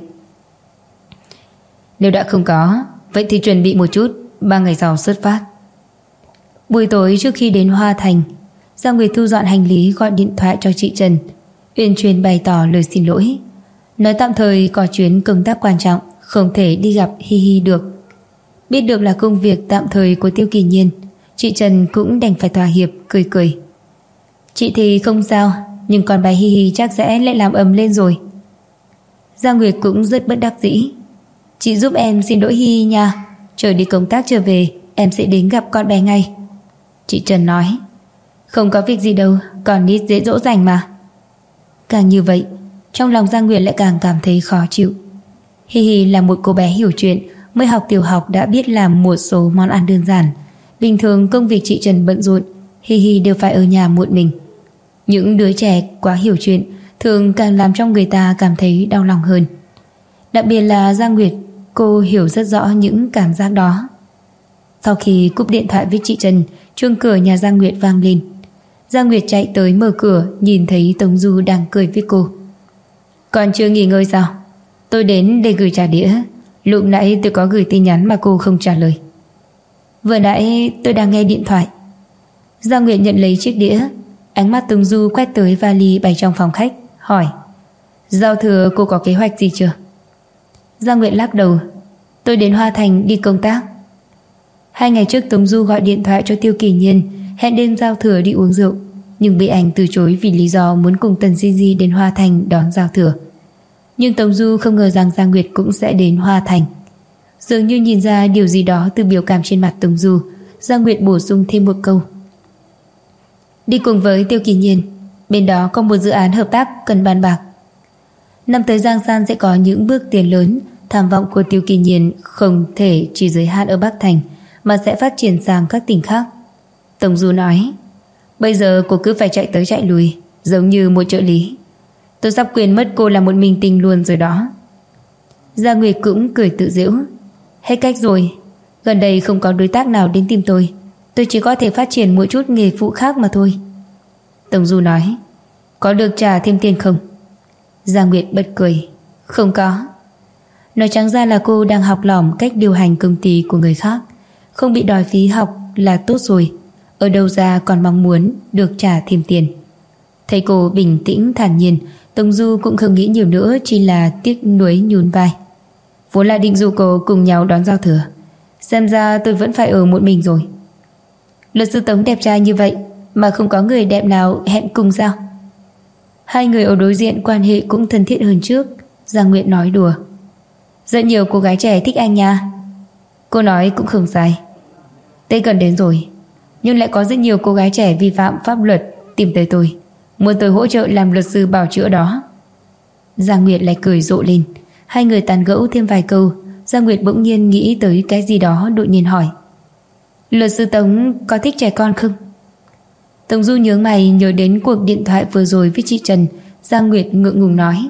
Nếu đã không có, vậy thì chuẩn bị một chút, 3 ngày sau xuất phát. Buổi tối trước khi đến Hoa Thành, Giang Nguyệt thu dọn hành lý, gọi điện thoại cho chị Trần, uyển chuyển bày tỏ lời xin lỗi, nói tạm thời có chuyến công tác quan trọng, không thể đi gặp Hi Hi được. Biết được là công việc tạm thời của Tiêu Kỳ Nhiên, chị Trần cũng đành phải thỏa hiệp, cười cười. Chị thì không sao, nhưng con bé Hi Hi chắc sẽ lại làm ầm lên rồi. Giang Nguyệt cũng rất bất đắc dĩ. Chị giúp em xin lỗi Hi Hi nha, chờ đi công tác trở về em sẽ đến gặp con bé ngay. Chị Trần nói. Không có việc gì đâu, còn nít dễ dỗ dành mà. Càng như vậy, trong lòng Giang Nguyệt lại càng cảm thấy khó chịu. Hi Hi là một cô bé hiểu chuyện, mới học tiểu học đã biết làm một số món ăn đơn giản. Bình thường công việc chị Trần bận rộn, Hi Hi đều phải ở nhà một mình. Những đứa trẻ quá hiểu chuyện thường càng làm cho người ta cảm thấy đau lòng hơn. Đặc biệt là Giang Nguyệt, cô hiểu rất rõ những cảm giác đó. Sau khi cúp điện thoại với chị Trần, chuông cửa nhà Giang Nguyệt vang lên. Giang Nguyệt chạy tới mở cửa, nhìn thấy Tống Du đang cười với cô. Còn chưa nghỉ ngơi sao? Tôi đến để gửi trà đĩa. Lúc nãy tôi có gửi tin nhắn mà cô không trả lời. Vừa nãy tôi đang nghe điện thoại. Giang Nguyệt nhận lấy chiếc đĩa. Ánh mắt Tống Du quét tới vali bày trong phòng khách, hỏi: Giao thừa cô có kế hoạch gì chưa? Giang Nguyệt lắc đầu. Tôi đến Hoa Thành đi công tác. 2 ngày trước Tống Du gọi điện thoại cho Tiêu Kỳ Nhiên, hẹn đêm giao thừa đi uống rượu, nhưng bị anh từ chối vì lý do muốn cùng Tần Gigi đến Hoa Thành đón giao thừa. Nhưng Tống Du không ngờ rằng Giang Nguyệt cũng sẽ đến Hoa Thành. Dường như nhìn ra điều gì đó từ biểu cảm trên mặt Tống Du, Giang Nguyệt bổ sung thêm một câu. Đi cùng với Tiêu Kỳ Nhiên, bên đó có một dự án hợp tác cần bàn bạc. Năm tới Giang San sẽ có những bước tiến lớn. Tham vọng của Tiêu Kỳ Nhiên không thể chỉ giới hạn ở Bắc Thành, mà sẽ phát triển sang các tỉnh khác. Tống Du nói, bây giờ cô cứ phải chạy tới chạy lui, giống như một trợ lý. Tôi sắp quên mất cô là một minh tinh luôn rồi đó. Gia Nguyệt cũng cười tự giễu. Hết cách rồi, gần đây không có đối tác nào đến tìm tôi chỉ có thể phát triển một chút nghề phụ khác mà thôi. Tống Du nói, có được trả thêm tiền không? Gia Nguyệt bật cười, không có. Nói trắng ra là cô đang học lỏm cách điều hành công ty của người khác, không bị đòi phí học là tốt rồi, ở đâu ra còn mong muốn được trả thêm tiền. Thấy cô bình tĩnh thản nhiên, Tống Du cũng không nghĩ nhiều nữa, chỉ là tiếc nuối nhún vai. Vốn là định dụ cô cùng nhau đón giao thừa, xem ra tôi vẫn phải ở một mình rồi. Luật sư Tống đẹp trai như vậy mà không có người đẹp nào hẹn cùng sao? Hai người ở đối diện quan hệ cũng thân thiết hơn trước. Giang Nguyệt nói đùa, rất nhiều cô gái trẻ thích anh nha. Cô nói cũng không sai. Tết gần đến rồi, nhưng lại có rất nhiều cô gái trẻ vi phạm pháp luật tìm tới tôi, muốn tôi hỗ trợ làm luật sư bào chữa đó. Giang Nguyệt lại cười rộ lên. Hai người tán gẫu thêm vài câu, Giang Nguyệt bỗng nhiên nghĩ tới cái gì đó, đột nhiên hỏi, luật sư Tống có thích trẻ con không? Tống Du nhướng mày nhớ đến cuộc điện thoại vừa rồi với chị Trần. Giang Nguyệt ngượng ngùng nói,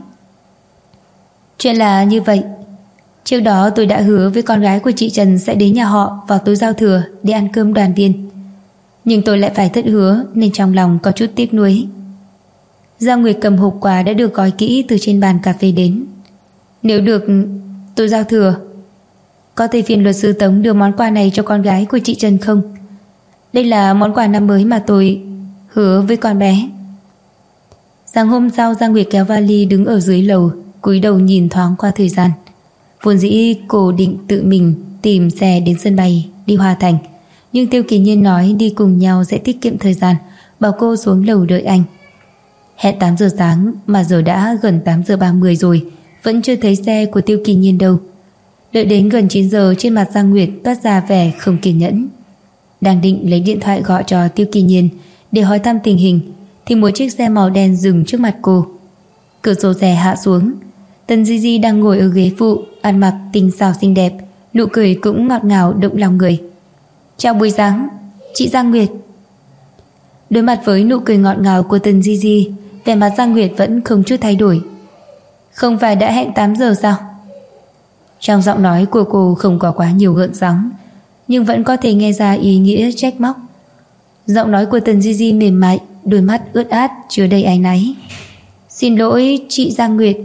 chuyện là như vậy, trước đó tôi đã hứa với con gái của chị Trần sẽ đến nhà họ vào tối giao thừa để ăn cơm đoàn viên, nhưng tôi lại phải thất hứa nên trong lòng có chút tiếc nuối. Giang Nguyệt cầm hộp quà đã được gói kỹ từ trên bàn cà phê đến. Nếu được tối giao thừa, có thể phiền luật sư Tống đưa món quà này cho con gái của chị Trần không? Đây là món quà năm mới mà tôi hứa với con bé. Sáng hôm sau, Giang Nguyệt kéo vali đứng ở dưới lầu, cúi đầu nhìn thoáng qua thời gian. Vốn dĩ cô định tự mình tìm xe đến sân bay đi Hoa Thành, nhưng Tiêu Kỳ Nhiên nói đi cùng nhau sẽ tiết kiệm thời gian, bảo cô xuống lầu đợi anh. Hẹn 8 giờ sáng mà giờ đã gần 8 giờ 30 rồi, vẫn chưa thấy xe của Tiêu Kỳ Nhiên đâu. Đợi đến gần 9 giờ, trên mặt Giang Nguyệt toát ra vẻ không kiên nhẫn. Đang định lấy điện thoại gọi cho Tiêu Kỳ Nhiên để hỏi thăm tình hình, thì một chiếc xe màu đen dừng trước mặt cô. Cửa sổ xe hạ xuống. Tần Di Di đang ngồi ở ghế phụ, ăn mặc tinh xảo xinh đẹp, nụ cười cũng ngọt ngào động lòng người. Chào buổi sáng, chị Giang Nguyệt. Đối mặt với nụ cười ngọt ngào của Tần Di Di, vẻ mặt Giang Nguyệt vẫn không chút thay đổi. Không phải đã hẹn 8 giờ sao? Trong giọng nói của cô không có quá nhiều gợn sóng, nhưng vẫn có thể nghe ra ý nghĩa trách móc. Giọng nói của Tần Di Di mềm mại, đôi mắt ướt át chứa đầy áy náy. Xin lỗi chị Giang Nguyệt,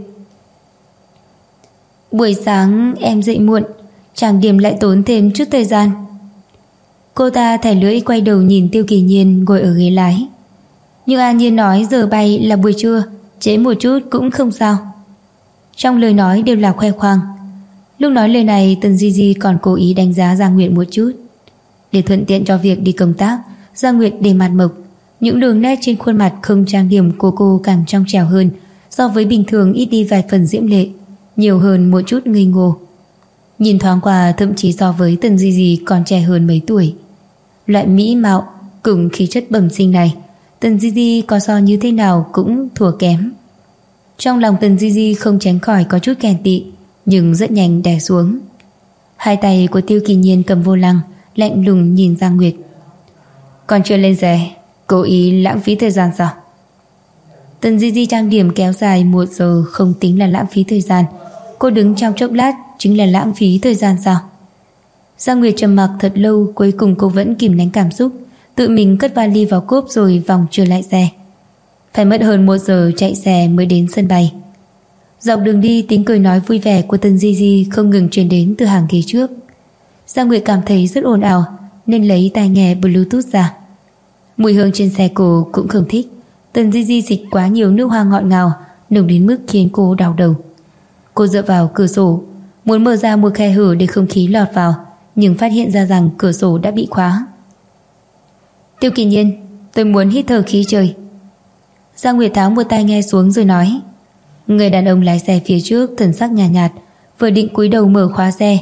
buổi sáng em dậy muộn, trang điểm lại tốn thêm chút thời gian. Cô ta thẻ lưỡi quay đầu nhìn Tiêu Kỳ Nhiên ngồi ở ghế lái. Nhưng An Nhiên nói giờ bay là buổi trưa, trễ một chút cũng không sao. Trong lời nói đều là khoe khoang. Lúc nói lời này, Tần Di Di còn cố ý đánh giá Giang Nguyệt một chút. Để thuận tiện cho việc đi công tác, Giang Nguyệt để mặt mộc, những đường nét trên khuôn mặt không trang điểm của cô càng trong trẻo hơn, so với bình thường ít đi vài phần diễm lệ, nhiều hơn một chút ngây ngô. Nhìn thoáng qua thậm chí so với Tần Di Di còn trẻ hơn mấy tuổi. Loại mỹ mạo cùng khí chất bẩm sinh này, Tần Di Di có so như thế nào cũng thua kém. Trong lòng Tần Di Di không tránh khỏi có chút ghen tị, nhưng rất nhanh đè xuống. Hai tay của Tiêu Kỳ Nhiên cầm vô lăng, lạnh lùng nhìn Giang Nguyệt. Còn chưa lên xe, cố ý lãng phí thời gian sao? Tần Di Di trang điểm kéo dài 1 giờ không tính là lãng phí thời gian, cô đứng trong chốc lát chính là lãng phí thời gian sao? Giang Nguyệt trầm mặc thật lâu, cuối cùng cô vẫn kìm nén cảm xúc, tự mình cất vali vào cốp rồi vòng trở lại xe. Phải mất hơn 1 giờ chạy xe mới đến sân bay. Dọc đường đi, tiếng cười nói vui vẻ của Tần Di Di không ngừng truyền đến từ hàng ghế trước. Giang Nguyệt cảm thấy rất ồn ào nên lấy tai nghe Bluetooth ra. Mùi hương trên xe cô cũng không thích. Tần Di Di xịt quá nhiều nước hoa ngọt ngào, nồng đến mức khiến cô đau đầu. Cô dựa vào cửa sổ, muốn mở ra một khe hở để không khí lọt vào, nhưng phát hiện ra rằng cửa sổ đã bị khóa. Tiêu Kỳ Nhiên, tôi muốn hít thở khí trời. Giang Nguyệt tháo một tai nghe xuống rồi nói. Người đàn ông lái xe phía trước thần sắc nhạt nhạt, vừa định cúi đầu mở khóa xe,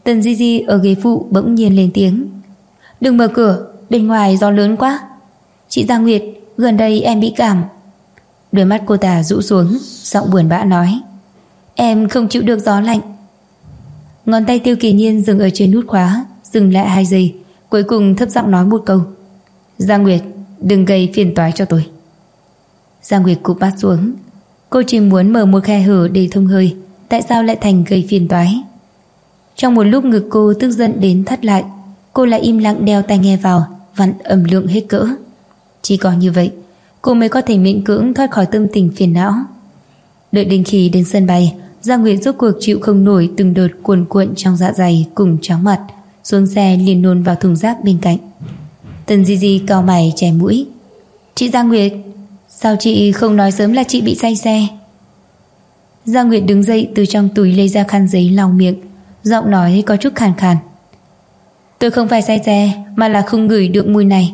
Tần Di Di ở ghế phụ bỗng nhiên lên tiếng. Đừng mở cửa, bên ngoài gió lớn quá. Chị Giang Nguyệt, gần đây em bị cảm. Đôi mắt cô ta rũ xuống, giọng buồn bã nói. Em không chịu được gió lạnh. Ngón tay Tiêu Kỳ Nhiên dừng ở trên nút khóa, dừng lại 2 giây, cuối cùng thấp giọng nói một câu. Giang Nguyệt, đừng gây phiền toái cho tôi. Giang Nguyệt cụp mắt xuống. Cô chỉ muốn mở một khe hở để thông hơi, tại sao lại thành gây phiền toái? Trong một lúc ngực cô tức giận đến thắt lại, cô lại im lặng đeo tai nghe vào, vặn âm lượng hết cỡ. Chỉ có như vậy cô mới có thể miễn cưỡng thoát khỏi tâm tình phiền não. Đợi đến khi đến sân bay, Giang Nguyệt rốt cuộc chịu không nổi từng đợt cuồn cuộn trong dạ dày cùng chóng mặt, xuống xe liền nôn vào thùng rác bên cạnh. Tần Di Di cau mày chè mũi. Chị Giang Nguyệt, sao chị không nói sớm là chị bị say xe? Giang Nguyệt đứng dậy từ trong túi lấy ra khăn giấy lau miệng, giọng nói có chút khàn khàn. Tôi không phải say xe, mà là không ngửi được mùi này.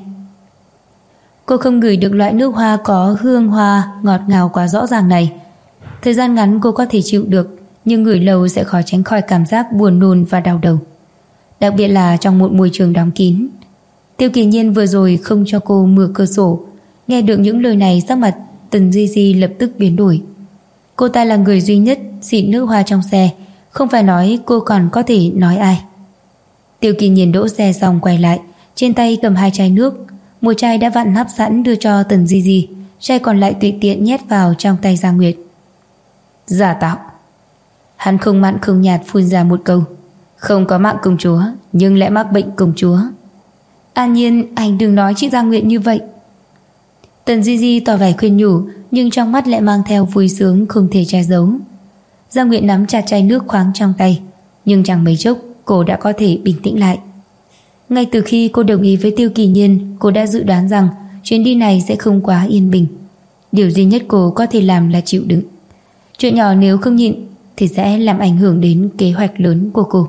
Cô không ngửi được loại nước hoa có hương hoa ngọt ngào quá rõ ràng này. Thời gian ngắn cô có thể chịu được, nhưng ngửi lâu sẽ khó tránh khỏi cảm giác buồn nôn và đau đầu, đặc biệt là trong một môi trường đóng kín. Tiêu Kỳ Nhiên vừa rồi không cho cô mở cửa sổ. Nghe được những lời này, sắc mặt Tần Di Di lập tức biến đổi. Cô ta là người duy nhất xịt nước hoa trong xe, không phải nói cô còn có thể nói ai. Tiêu Kỳ Nhiên đỗ xe xong quay lại, trên tay cầm 2 chai nước. Một chai đã vặn nắp sẵn đưa cho Tần Di Di, chai còn lại tùy tiện nhét vào trong tay Giang Nguyệt. Giả tạo. Hắn không mặn không nhạt phun ra một câu. Không có mạng công chúa, nhưng lại mắc bệnh công chúa. An Nhiên, anh đừng nói chị Giang Nguyệt như vậy. Tần Di Di tỏ vẻ khuyên nhủ, nhưng trong mắt lại mang theo vui sướng không thể che giấu. Giang Nguyệt nắm chặt chai nước khoáng trong tay, nhưng chẳng mấy chốc cô đã có thể bình tĩnh lại. Ngay từ khi cô đồng ý với Tiêu Kỳ Nhiên, cô đã dự đoán rằng chuyến đi này sẽ không quá yên bình. Điều duy nhất cô có thể làm là chịu đựng. Chuyện nhỏ nếu không nhịn thì sẽ làm ảnh hưởng đến kế hoạch lớn của cô.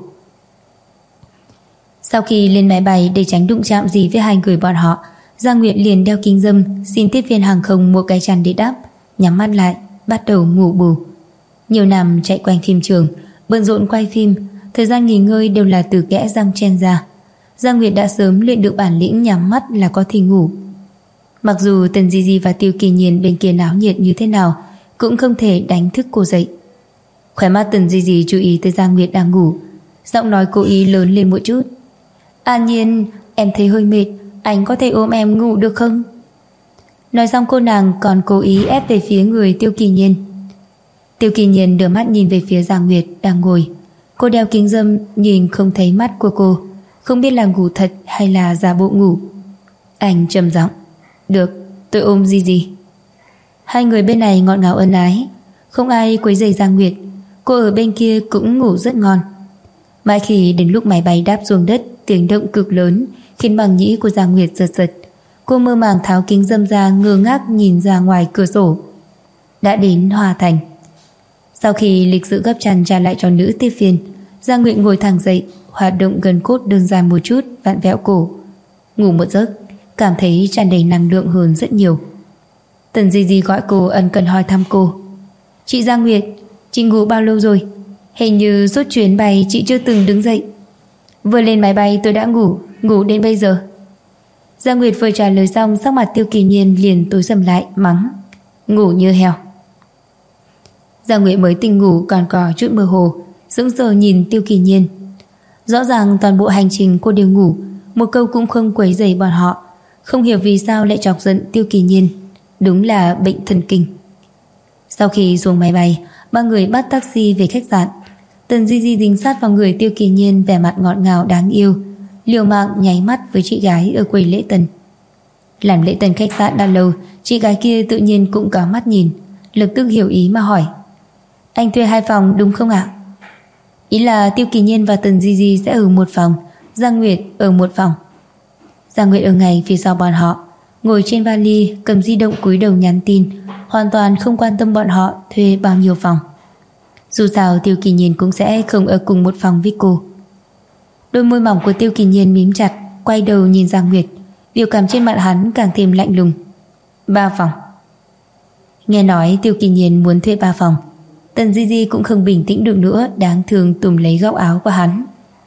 Sau khi lên máy bay để tránh đụng chạm gì với 2 người bọn họ, Giang Nguyệt liền đeo kính râm, xin tiếp viên hàng không một cái chăn để đắp, nhắm mắt lại, bắt đầu ngủ bù. Nhiều năm chạy quanh phim trường, bận rộn quay phim, thời gian nghỉ ngơi đều là từ kẽ răng chen ra. Giang Nguyệt đã sớm luyện được bản lĩnh nhắm mắt là có thể ngủ. Mặc dù Tần Di Di và Tiêu Kỳ Nhiên bên kia náo nhiệt như thế nào, cũng không thể đánh thức cô dậy. Khóe mắt Tần Di Di chú ý tới Giang Nguyệt đang ngủ, giọng nói cố ý lớn lên một chút. An Nhiên, em thấy hơi mệt, anh có thể ôm em ngủ được không? Nói xong cô nàng còn cố ý ép về phía người Tiêu Kỳ Nhiên. Tiêu Kỳ Nhiên đưa mắt nhìn về phía Giang Nguyệt đang ngồi. Cô đeo kính râm nhìn không thấy mắt của cô, không biết là ngủ thật hay là giả bộ ngủ. Anh trầm giọng. Được, tôi ôm Di Di. 2 người bên này ngọt ngào ân ái, không ai quấy rầy Giang Nguyệt. Cô ở bên kia cũng ngủ rất ngon. Mãi khi đến lúc máy bay đáp xuống đất, tiếng động cực lớn khiến bằng nhĩ của Giang Nguyệt giật giật. Cô mơ màng tháo kính râm ra, ngơ ngác nhìn ra ngoài cửa sổ. Đã đến Hoa Thành. Sau khi lịch sự gấp chăn trả lại cho nữ tiếp viên, Giang Nguyệt ngồi thẳng dậy, hoạt động gần cốt đơn giản một chút, vặn vẹo cổ. Ngủ một giấc, cảm thấy tràn đầy năng lượng hơn rất nhiều. Tần Di Di gọi cô ân cần hỏi thăm cô. Chị Giang Nguyệt, chị ngủ bao lâu rồi? Hình như suốt chuyến bay chị chưa từng đứng dậy. Vừa lên máy bay tôi đã ngủ đến bây giờ. Giang Nguyệt vừa trả lời xong, sắc mặt Tiêu Kỳ Nhiên liền tối sầm lại, mắng. Ngủ như heo. Giang Nguyệt mới tỉnh ngủ còn có chút mơ hồ, sững sờ nhìn Tiêu Kỳ Nhiên. Rõ ràng toàn bộ hành trình cô đều ngủ, một câu cũng không quấy rầy bọn họ. Không hiểu vì sao lại chọc giận Tiêu Kỳ Nhiên. Đúng là bệnh thần kinh. Sau khi xuống máy bay, 3 người bắt taxi về khách sạn. Tần Di Di dính sát vào người Tiêu Kỳ Nhiên, vẻ mặt ngọt ngào đáng yêu, liều mạng nháy mắt với chị gái ở quầy lễ tân. Làm lễ tân khách sạn đã lâu, chị gái kia tự nhiên cũng có mắt nhìn, lập tức hiểu ý mà hỏi. Anh thuê 2 phòng đúng không ạ? Ý là Tiêu Kỳ Nhiên và Tần Di Di sẽ ở một phòng, Giang Nguyệt ở một phòng. Giang Nguyệt ở ngay phía sau bọn họ, ngồi trên vali, cầm di động cúi đầu nhắn tin, hoàn toàn không quan tâm bọn họ thuê bao nhiêu phòng. Dù sao Tiêu Kỳ Nhiên cũng sẽ không ở cùng một phòng với cô. Đôi môi mỏng của Tiêu Kỳ Nhiên mím chặt, quay đầu nhìn Giang Nguyệt, biểu cảm trên mặt hắn càng thêm lạnh lùng. 3 phòng. Nghe nói Tiêu Kỳ Nhiên muốn thuê 3 phòng, Tần Di Di cũng không bình tĩnh được nữa, đáng thương túm lấy góc áo của hắn.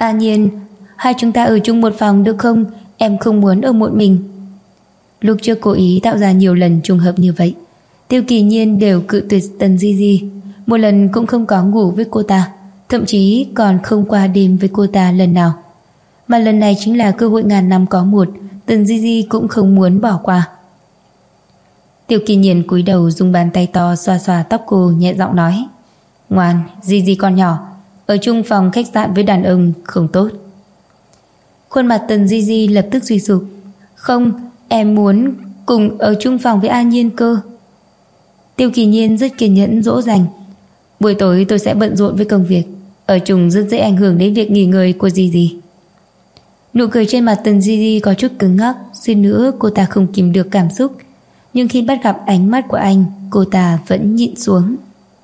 A Nhiên, hai chúng ta ở chung một phòng được không? Em không muốn ở một mình. Lúc trước cố ý tạo ra nhiều lần trùng hợp như vậy, Tiêu Kỳ Nhiên đều cự tuyệt Tần Di Di, một lần cũng không có ngủ với cô ta, thậm chí còn không qua đêm với cô ta lần nào. Mà lần này chính là cơ hội ngàn năm có một, Tần Di Di cũng không muốn bỏ qua. Tiêu Kỳ Nhiên cúi đầu dùng bàn tay to xoa xoa tóc cô, nhẹ giọng nói: Ngoan, Di Di con nhỏ, ở chung phòng khách sạn với đàn ông không tốt. Khuôn mặt Tần Di Di lập tức suy sụp. Không, em muốn cùng ở chung phòng với A Nhiên cơ. Tiêu Kỳ Nhiên rất kiên nhẫn dỗ dành: Buổi tối tôi sẽ bận rộn với công việc, ở chung rất dễ ảnh hưởng đến việc nghỉ ngơi của Di Di. Nụ cười trên mặt Tần Di Di có chút cứng ngắc, suýt nữa cô ta không kìm được cảm xúc, nhưng khi bắt gặp ánh mắt của anh, cô ta vẫn nhịn xuống.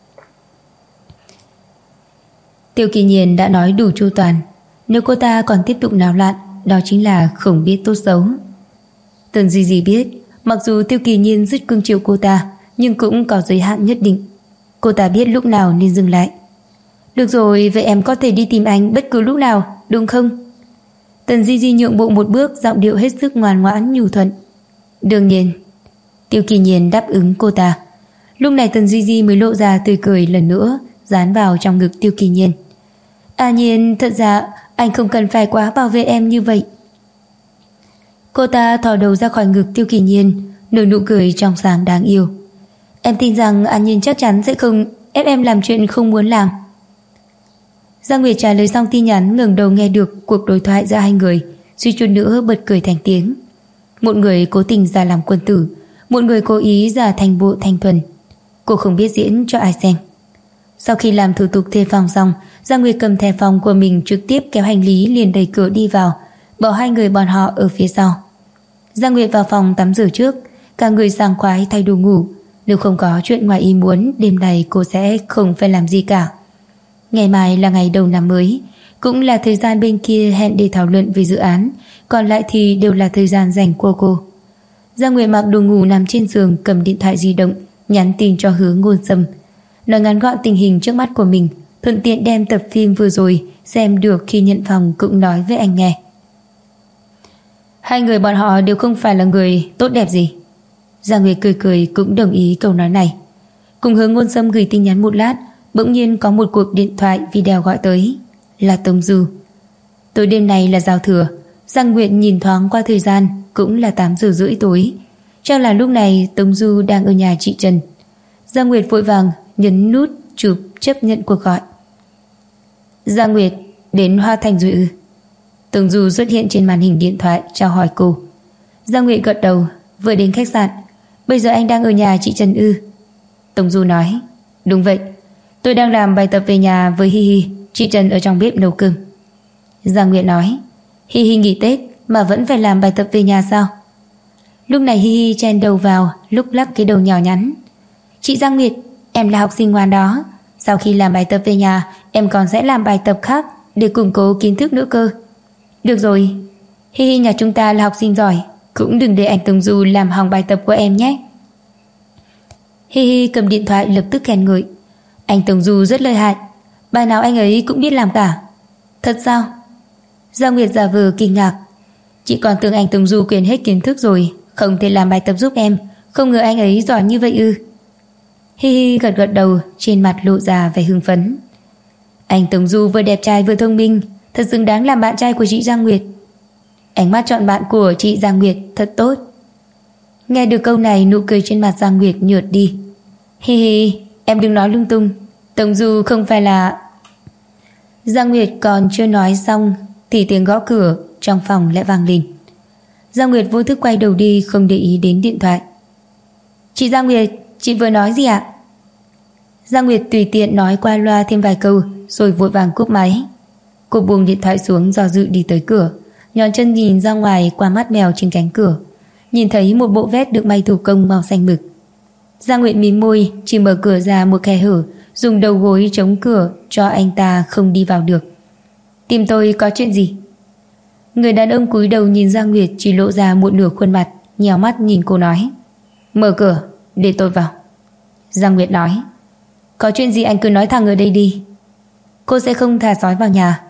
Tiêu Kỳ Nhiên đã nói đủ chu toàn, nếu cô ta còn tiếp tục náo loạn, đó chính là không biết tốt xấu. Tần Di Di biết, mặc dù Tiêu Kỳ Nhiên rất cưng chiều cô ta, nhưng cũng có giới hạn nhất định. Cô ta biết lúc nào nên dừng lại. Được rồi, vậy em có thể đi tìm anh bất cứ lúc nào, đúng không? Tần Di Di nhượng bộ một bước, giọng điệu hết sức ngoan ngoãn nhu thuận. Đương nhiên. Tiêu Kỳ Nhiên đáp ứng cô ta. Lúc này Tần Di Di mới lộ ra tươi cười lần nữa, dán vào trong ngực Tiêu Kỳ Nhiên. A Nhiên, thật ra anh không cần phải quá bảo vệ em như vậy. Cô ta thò đầu ra khỏi ngực Tiêu Kỳ Nhiên, nở nụ cười trong sáng đáng yêu. Em tin rằng A Nhiên chắc chắn sẽ không ép em làm chuyện không muốn làm. Giang Nguyệt trả lời xong tin nhắn, ngẩng đầu nghe được cuộc đối thoại giữa hai người, suýt chút nữa bật cười thành tiếng. Một người cố tình giả làm quân tử, một người cố ý giả thành bộ thanh thuần. Cô không biết diễn cho ai xem. Sau khi làm thủ tục thuê phòng xong, Giang Nguyệt cầm thẻ phòng của mình trực tiếp kéo hành lý liền đẩy cửa đi vào, bỏ hai người bọn họ ở phía sau. Giang Nguyệt vào phòng tắm rửa trước, cả người sảng khoái thay đồ ngủ. Nếu không có chuyện ngoài ý muốn, đêm này cô sẽ không phải làm gì cả. Ngày mai là ngày đầu năm mới, cũng là thời gian bên kia hẹn để thảo luận về dự án, còn lại thì đều là thời gian dành của cô. Giang Nguyệt mặc đồ ngủ nằm trên giường, cầm điện thoại di động nhắn tin cho Hứa Ngôn Sâm, nói ngắn gọn tình hình trước mắt của mình, thuận tiện đem tập phim vừa rồi xem được khi nhận phòng cũng nói với anh nghe. Hai người bọn họ đều không phải là người tốt đẹp gì. Giang Nguyệt cười cười cũng đồng ý câu nói này. Cùng Hứa Ngôn Sâm gửi tin nhắn một lát, bỗng nhiên có một cuộc điện thoại video gọi tới, là Tống Du. Tối đêm này là giao thừa. Giang Nguyệt nhìn thoáng qua thời gian, cũng là 8 giờ rưỡi tối. Chắc là lúc này Tống Du đang ở nhà chị Trần. Giang Nguyệt vội vàng nhấn nút chụp chấp nhận cuộc gọi. Giang Nguyệt, đến Hoa Thành rồi ư? Tống Du xuất hiện trên màn hình điện thoại chào hỏi cô. Giang Nguyệt gật đầu, vừa đến khách sạn. Bây giờ anh đang ở nhà chị Trần ư? Tống Du nói, đúng vậy, tôi đang làm bài tập về nhà với Hi Hi, chị Trần ở trong bếp nấu cơm. Giang Nguyệt nói, Hi Hi nghỉ Tết mà vẫn phải làm bài tập về nhà sao? Lúc này Hi Hi chen đầu vào, lúc lắc cái đầu nhỏ nhắn. Chị Giang Nguyệt, em là học sinh ngoan đó, sau khi làm bài tập về nhà em còn sẽ làm bài tập khác để củng cố kiến thức nữa cơ. Được rồi, Hi Hi nhà chúng ta là học sinh giỏi, cũng đừng để anh Tống Du làm hỏng bài tập của em nhé. Hi Hi cầm điện thoại lập tức khen ngợi, anh Tống Du rất lợi hại, bài nào anh ấy cũng biết làm cả. Thật sao? Giang Nguyệt giả vờ kinh ngạc. Chị còn tưởng anh Tống Du quên hết kiến thức rồi, không thể làm bài tập giúp em, không ngờ anh ấy giỏi như vậy ư? Hi Hi gật gật đầu, trên mặt lộ ra vẻ hưng phấn. Anh Tống Du vừa đẹp trai vừa thông minh, thật xứng đáng làm bạn trai của chị Giang Nguyệt. Ánh mắt chọn bạn của chị Giang Nguyệt thật tốt. Nghe được câu này, nụ cười trên mặt Giang Nguyệt nhợt đi. Hi Hi, em đừng nói lung tung, Tống Du không phải là... Giang Nguyệt còn chưa nói xong thì tiếng gõ cửa trong phòng lại vang lên. Giang Nguyệt vô thức quay đầu đi, không để ý đến điện thoại. Chị Giang Nguyệt, chị vừa nói gì ạ? Giang Nguyệt tùy tiện nói qua loa thêm vài câu rồi vội vàng cúp máy. Cô buông điện thoại xuống, do dự đi tới cửa, nhón chân nhìn ra ngoài qua mắt mèo trên cánh cửa, nhìn thấy một bộ vest được may thủ công màu xanh mực. Giang Nguyệt mím môi, chỉ mở cửa ra một khe hở, dùng đầu gối chống cửa cho anh ta không đi vào được. Tìm tôi có chuyện gì? Người đàn ông cúi đầu nhìn Giang Nguyệt, chỉ lộ ra một nửa khuôn mặt, nhéo mắt nhìn cô nói, mở cửa để tôi vào. Giang Nguyệt nói, có chuyện gì anh cứ nói thẳng ở đây đi. Cô sẽ không thả sói vào nhà.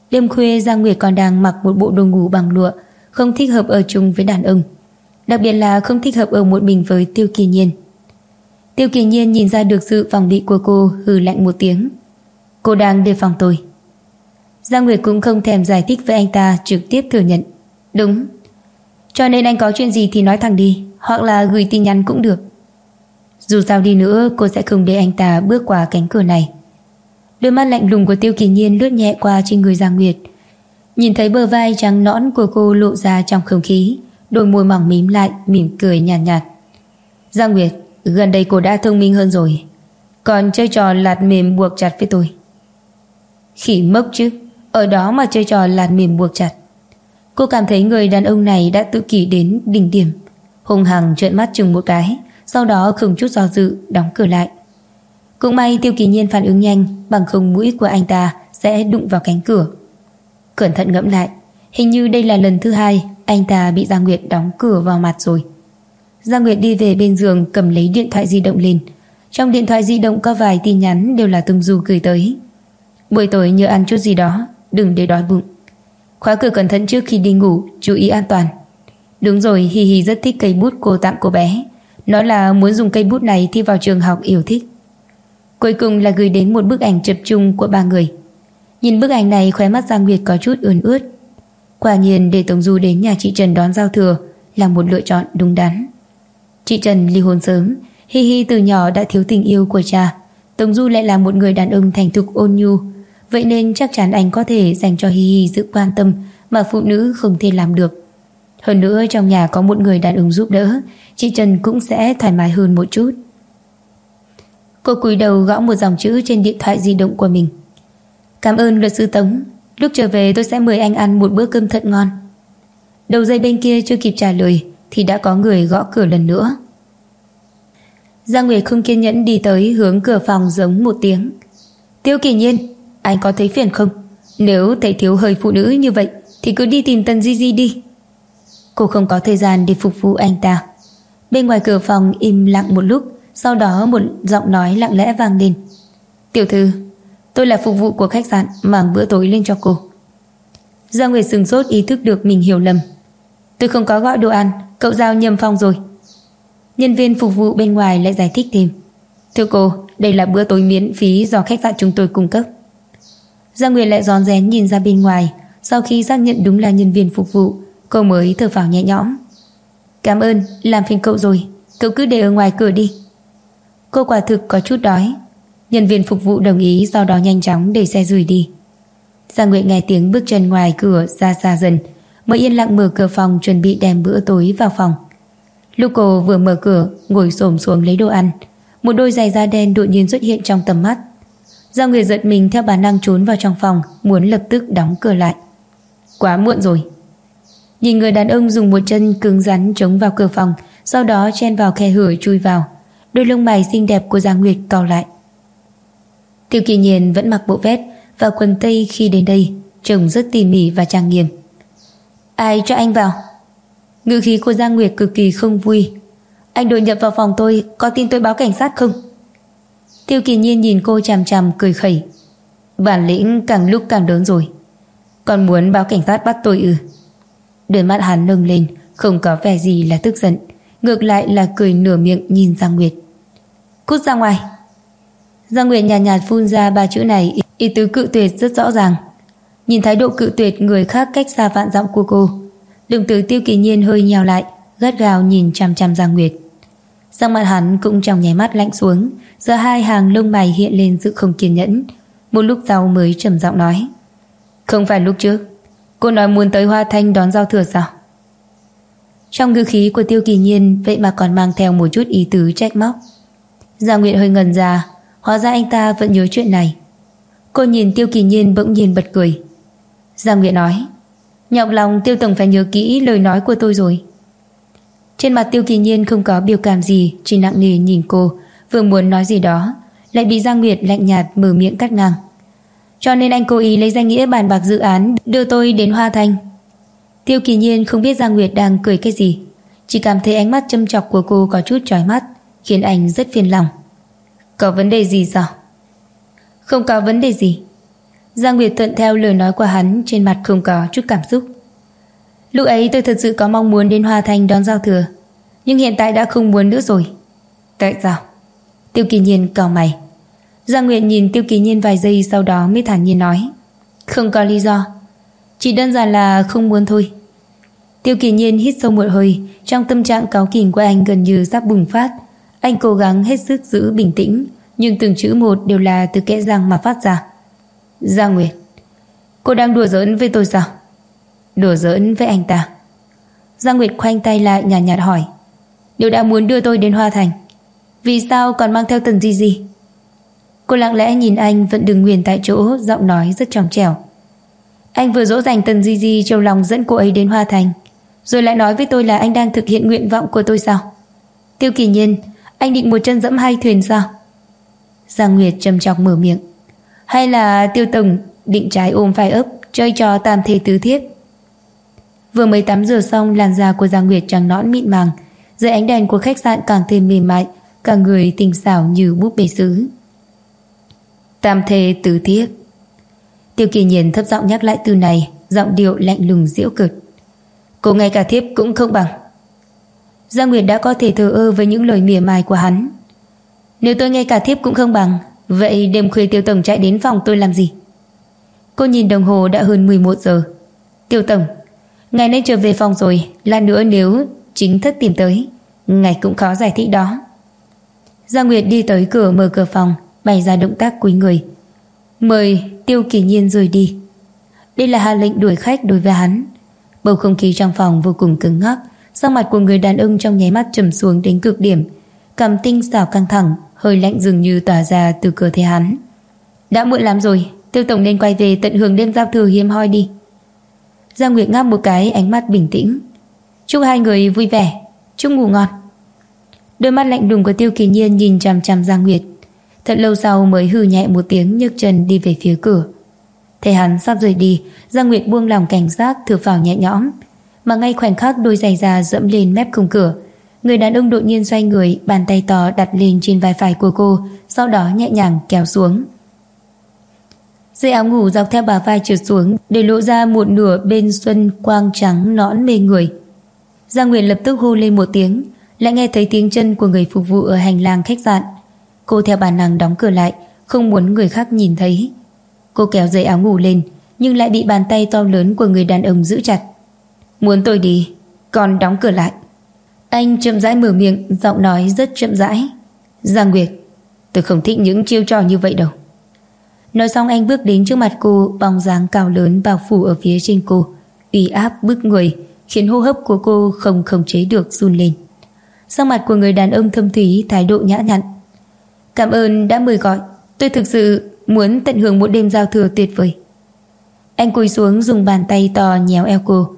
Đêm khuya Giang Nguyệt còn đang mặc một bộ đồ ngủ bằng lụa, không thích hợp ở chung với đàn ông, đặc biệt là không thích hợp ở một mình với Tiêu Kỳ Nhiên. Tiêu Kỳ Nhiên nhìn ra được sự phòng bị của cô, hừ lạnh một tiếng. Cô đang đề phòng tôi. Giang Nguyệt cũng không thèm giải thích với anh ta, trực tiếp thừa nhận. Đúng. Cho nên anh có chuyện gì thì nói thẳng đi, hoặc là gửi tin nhắn cũng được. Dù sao đi nữa cô sẽ không để anh ta bước qua cánh cửa này. Đôi mắt lạnh lùng của Tiêu Kỳ Nhiên lướt nhẹ qua trên người Giang Nguyệt. Nhìn thấy bờ vai trắng nõn của cô lộ ra trong không khí, đôi môi mỏng mím lại, mỉm cười nhàn nhạt. Giang Nguyệt, gần đây cô đã thông minh hơn rồi, còn chơi trò lạt mềm buộc chặt với tôi. Khỉ mốc chứ, ở đó mà chơi trò lạt mềm buộc chặt. Cô cảm thấy người đàn ông này đã tự kỷ đến đỉnh điểm, hung hăng trợn mắt chừng một cái, sau đó không chút do dự đóng cửa lại. Cũng may Tiêu Kỳ Nhiên phản ứng nhanh, bằng không mũi của anh ta sẽ đụng vào cánh cửa. Cẩn thận ngẫm lại, hình như đây là lần thứ hai anh ta bị Giang Nguyệt đóng cửa vào mặt rồi. Giang Nguyệt đi về bên giường, cầm lấy điện thoại di động lên. Trong điện thoại di động có vài tin nhắn đều là Tông Du gửi tới. Buổi tối nhớ ăn chút gì đó, đừng để đói bụng. Khóa cửa cẩn thận trước khi đi ngủ, chú ý an toàn. Đúng rồi, Hi Hi rất thích cây bút cô tặng cô bé. Nó là muốn dùng cây bút này thi vào trường học yêu thích. Cuối cùng là gửi đến một bức ảnh chụp chung của ba người. Nhìn bức ảnh này, khóe mắt Giang Nguyệt có chút ươn ướt. Quả nhiên để Tống Du đến nhà chị Trần đón giao thừa là một lựa chọn đúng đắn. Chị Trần ly hôn sớm, Hi Hi từ nhỏ đã thiếu tình yêu của cha. Tống Du lại là một người đàn ông thành thục ôn nhu, vậy nên chắc chắn anh có thể dành cho Hi Hi sự quan tâm mà phụ nữ không thể làm được. Hơn nữa trong nhà có một người đàn ông giúp đỡ, chị Trần cũng sẽ thoải mái hơn một chút. Cô cúi đầu gõ một dòng chữ trên điện thoại di động của mình. Cảm ơn luật sư Tống, lúc trở về tôi sẽ mời anh ăn một bữa cơm thật ngon. Đầu dây bên kia chưa kịp trả lời thì đã có người gõ cửa lần nữa. Giang Nguyệt không kiên nhẫn đi tới, hướng cửa phòng giống một tiếng. Tiêu Kỳ Nhiên, anh có thấy phiền không? Nếu thấy thiếu hơi phụ nữ như vậy thì cứ đi tìm Tần Di Di đi. Cô không có thời gian để phục vụ anh ta. Bên ngoài cửa phòng im lặng một lúc, sau đó một giọng nói lặng lẽ vang lên. Tiểu thư, tôi là phục vụ của khách sạn, mang bữa tối lên cho cô. Giang Nguyệt sửng sốt, ý thức được mình hiểu lầm. Tôi không có gọi đồ ăn, cậu giao nhầm phòng rồi. Nhân viên phục vụ bên ngoài lại giải thích thêm. Thưa cô, đây là bữa tối miễn phí do khách sạn chúng tôi cung cấp. Giang Nguyệt lại rón rén nhìn ra bên ngoài. Sau khi xác nhận đúng là nhân viên phục vụ, cô mới thở phào nhẹ nhõm. Cảm ơn, làm phiền cậu rồi, cậu cứ để ở ngoài cửa đi. Cô quả thực có chút đói. Nhân viên phục vụ đồng ý, sau đó nhanh chóng đẩy xe rời đi. Giang Nguyệt nghe tiếng bước chân ngoài cửa ra xa dần, mới yên lặng mở cửa phòng chuẩn bị đem bữa tối vào phòng. Lúc cô vừa mở cửa, ngồi xổm xuống lấy đồ ăn, một đôi giày da đen đột nhiên xuất hiện trong tầm mắt. Giang Nguyệt giật mình, theo bản năng trốn vào trong phòng, muốn lập tức đóng cửa lại. Quá muộn rồi. Nhìn người đàn ông dùng một chân cứng rắn chống vào cửa phòng, sau đó chen vào khe hở chui vào. Đôi lông mày xinh đẹp của Giang Nguyệt cau lại. Tiêu Kỳ Nhiên vẫn mặc bộ vest và quần tây khi đến đây, trông rất tỉ mỉ và trang nghiêm. Ai cho anh vào? Ngữ khí của Giang Nguyệt cực kỳ không vui. Anh đột nhập vào phòng tôi, có tin tôi báo cảnh sát không? Tiêu Kỳ Nhiên nhìn cô chằm chằm cười khẩy. Bản lĩnh càng lúc càng lớn rồi, còn muốn báo cảnh sát bắt tôi ư? Đôi mắt hắn nâng lên, không có vẻ gì là tức giận, ngược lại là cười nửa miệng nhìn Giang Nguyệt. Cút ra ngoài. Giang Nguyệt nhàn nhạt phun ra ba chữ này, ý tứ cự tuyệt rất rõ ràng. Nhìn thái độ cự tuyệt người khác cách xa vạn dặm của cô, đồng tử Tiêu Kỳ Nhiên hơi nhào lại, gắt gao nhìn chằm chằm Giang Nguyệt. Sắc mặt hắn cũng trong nháy mắt lạnh xuống, giữa hai hàng lông mày hiện lên sự không kiên nhẫn. Một lúc sau mới trầm giọng nói. Không phải lúc trước cô nói muốn tới Hoa Thanh đón giao thừa sao? Trong ngữ khí của Tiêu Kỳ Nhiên vậy mà còn mang theo một chút ý tứ trách móc. Giang Nguyệt hơi ngần ra, hóa ra anh ta vẫn nhớ chuyện này. Cô nhìn Tiêu Kỳ Nhiên bỗng nhiên bật cười. Giang Nguyệt nói, nhọc lòng Tiêu tổng phải nhớ kỹ lời nói của tôi rồi. Trên mặt Tiêu Kỳ Nhiên không có biểu cảm gì, chỉ nặng nề nhìn cô, vừa muốn nói gì đó lại bị Giang Nguyệt lạnh nhạt mở miệng cắt ngang. Cho nên anh cố ý lấy danh nghĩa bàn bạc dự án đưa tôi đến Hoa Thanh. Tiêu Kỳ Nhiên không biết Giang Nguyệt đang cười cái gì, chỉ cảm thấy ánh mắt châm chọc của cô có chút chói mắt, khiến anh rất phiền lòng. Có vấn đề gì sao? Không có vấn đề gì. Giang Nguyệt thuận theo lời nói của hắn, trên mặt không có chút cảm xúc. Lúc ấy tôi thật sự có mong muốn đến Hoa Thành đón giao thừa, nhưng hiện tại đã không muốn nữa rồi. Tại sao? Tiêu Kỳ Nhiên cau mày. Giang Nguyệt nhìn Tiêu Kỳ Nhiên vài giây, sau đó mới thản nhiên nói, không có lý do, chỉ đơn giản là không muốn thôi. Tiêu Kỳ Nhiên hít sâu một hơi, trong tâm trạng cáu kỉnh của anh gần như sắp bùng phát. Anh cố gắng hết sức giữ bình tĩnh, nhưng từng chữ một đều là từ kẽ răng mà phát ra. Giang Nguyệt, cô đang đùa giỡn với tôi sao? Đùa giỡn với anh ta? Giang Nguyệt khoanh tay lại, nhàn nhạt hỏi, nếu đã muốn đưa tôi đến Hoa Thành, vì sao còn mang theo Tần Di Di? Cô lặng lẽ nhìn anh, vẫn đứng nguyên tại chỗ, giọng nói rất trong trẻo. Anh vừa dỗ dành Tần Di Di trêu lòng dẫn cô ấy đến Hoa Thành, rồi lại nói với tôi là anh đang thực hiện nguyện vọng của tôi sao? Tiêu Kỳ Nhiên, anh định một chân dẫm hai thuyền sao? Giang Nguyệt trầm trọng mở miệng. Hay là Tiêu tổng định trái ôm phải ấp, chơi trò tam thể tứ thiết? Vừa mới tắm rửa xong, làn da của Giang Nguyệt trắng nõn mịn màng, dưới ánh đèn của khách sạn càng thêm mềm mại, cả người tinh xảo như búp bê sứ. Tam thể tứ thiết. Tiêu Kỳ Nhiên thấp giọng nhắc lại từ này, giọng điệu lạnh lùng giễu cợt. Cô ngay cả thiếp cũng không bằng. Giang Nguyệt đã có thể thờ ơ với những lời mỉa mai của hắn. Nếu tôi ngay cả thiếp cũng không bằng, vậy đêm khuya Tiêu tổng chạy đến phòng tôi làm gì? Cô nhìn đồng hồ đã hơn 11 giờ. Tiêu tổng, ngài nên trở về phòng rồi, lát nữa nếu chính thất tìm tới, ngài cũng khó giải thích đó. Giang Nguyệt đi tới cửa, mở cửa phòng, bày ra động tác cúi người, mời Tiêu Kỳ Nhiên rời đi. Đây là hạ lệnh đuổi khách đối với hắn. Bầu không khí trong phòng vô cùng cứng ngắc, sắc mặt của người đàn ông trong nháy mắt trầm xuống đến cực điểm, cằm tinh xảo căng thẳng, hơi lạnh dường như tỏa ra từ cơ thể hắn. Đã muộn lắm rồi, Tiêu tổng nên quay về tận hưởng đêm giao thừa hiếm hoi đi. Giang Nguyệt ngáp một cái, ánh mắt bình tĩnh. Chúc hai người vui vẻ, chúc ngủ ngon. Đôi mắt lạnh lùng của Tiêu Kỳ Nhiên nhìn chằm chằm Giang Nguyệt, thật lâu sau mới hừ nhẹ một tiếng, nhấc chân đi về phía cửa. Thấy hắn sắp rời đi, Giang Nguyệt buông lòng cảnh giác, thở phào nhẹ nhõm. Mà ngay khoảnh khắc đôi giày da dẫm lên mép khung cửa, người đàn ông đột nhiên xoay người, bàn tay to đặt lên trên vai phải của cô, sau đó nhẹ nhàng kéo xuống. Dây áo ngủ dọc theo bả vai trượt xuống, để lộ ra một nửa bên xuân quang trắng nõn mê người. Giang Nguyệt lập tức hô lên một tiếng, lại nghe thấy tiếng chân của người phục vụ ở hành lang khách sạn. Cô theo bản năng đóng cửa lại, không muốn người khác nhìn thấy. Cô kéo dây áo ngủ lên, nhưng lại bị bàn tay to lớn của người đàn ông giữ chặt. Muốn tôi đi, còn đóng cửa lại? Anh chậm rãi mở miệng, giọng nói rất chậm rãi. Giang Nguyệt, tôi không thích những chiêu trò như vậy đâu. Nói xong anh bước đến trước mặt cô, bóng dáng cao lớn bao phủ ở phía trên cô, uy áp bức người, khiến hô hấp của cô không khống chế được run lên. Sắc mặt của người đàn ông thâm thúy, thái độ nhã nhặn. Cảm ơn đã mời gọi, tôi thực sự muốn tận hưởng một đêm giao thừa tuyệt vời. Anh cúi xuống, dùng bàn tay to nhéo eo cô.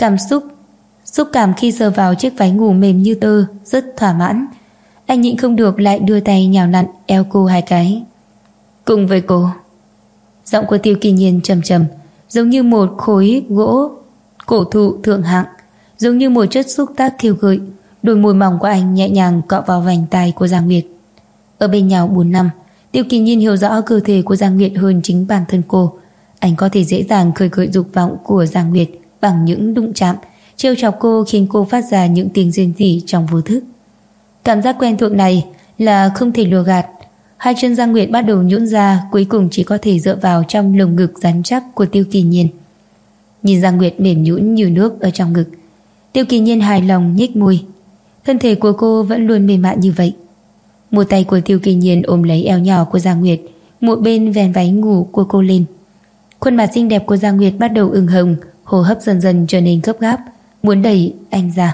Xúc cảm khi sờ vào chiếc váy ngủ mềm như tơ rất thỏa mãn. Anh nhịn không được lại đưa tay nhào nặn eo cô hai cái. Cùng với cô. Giọng của Tiêu Kỳ Nhiên trầm trầm, giống như một khối gỗ cổ thụ thượng hạng, giống như một chất xúc tác khiêu gợi. Đôi môi mỏng của anh nhẹ nhàng cọ vào vành tai của Giang Nguyệt. Ở bên nhau 4 năm, Tiêu Kỳ Nhiên hiểu rõ cơ thể của Giang Nguyệt hơn chính bản thân cô. Anh có thể dễ dàng khơi gợi dục vọng của Giang Nguyệt bằng những đụng chạm, trêu chọc cô, khiến cô phát ra những tiếng rên rỉ trong vô thức. Cảm giác quen thuộc này là không thể lừa gạt. Hai chân Giang Nguyệt bắt đầu nhũn ra, cuối cùng chỉ có thể dựa vào trong lồng ngực rắn chắc của Tiêu Kỳ Nhiên. Nhìn Giang Nguyệt mềm nhũn như nước ở trong ngực, Tiêu Kỳ Nhiên hài lòng nhếch môi. Thân thể của cô vẫn luôn mềm mại như vậy. Một tay của Tiêu Kỳ Nhiên ôm lấy eo nhỏ của Giang Nguyệt, một bên vén váy ngủ của cô lên. Khuôn mặt xinh đẹp của Giang Nguyệt bắt đầu ửng hồng, hô hấp dần dần trở nên gấp gáp, muốn đẩy anh ra.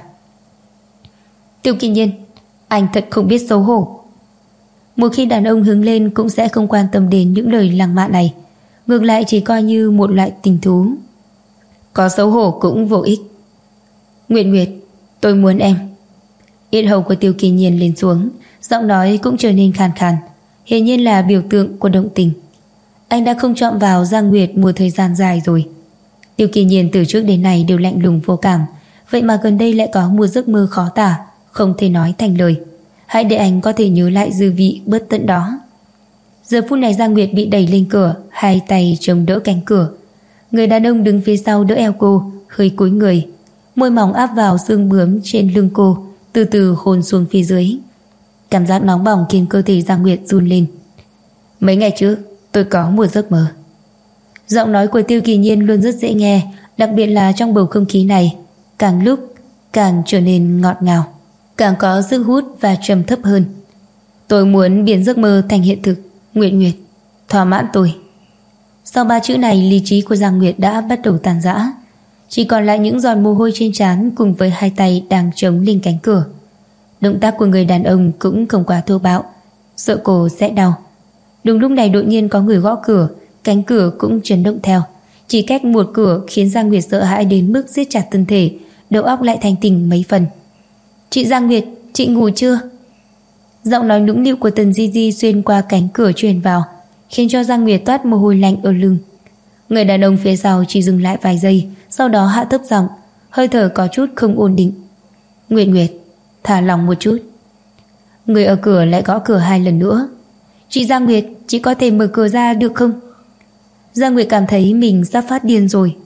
Tiêu Kỳ Nhiên, anh thật không biết xấu hổ. Một khi đàn ông hứng lên cũng sẽ không quan tâm đến những lời lăng mạ này, ngược lại chỉ coi như một loại tình thú. Có xấu hổ cũng vô ích. Nguyệt Nguyệt, tôi muốn em. Yết hầu của Tiêu Kỳ Nhiên lên xuống, giọng nói cũng trở nên khàn khàn, hiển nhiên là biểu tượng của động tình. Anh đã không chọn vào Giang Nguyệt một thời gian dài rồi. Tiêu Kỳ Nhiên từ trước đến nay đều lạnh lùng vô cảm, vậy mà gần đây lại có một giấc mơ khó tả, không thể nói thành lời. Hãy để anh có thể nhớ lại dư vị bất tận đó. Giờ phút này Giang Nguyệt bị đẩy lên cửa, hai tay chống đỡ cánh cửa. Người đàn ông đứng phía sau đỡ eo cô, hơi cúi người, môi mỏng áp vào xương bướm trên lưng cô, từ từ hôn xuống phía dưới. Cảm giác nóng bỏng khiến cơ thể Giang Nguyệt run lên. Mấy ngày trước tôi có một giấc mơ. Giọng nói của Tiêu Kỳ Nhiên luôn rất dễ nghe, đặc biệt là trong bầu không khí này, càng lúc càng trở nên ngọt ngào, càng có sức hút và trầm thấp hơn. Tôi muốn biến giấc mơ thành hiện thực. Nguyệt Nguyệt, thỏa mãn tôi. Sau 3 chữ này, lý trí của Giang Nguyệt đã bắt đầu tàn rã, chỉ còn lại những giọt mồ hôi trên trán cùng với hai tay đang chống lên cánh cửa. Động tác của người đàn ông cũng không quá thô bạo, sợ cô sẽ đau. Đúng lúc này đột nhiên có người gõ cửa, cánh cửa cũng chấn động theo. Chỉ cách một cửa khiến Giang Nguyệt sợ hãi đến mức siết chặt thân thể, đầu óc lại thành tỉnh mấy phần. Chị Giang Nguyệt, chị ngủ chưa? Giọng nói nũng nịu của Tần Di Di xuyên qua cánh cửa truyền vào, khiến cho Giang Nguyệt toát mồ hôi lạnh ở lưng. Người đàn ông phía sau chỉ dừng lại vài giây, sau đó hạ thấp giọng, hơi thở có chút không ổn định. Nguyệt Nguyệt, thả lòng một chút. Người ở cửa lại gõ cửa 2 lần nữa. Chị Giang Nguyệt, chị có thể mở cửa ra được không? Giang Nguyệt cảm thấy mình sắp phát điên rồi.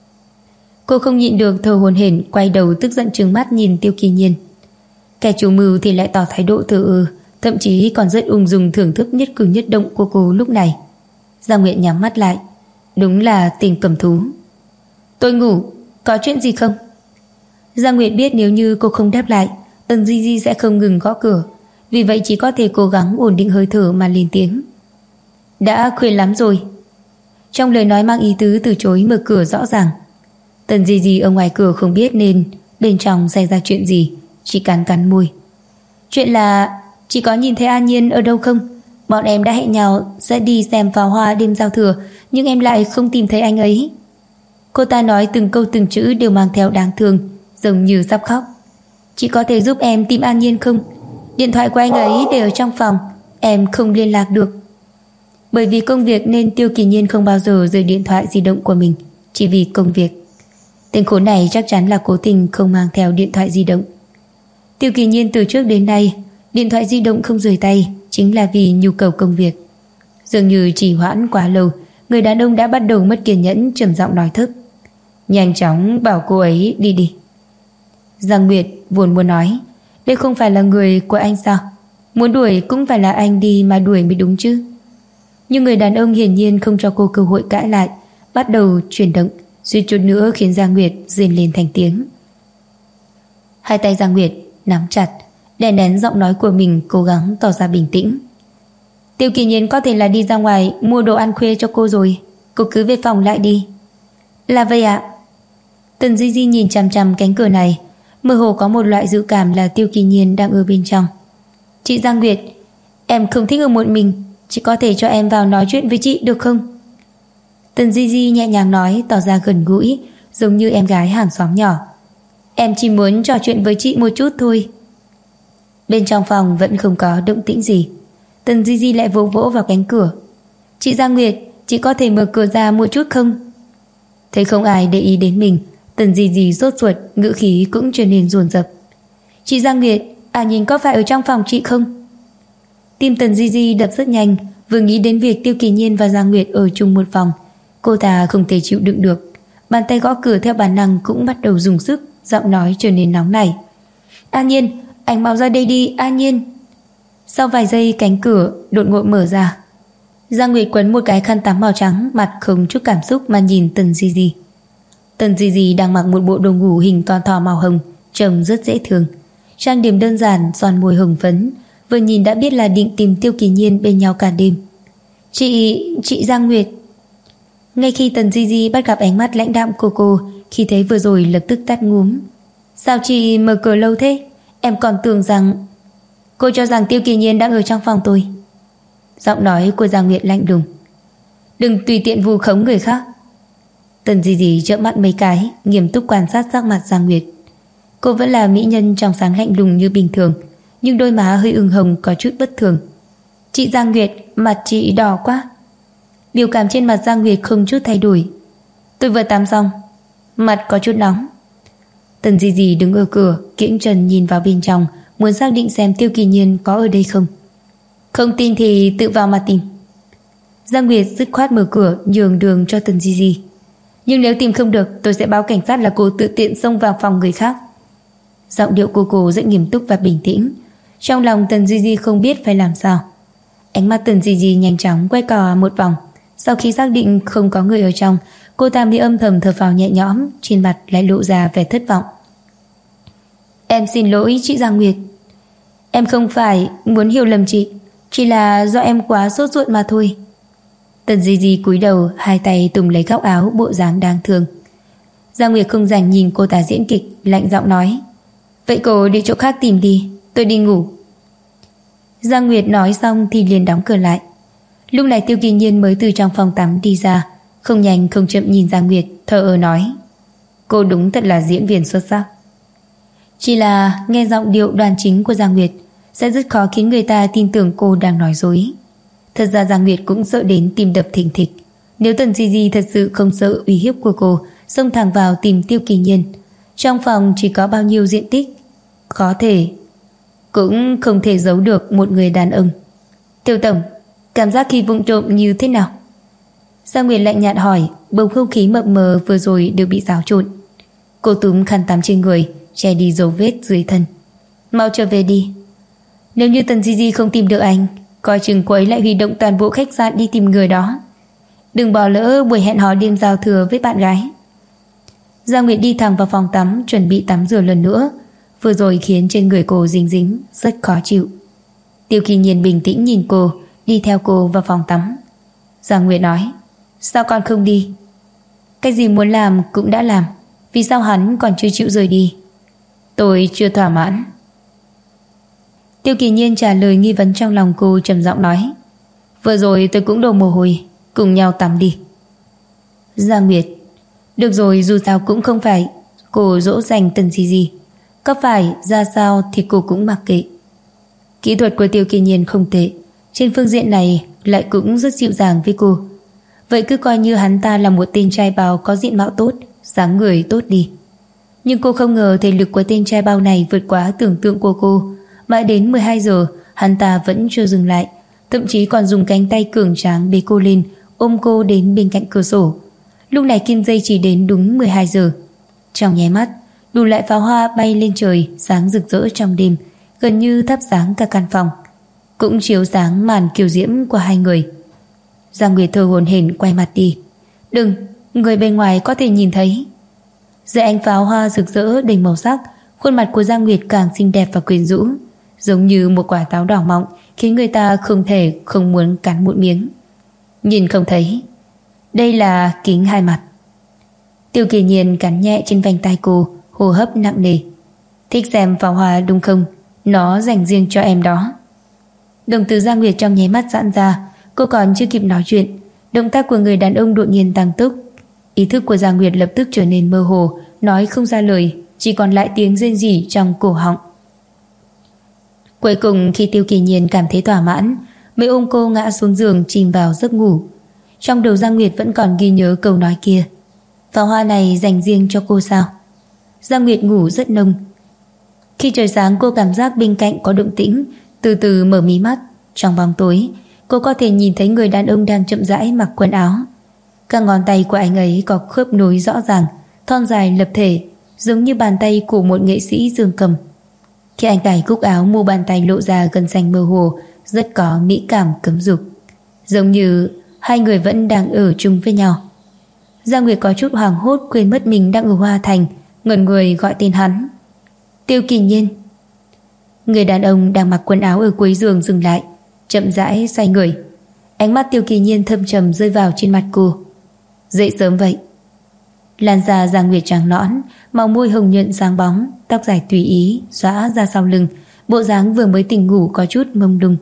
Cô không nhịn được thở hổn hển, quay đầu tức giận trừng mắt nhìn Tiêu Kỳ Nhiên. Kẻ chủ mưu thì lại tỏ thái độ thờ ơ, thậm chí còn rất ung dung thưởng thức nhất cử nhất động của cô lúc này. Giang Nguyệt nhắm mắt lại. Đúng là tình cầm thú. Tôi ngủ, có chuyện gì không? Giang Nguyệt biết nếu như cô không đáp lại, Tần Di Di sẽ không ngừng gõ cửa, vì vậy chỉ có thể cố gắng ổn định hơi thở mà lên tiếng. Đã khuya lắm rồi. Trong lời nói mang ý tứ từ chối mở cửa rõ ràng. Tần Di Di ở ngoài cửa không biết nên bên trong xảy ra chuyện gì, chỉ cắn cắn môi. Chuyện là chị có nhìn thấy An Nhiên ở đâu không? Bọn em đã hẹn nhau sẽ đi xem pháo hoa đêm giao thừa, nhưng em lại không tìm thấy anh ấy. Cô ta nói từng câu từng chữ đều mang theo đáng thương, giống như sắp khóc. Chị có thể giúp em tìm An Nhiên không? Điện thoại của anh ấy để ở trong phòng, em không liên lạc được. Bởi vì công việc nên Tiêu Kỳ Nhiên không bao giờ rời điện thoại di động của mình, chỉ vì công việc. Tên khốn này chắc chắn là cố tình không mang theo điện thoại di động. Tiêu Kỳ Nhiên từ trước đến nay, điện thoại di động không rời tay chính là vì nhu cầu công việc. Dường như trì hoãn quá lâu, người đàn ông đã bắt đầu mất kiên nhẫn, trầm giọng nói thấp. Nhanh chóng bảo cô ấy đi đi. Giang Nguyệt vốn muốn nói, đây không phải là người của anh sao? Muốn đuổi cũng phải là anh đi mà đuổi mới đúng chứ. Nhưng người đàn ông hiển nhiên không cho cô cơ hội cãi lại, bắt đầu chuyển động, suýt chút nữa khiến Giang Nguyệt rên lên thành tiếng. Hai tay Giang Nguyệt nắm chặt, đè nén giọng nói của mình, cố gắng tỏ ra bình tĩnh. Tiêu Kỳ Nhiên có thể là đi ra ngoài mua đồ ăn khuya cho cô rồi, cô cứ về phòng lại đi. Là vậy ạ. Tần Di Di nhìn chằm chằm cánh cửa này, mơ hồ có một loại dự cảm là Tiêu Kỳ Nhiên đang ở bên trong. Chị Giang Nguyệt, em không thích ở một mình, chị có thể cho em vào nói chuyện với chị được không? Tần Di Di nhẹ nhàng nói, tỏ ra gần gũi, giống như em gái hàng xóm nhỏ. Em chỉ muốn trò chuyện với chị một chút thôi. Bên trong phòng vẫn không có động tĩnh gì. Tần Di Di lại vỗ vỗ vào cánh cửa. Chị Giang Nguyệt, chị có thể mở cửa ra một chút không? Thấy không ai để ý đến mình, Tần Di Di sốt ruột, ngữ khí cũng trở nên dồn dập. Chị Giang Nguyệt, nhìn có phải ở trong phòng chị không? Tim Tần Di Di đập rất nhanh, vừa nghĩ đến việc Tiêu Kỳ Nhiên và Giang Nguyệt ở chung một phòng, cô ta không thể chịu đựng được. Bàn tay gõ cửa theo bản năng cũng bắt đầu dùng sức, giọng nói trở nên nóng nảy. An Nhiên, anh mau ra đây đi, An Nhiên. Sau vài giây cánh cửa đột ngột mở ra. Giang Nguyệt quấn một cái khăn tắm màu trắng, mặt không chút cảm xúc mà nhìn Tần Di Di. Tần Di Di đang mặc một bộ đồ ngủ hình to thò màu hồng, trông rất dễ thương. Trang điểm đơn giản, son môi hồng phấn, vừa nhìn đã biết là định tìm Tiêu Kỳ Nhiên bên nhau cả đêm. Chị Giang Nguyệt. Ngay khi Tần Di Di bắt gặp ánh mắt lãnh đạm của cô, khi thấy vừa rồi lập tức tắt ngúm. Sao chị mở cửa lâu thế? Em còn tưởng rằng... Cô cho rằng Tiêu Kỳ Nhiên đang ở trong phòng tôi. Giọng nói của Giang Nguyệt lạnh lùng. Đừng tùy tiện vu khống người khác. Tần Di Di trợn mắt mấy cái, nghiêm túc quan sát sắc mặt Giang Nguyệt. Cô vẫn là mỹ nhân trong sáng lạnh lùng như bình thường, nhưng đôi má hơi ửng hồng có chút bất thường. Chị Giang Nguyệt, mặt chị đỏ quá. Biểu cảm trên mặt Giang Nguyệt không chút thay đổi. Tôi vừa tắm xong, mặt có chút nóng. Tần Di Di đứng ở cửa, kiễng chân nhìn vào bên trong, muốn xác định xem Tiêu Kỳ Nhiên có ở đây không. Không tin thì tự vào mà tìm. Giang Nguyệt dứt khoát mở cửa nhường đường cho Tần Di Di. Nhưng nếu tìm không được, tôi sẽ báo cảnh sát là cô tự tiện xông vào phòng người khác. Giọng điệu cô rất nghiêm túc và bình tĩnh. Trong lòng Tần Di Di không biết phải làm sao. Ánh mắt Tần Di Di nhanh chóng quay cò một vòng. Sau khi xác định không có người ở trong, cô ta mới âm thầm thở phào nhẹ nhõm, trên mặt lại lộ ra vẻ thất vọng. Em xin lỗi chị Giang Nguyệt. Em không phải muốn hiểu lầm chị, chỉ là do em quá sốt ruột mà thôi. Tần Di Di cúi đầu, hai tay tùng lấy góc áo, bộ dáng đáng thương. Giang Nguyệt không rảnh nhìn cô ta diễn kịch, lạnh giọng nói: Vậy cô đi chỗ khác tìm đi, tôi đi ngủ. Giang Nguyệt nói xong thì liền đóng cửa lại. Lúc này Tiêu Kỳ Nhiên mới từ trong phòng tắm đi ra, không nhanh không chậm nhìn Giang Nguyệt, thờ ơ nói: Cô đúng thật là diễn viên xuất sắc. Chỉ là nghe giọng điệu đoan chính của Giang Nguyệt sẽ rất khó khiến người ta tin tưởng cô đang nói dối. Thật ra Giang Nguyệt cũng sợ đến tim đập thình thịch. Nếu Tần Di Di thật sự không sợ uy hiếp của cô, xông thẳng vào tìm Tiêu Kỳ Nhiên, trong phòng chỉ có bao nhiêu diện tích, có thể cũng không thể giấu được một người đàn ông. Tiêu tổng, cảm giác khi vụng trộm như thế nào? Giang Nguyệt lạnh nhạt hỏi, bầu không khí mập mờ vừa rồi đều bị xáo trộn. Cô túm khăn tắm trên người, che đi dấu vết dưới thân. Mau trở về đi. Nếu như Tần Di Di không tìm được anh, coi chừng cô ấy lại huy động toàn bộ khách sạn đi tìm người đó. Đừng bỏ lỡ buổi hẹn hò đêm giao thừa với bạn gái. Giang Nguyệt đi thẳng vào phòng tắm, chuẩn bị tắm rửa lần nữa. Vừa rồi khiến trên người cô dính dính, rất khó chịu. Tiêu Kỳ Nhiên bình tĩnh nhìn cô, đi theo cô vào phòng tắm. Giang Nguyệt nói: Sao con không đi? Cái gì muốn làm cũng đã làm, vì sao hắn còn chưa chịu rời đi? Tôi chưa thỏa mãn. Tiêu Kỳ Nhiên trả lời nghi vấn trong lòng cô, trầm giọng nói: Vừa rồi tôi cũng đổ mồ hôi, cùng nhau tắm đi. Giang Nguyệt: Được rồi, dù sao cũng không phải cô dỗ dành Tần Di Di, có phải ra sao thì cô cũng mặc kệ. Kỹ thuật của Tiêu Kỳ Nhiên không tệ, trên phương diện này lại cũng rất dịu dàng với cô. Vậy cứ coi như hắn ta là một tên trai bao có diện mạo tốt, dáng người tốt đi. Nhưng cô không ngờ thể lực của tên trai bao này vượt quá tưởng tượng của cô. Mãi đến 12 giờ hắn ta vẫn chưa dừng lại, thậm chí còn dùng cánh tay cường tráng bế cô lên, ôm cô đến bên cạnh cửa sổ. Lúc này kim dây chỉ đến đúng 12 giờ. Trong nháy mắt, đủ loại pháo hoa bay lên trời, sáng rực rỡ trong đêm, gần như thắp sáng cả căn phòng, cũng chiếu sáng màn kiều diễm của hai người. Giang Nguyệt thở hổn hển quay mặt đi. Đừng, người bên ngoài có thể nhìn thấy. Dưới ánh pháo hoa rực rỡ đầy màu sắc, khuôn mặt của Giang Nguyệt càng xinh đẹp và quyến rũ, giống như một quả táo đỏ mọng, khiến người ta không thể không muốn cắn một miếng. Nhìn không thấy. Đây là kính hai mặt. Tiêu Kỳ Nhiên cắn nhẹ trên vành tai cô, hô hấp nặng nề. Thích xem pháo hoa đúng không? Nó dành riêng cho em đó. Đồng tử Giang Nguyệt trong nháy mắt giãn ra. Cô còn chưa kịp nói chuyện, động tác của người đàn ông đột nhiên tăng tốc. Ý thức của Giang Nguyệt lập tức trở nên mơ hồ, nói không ra lời, chỉ còn lại tiếng rên rỉ trong cổ họng. Cuối cùng khi Tiêu Kỳ Nhiên cảm thấy thỏa mãn, mới ôm cô ngã xuống giường chìm vào giấc ngủ. Trong đầu Giang Nguyệt vẫn còn ghi nhớ câu nói kia: pháo hoa này dành riêng cho cô sao? Giang Nguyệt ngủ rất nông. Khi trời sáng cô cảm giác bên cạnh có động tĩnh, từ từ mở mí mắt. Trong bóng tối, cô có thể nhìn thấy người đàn ông đang chậm rãi mặc quần áo. Các ngón tay của anh ấy có khớp nối rõ ràng, thon dài lập thể, giống như bàn tay của một nghệ sĩ dương cầm. Khi anh cài cúc áo, mu bàn tay lộ ra gân xanh mơ hồ, rất có mỹ cảm cấm dục, giống như hai người vẫn đang ở chung với nhau. Giang Nguyệt có chút hoảng hốt, quên mất mình đang ở Hoa Thành, ngẩn người gọi tên hắn: Tiêu Kỳ Nhiên. Người đàn ông đang mặc quần áo ở cuối giường dừng lại, chậm rãi xoay người. Ánh mắt Tiêu Kỳ Nhiên thâm trầm rơi vào trên mặt cô. Dậy sớm vậy? Làn da Giang Nguyệt trắng nõn, màu môi hồng nhuận sáng bóng, tóc dài tùy ý xõa ra sau lưng, bộ dáng vừa mới tỉnh ngủ có chút mông lung.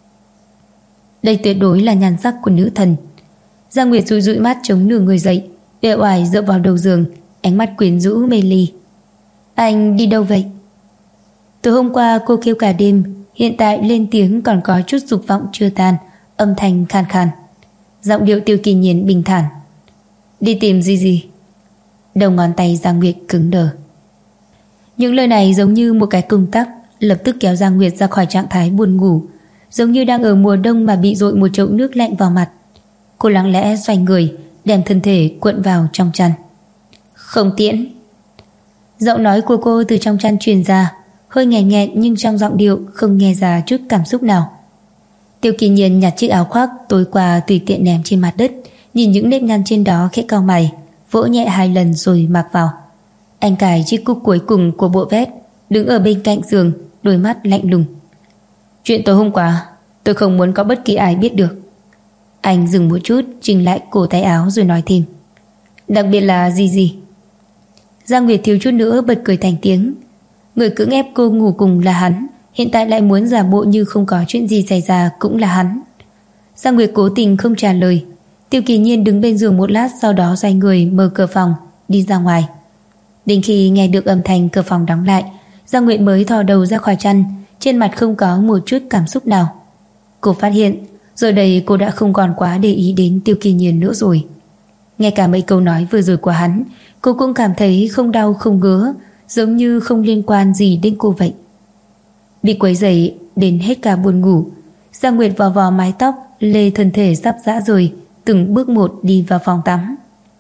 Đây tuyệt đối là nhan sắc của nữ thần. Giang Nguyệt dụi dụi mắt chống nửa người dậy, uể oải dựa vào đầu giường, ánh mắt quyến rũ mê ly. Anh đi đâu vậy? Từ hôm qua cô kêu cả đêm, hiện tại lên tiếng còn có chút dục vọng chưa tan, âm thanh khan khan. Giọng điệu Tiêu Kỳ Nhiên bình thản. Đi tìm gì? Đầu ngón tay Giang Nguyệt cứng đờ. Những lời này giống như một cái công tắc, lập tức kéo Giang Nguyệt ra khỏi trạng thái buồn ngủ, giống như đang ở mùa đông mà bị dội một chậu nước lạnh vào mặt. Cô lặng lẽ xoay người, đem thân thể cuộn vào trong chăn. Không tiễn. Giọng nói của cô từ trong chăn truyền ra, hơi nghẹn nghẹn nhưng trong giọng điệu không nghe ra chút cảm xúc nào. Tiêu Kỳ Nhiên nhặt chiếc áo khoác tối qua tùy tiện ném trên mặt đất, nhìn những nếp nhăn trên đó khẽ cau mày, vỗ nhẹ 2 lần rồi mặc vào. Anh cài chiếc cúc cuối cùng của bộ vest, đứng ở bên cạnh giường, đôi mắt lạnh lùng. Chuyện tối hôm qua, tôi không muốn có bất kỳ ai biết được. Anh dừng một chút, chỉnh lại cổ tay áo rồi nói thêm. Đặc biệt là gì? Giang Nguyệt thiếu chút nữa bật cười thành tiếng. Người cưỡng ép cô ngủ cùng là hắn, hiện tại lại muốn giả bộ như không có chuyện gì xảy ra cũng là hắn. Giang Nguyệt cố tình không trả lời. Tiêu Kỳ Nhiên đứng bên giường một lát, sau đó xoay người mở cửa phòng đi ra ngoài. Đến khi nghe được âm thanh cửa phòng đóng lại, Giang Nguyệt mới thò đầu ra khỏi chăn, trên mặt không có một chút cảm xúc nào. Cô phát hiện giờ đây cô đã không còn quá để ý đến Tiêu Kỳ Nhiên nữa rồi. Ngay cả mấy câu nói vừa rồi của hắn, cô cũng cảm thấy không đau không ngứa, giống như không liên quan gì đến cô vậy. Bị quấy rầy đến hết cả buồn ngủ, Giang Nguyệt vò vò mái tóc, lê thân thể sắp rã rời, từng bước một đi vào phòng tắm.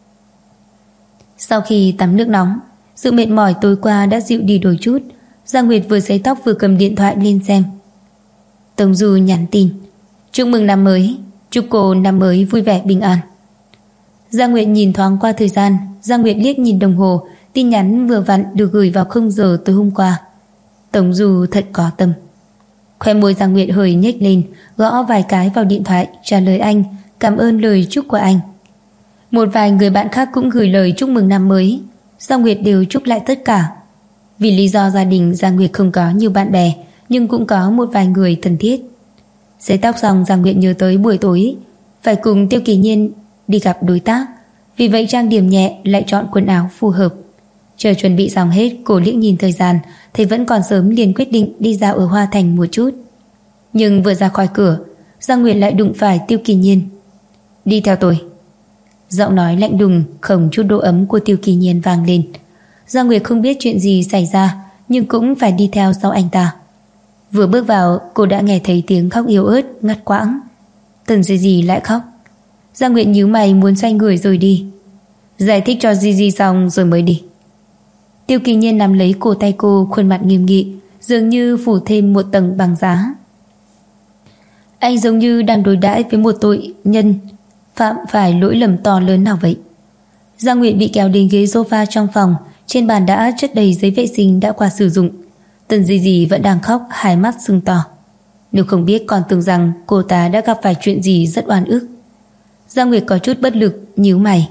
Sau khi tắm nước nóng, sự mệt mỏi tối qua đã dịu đi đôi chút. Giang Nguyệt vừa sấy tóc vừa cầm điện thoại lên xem. Tống Du nhắn tin: chúc mừng năm mới, chúc cô năm mới vui vẻ bình an. Giang Nguyệt nhìn thoáng qua thời gian. Giang Nguyệt liếc nhìn đồng hồ, tin nhắn vừa vặn được gửi vào 0 giờ tối hôm qua. Tống Du thật có tâm. Khóe môi Giang Nguyệt hơi nhếch lên, gõ vài cái vào điện thoại trả lời anh, cảm ơn lời chúc của anh. Một vài người bạn khác cũng gửi lời chúc mừng năm mới. Giang Nguyệt đều chúc lại tất cả. Vì lý do gia đình, Giang Nguyệt không có nhiều bạn bè, nhưng cũng có một vài người thân thiết. Sấy tóc xong, Giang Nguyệt nhớ tới buổi tối phải cùng Tiêu Kỳ Nhiên đi gặp đối tác, vì vậy trang điểm nhẹ, lại chọn quần áo phù hợp. Chờ chuẩn bị xong hết, cô liếc nhìn thời gian, thấy vẫn còn sớm liền quyết định đi dạo ở Hoa Thành một chút. Nhưng vừa ra khỏi cửa, Giang Nguyệt lại đụng phải Tiêu Kỳ Nhiên. Đi theo tôi. Giọng nói lạnh lùng không chút độ ấm của Tiêu Kỳ Nhiên vang lên. Giang Nguyệt không biết chuyện gì xảy ra, nhưng cũng phải đi theo sau anh ta. Vừa bước vào, cô đã nghe thấy tiếng khóc yếu ớt ngắt quãng. Tần Gigi lại khóc. Giang Nguyệt nhíu mày muốn xoay người rồi đi. Giải thích cho Gigi xong rồi mới đi. Tiêu Kỳ Nhiên nắm lấy cổ tay cô, khuôn mặt nghiêm nghị, dường như phủ thêm một tầng băng giá. Anh giống như đang đối đãi với một tội nhân phạm phải lỗi lầm to lớn nào vậy. Giang Nguyệt bị kéo đến ghế sofa trong phòng, trên bàn đã chất đầy giấy vệ sinh đã qua sử dụng. Tần Gigi vẫn đang khóc, hai mắt sưng to. Nếu không biết còn tưởng rằng cô ta đã gặp phải chuyện gì rất oan ức. Giang Nguyệt có chút bất lực, nhíu mày.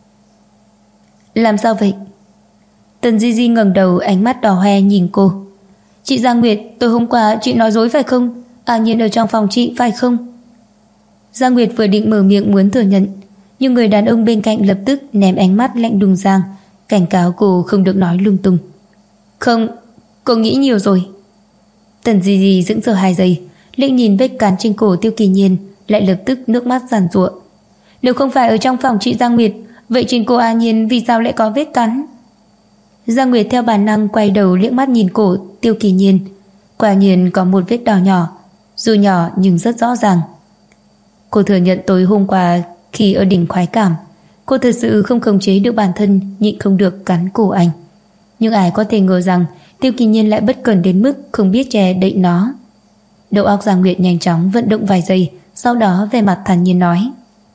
Làm sao vậy? Tần Gigi ngẩng đầu, ánh mắt đỏ hoe nhìn cô. Chị Giang Nguyệt, tối hôm qua chị nói dối phải không? À Nhiên ở trong phòng chị phải không? Giang Nguyệt vừa định mở miệng muốn thừa nhận, nhưng người đàn ông bên cạnh lập tức ném ánh mắt lạnh lùng sang, cảnh cáo cô không được nói lung tung. Không, cô nghĩ nhiều rồi. Tần Gigi sững sờ 2 giây, liếc nhìn vết cắn trên cổ Tiêu Kỳ Nhiên, lại lập tức nước mắt giàn giụa. Nếu không phải ở trong phòng chị Giang Nguyệt, vậy trên cô A Nhiên vì sao lại có vết cắn? Giang Nguyệt theo bản năng quay đầu liếc mắt nhìn cổ Tiêu Kỳ Nhiên. Quả nhiên có một vết đỏ nhỏ, dù nhỏ nhưng rất rõ ràng. Cô thừa nhận tối hôm qua khi ở đỉnh khoái cảm, cô thật sự không khống chế được bản thân, nhịn không được cắn cổ anh. Nhưng ai có thể ngờ rằng Tiêu Kỳ Nhiên lại bất cẩn đến mức không biết che đậy nó. Đầu óc Giang Nguyệt nhanh chóng vận động vài giây, sau đó vẻ mặt thản nhiên nói: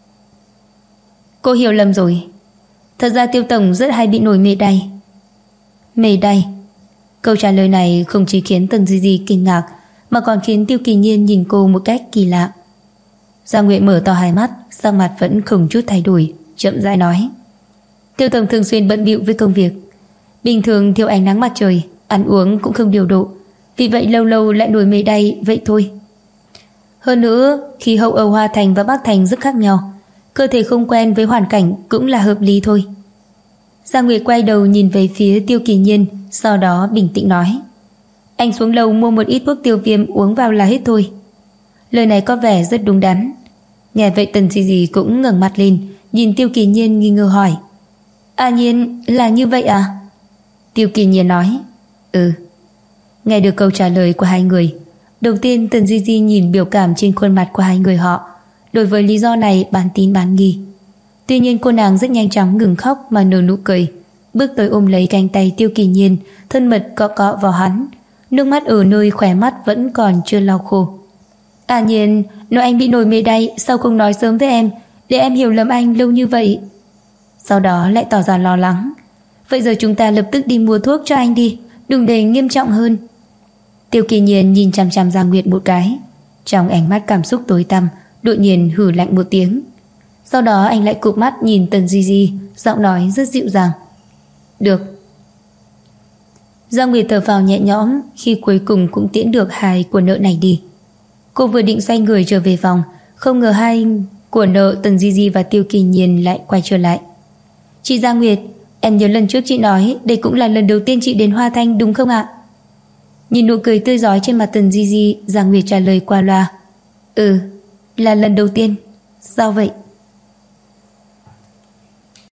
Cô hiểu lầm rồi. Thật ra Tiêu tổng rất hay bị nổi mề đay. Mề đay? Câu trả lời này không chỉ khiến Tần Gigi kinh ngạc, mà còn khiến Tiêu Kỳ Nhiên nhìn cô một cách kỳ lạ. Giang Nguyệt mở to hai mắt, sắc mặt vẫn không chút thay đổi, chậm rãi nói: Tiêu tổng thường xuyên bận bịu với công việc, bình thường thiếu ánh nắng mặt trời, ăn uống cũng không điều độ, vì vậy lâu lâu lại nổi mề đay vậy thôi. Hơn nữa, khí hậu ở Hoa Thành và Bắc Thành rất khác nhau, cơ thể không quen với hoàn cảnh cũng là hợp lý thôi. Giang Nguyệt quay đầu nhìn về phía Tiêu Kỳ Nhiên, sau đó bình tĩnh nói: Anh xuống lầu mua một ít thuốc tiêu viêm uống vào là hết thôi. Lời này có vẻ rất đúng đắn. Nghe vậy Tần Gigi cũng ngẩng mặt lên, nhìn Tiêu Kỳ Nhiên nghi ngờ hỏi: A Nhiên, là như vậy à? Tiêu Kỳ Nhiên nói: Ừ. Nghe được câu trả lời của hai người, đầu tiên Tần Gigi nhìn biểu cảm trên khuôn mặt của hai người họ, đối với lý do này bán tín bán nghi. Tuy nhiên cô nàng rất nhanh chóng ngừng khóc mà nở nụ cười, bước tới ôm lấy cánh tay Tiêu Kỳ Nhiên, thân mật cọ cọ vào hắn. Nước mắt ở nơi khóe mắt vẫn còn chưa lau khô. À Nhiên, nói anh bị nổi mề đay, sao không nói sớm với em, để em hiểu lầm anh lâu như vậy. Sau đó lại tỏ ra lo lắng. Vậy giờ chúng ta lập tức đi mua thuốc cho anh đi, đừng để nghiêm trọng hơn. Tiêu Kỳ Nhiên nhìn chằm chằm Giang Nguyệt một cái, trong ánh mắt cảm xúc tối tăm, đột nhiên hừ lạnh một tiếng. Sau đó anh lại cụp mắt nhìn Tần Di Di, giọng nói rất dịu dàng. Được. Giang Nguyệt thở phào nhẹ nhõm khi cuối cùng cũng tiễn được hai của nợ này đi. Cô vừa định xoay người trở về phòng, không ngờ hai của nợ Tần Di Di và Tiêu Kỳ Nhiên lại quay trở lại. Chị Giang Nguyệt, em nhớ lần trước chị nói đây cũng là lần đầu tiên chị đến Hoa Thanh đúng không ạ? Nhìn nụ cười tươi rói trên mặt Tần Di Di, Giang Nguyệt trả lời qua loa. Ừ, là lần đầu tiên. Sao vậy?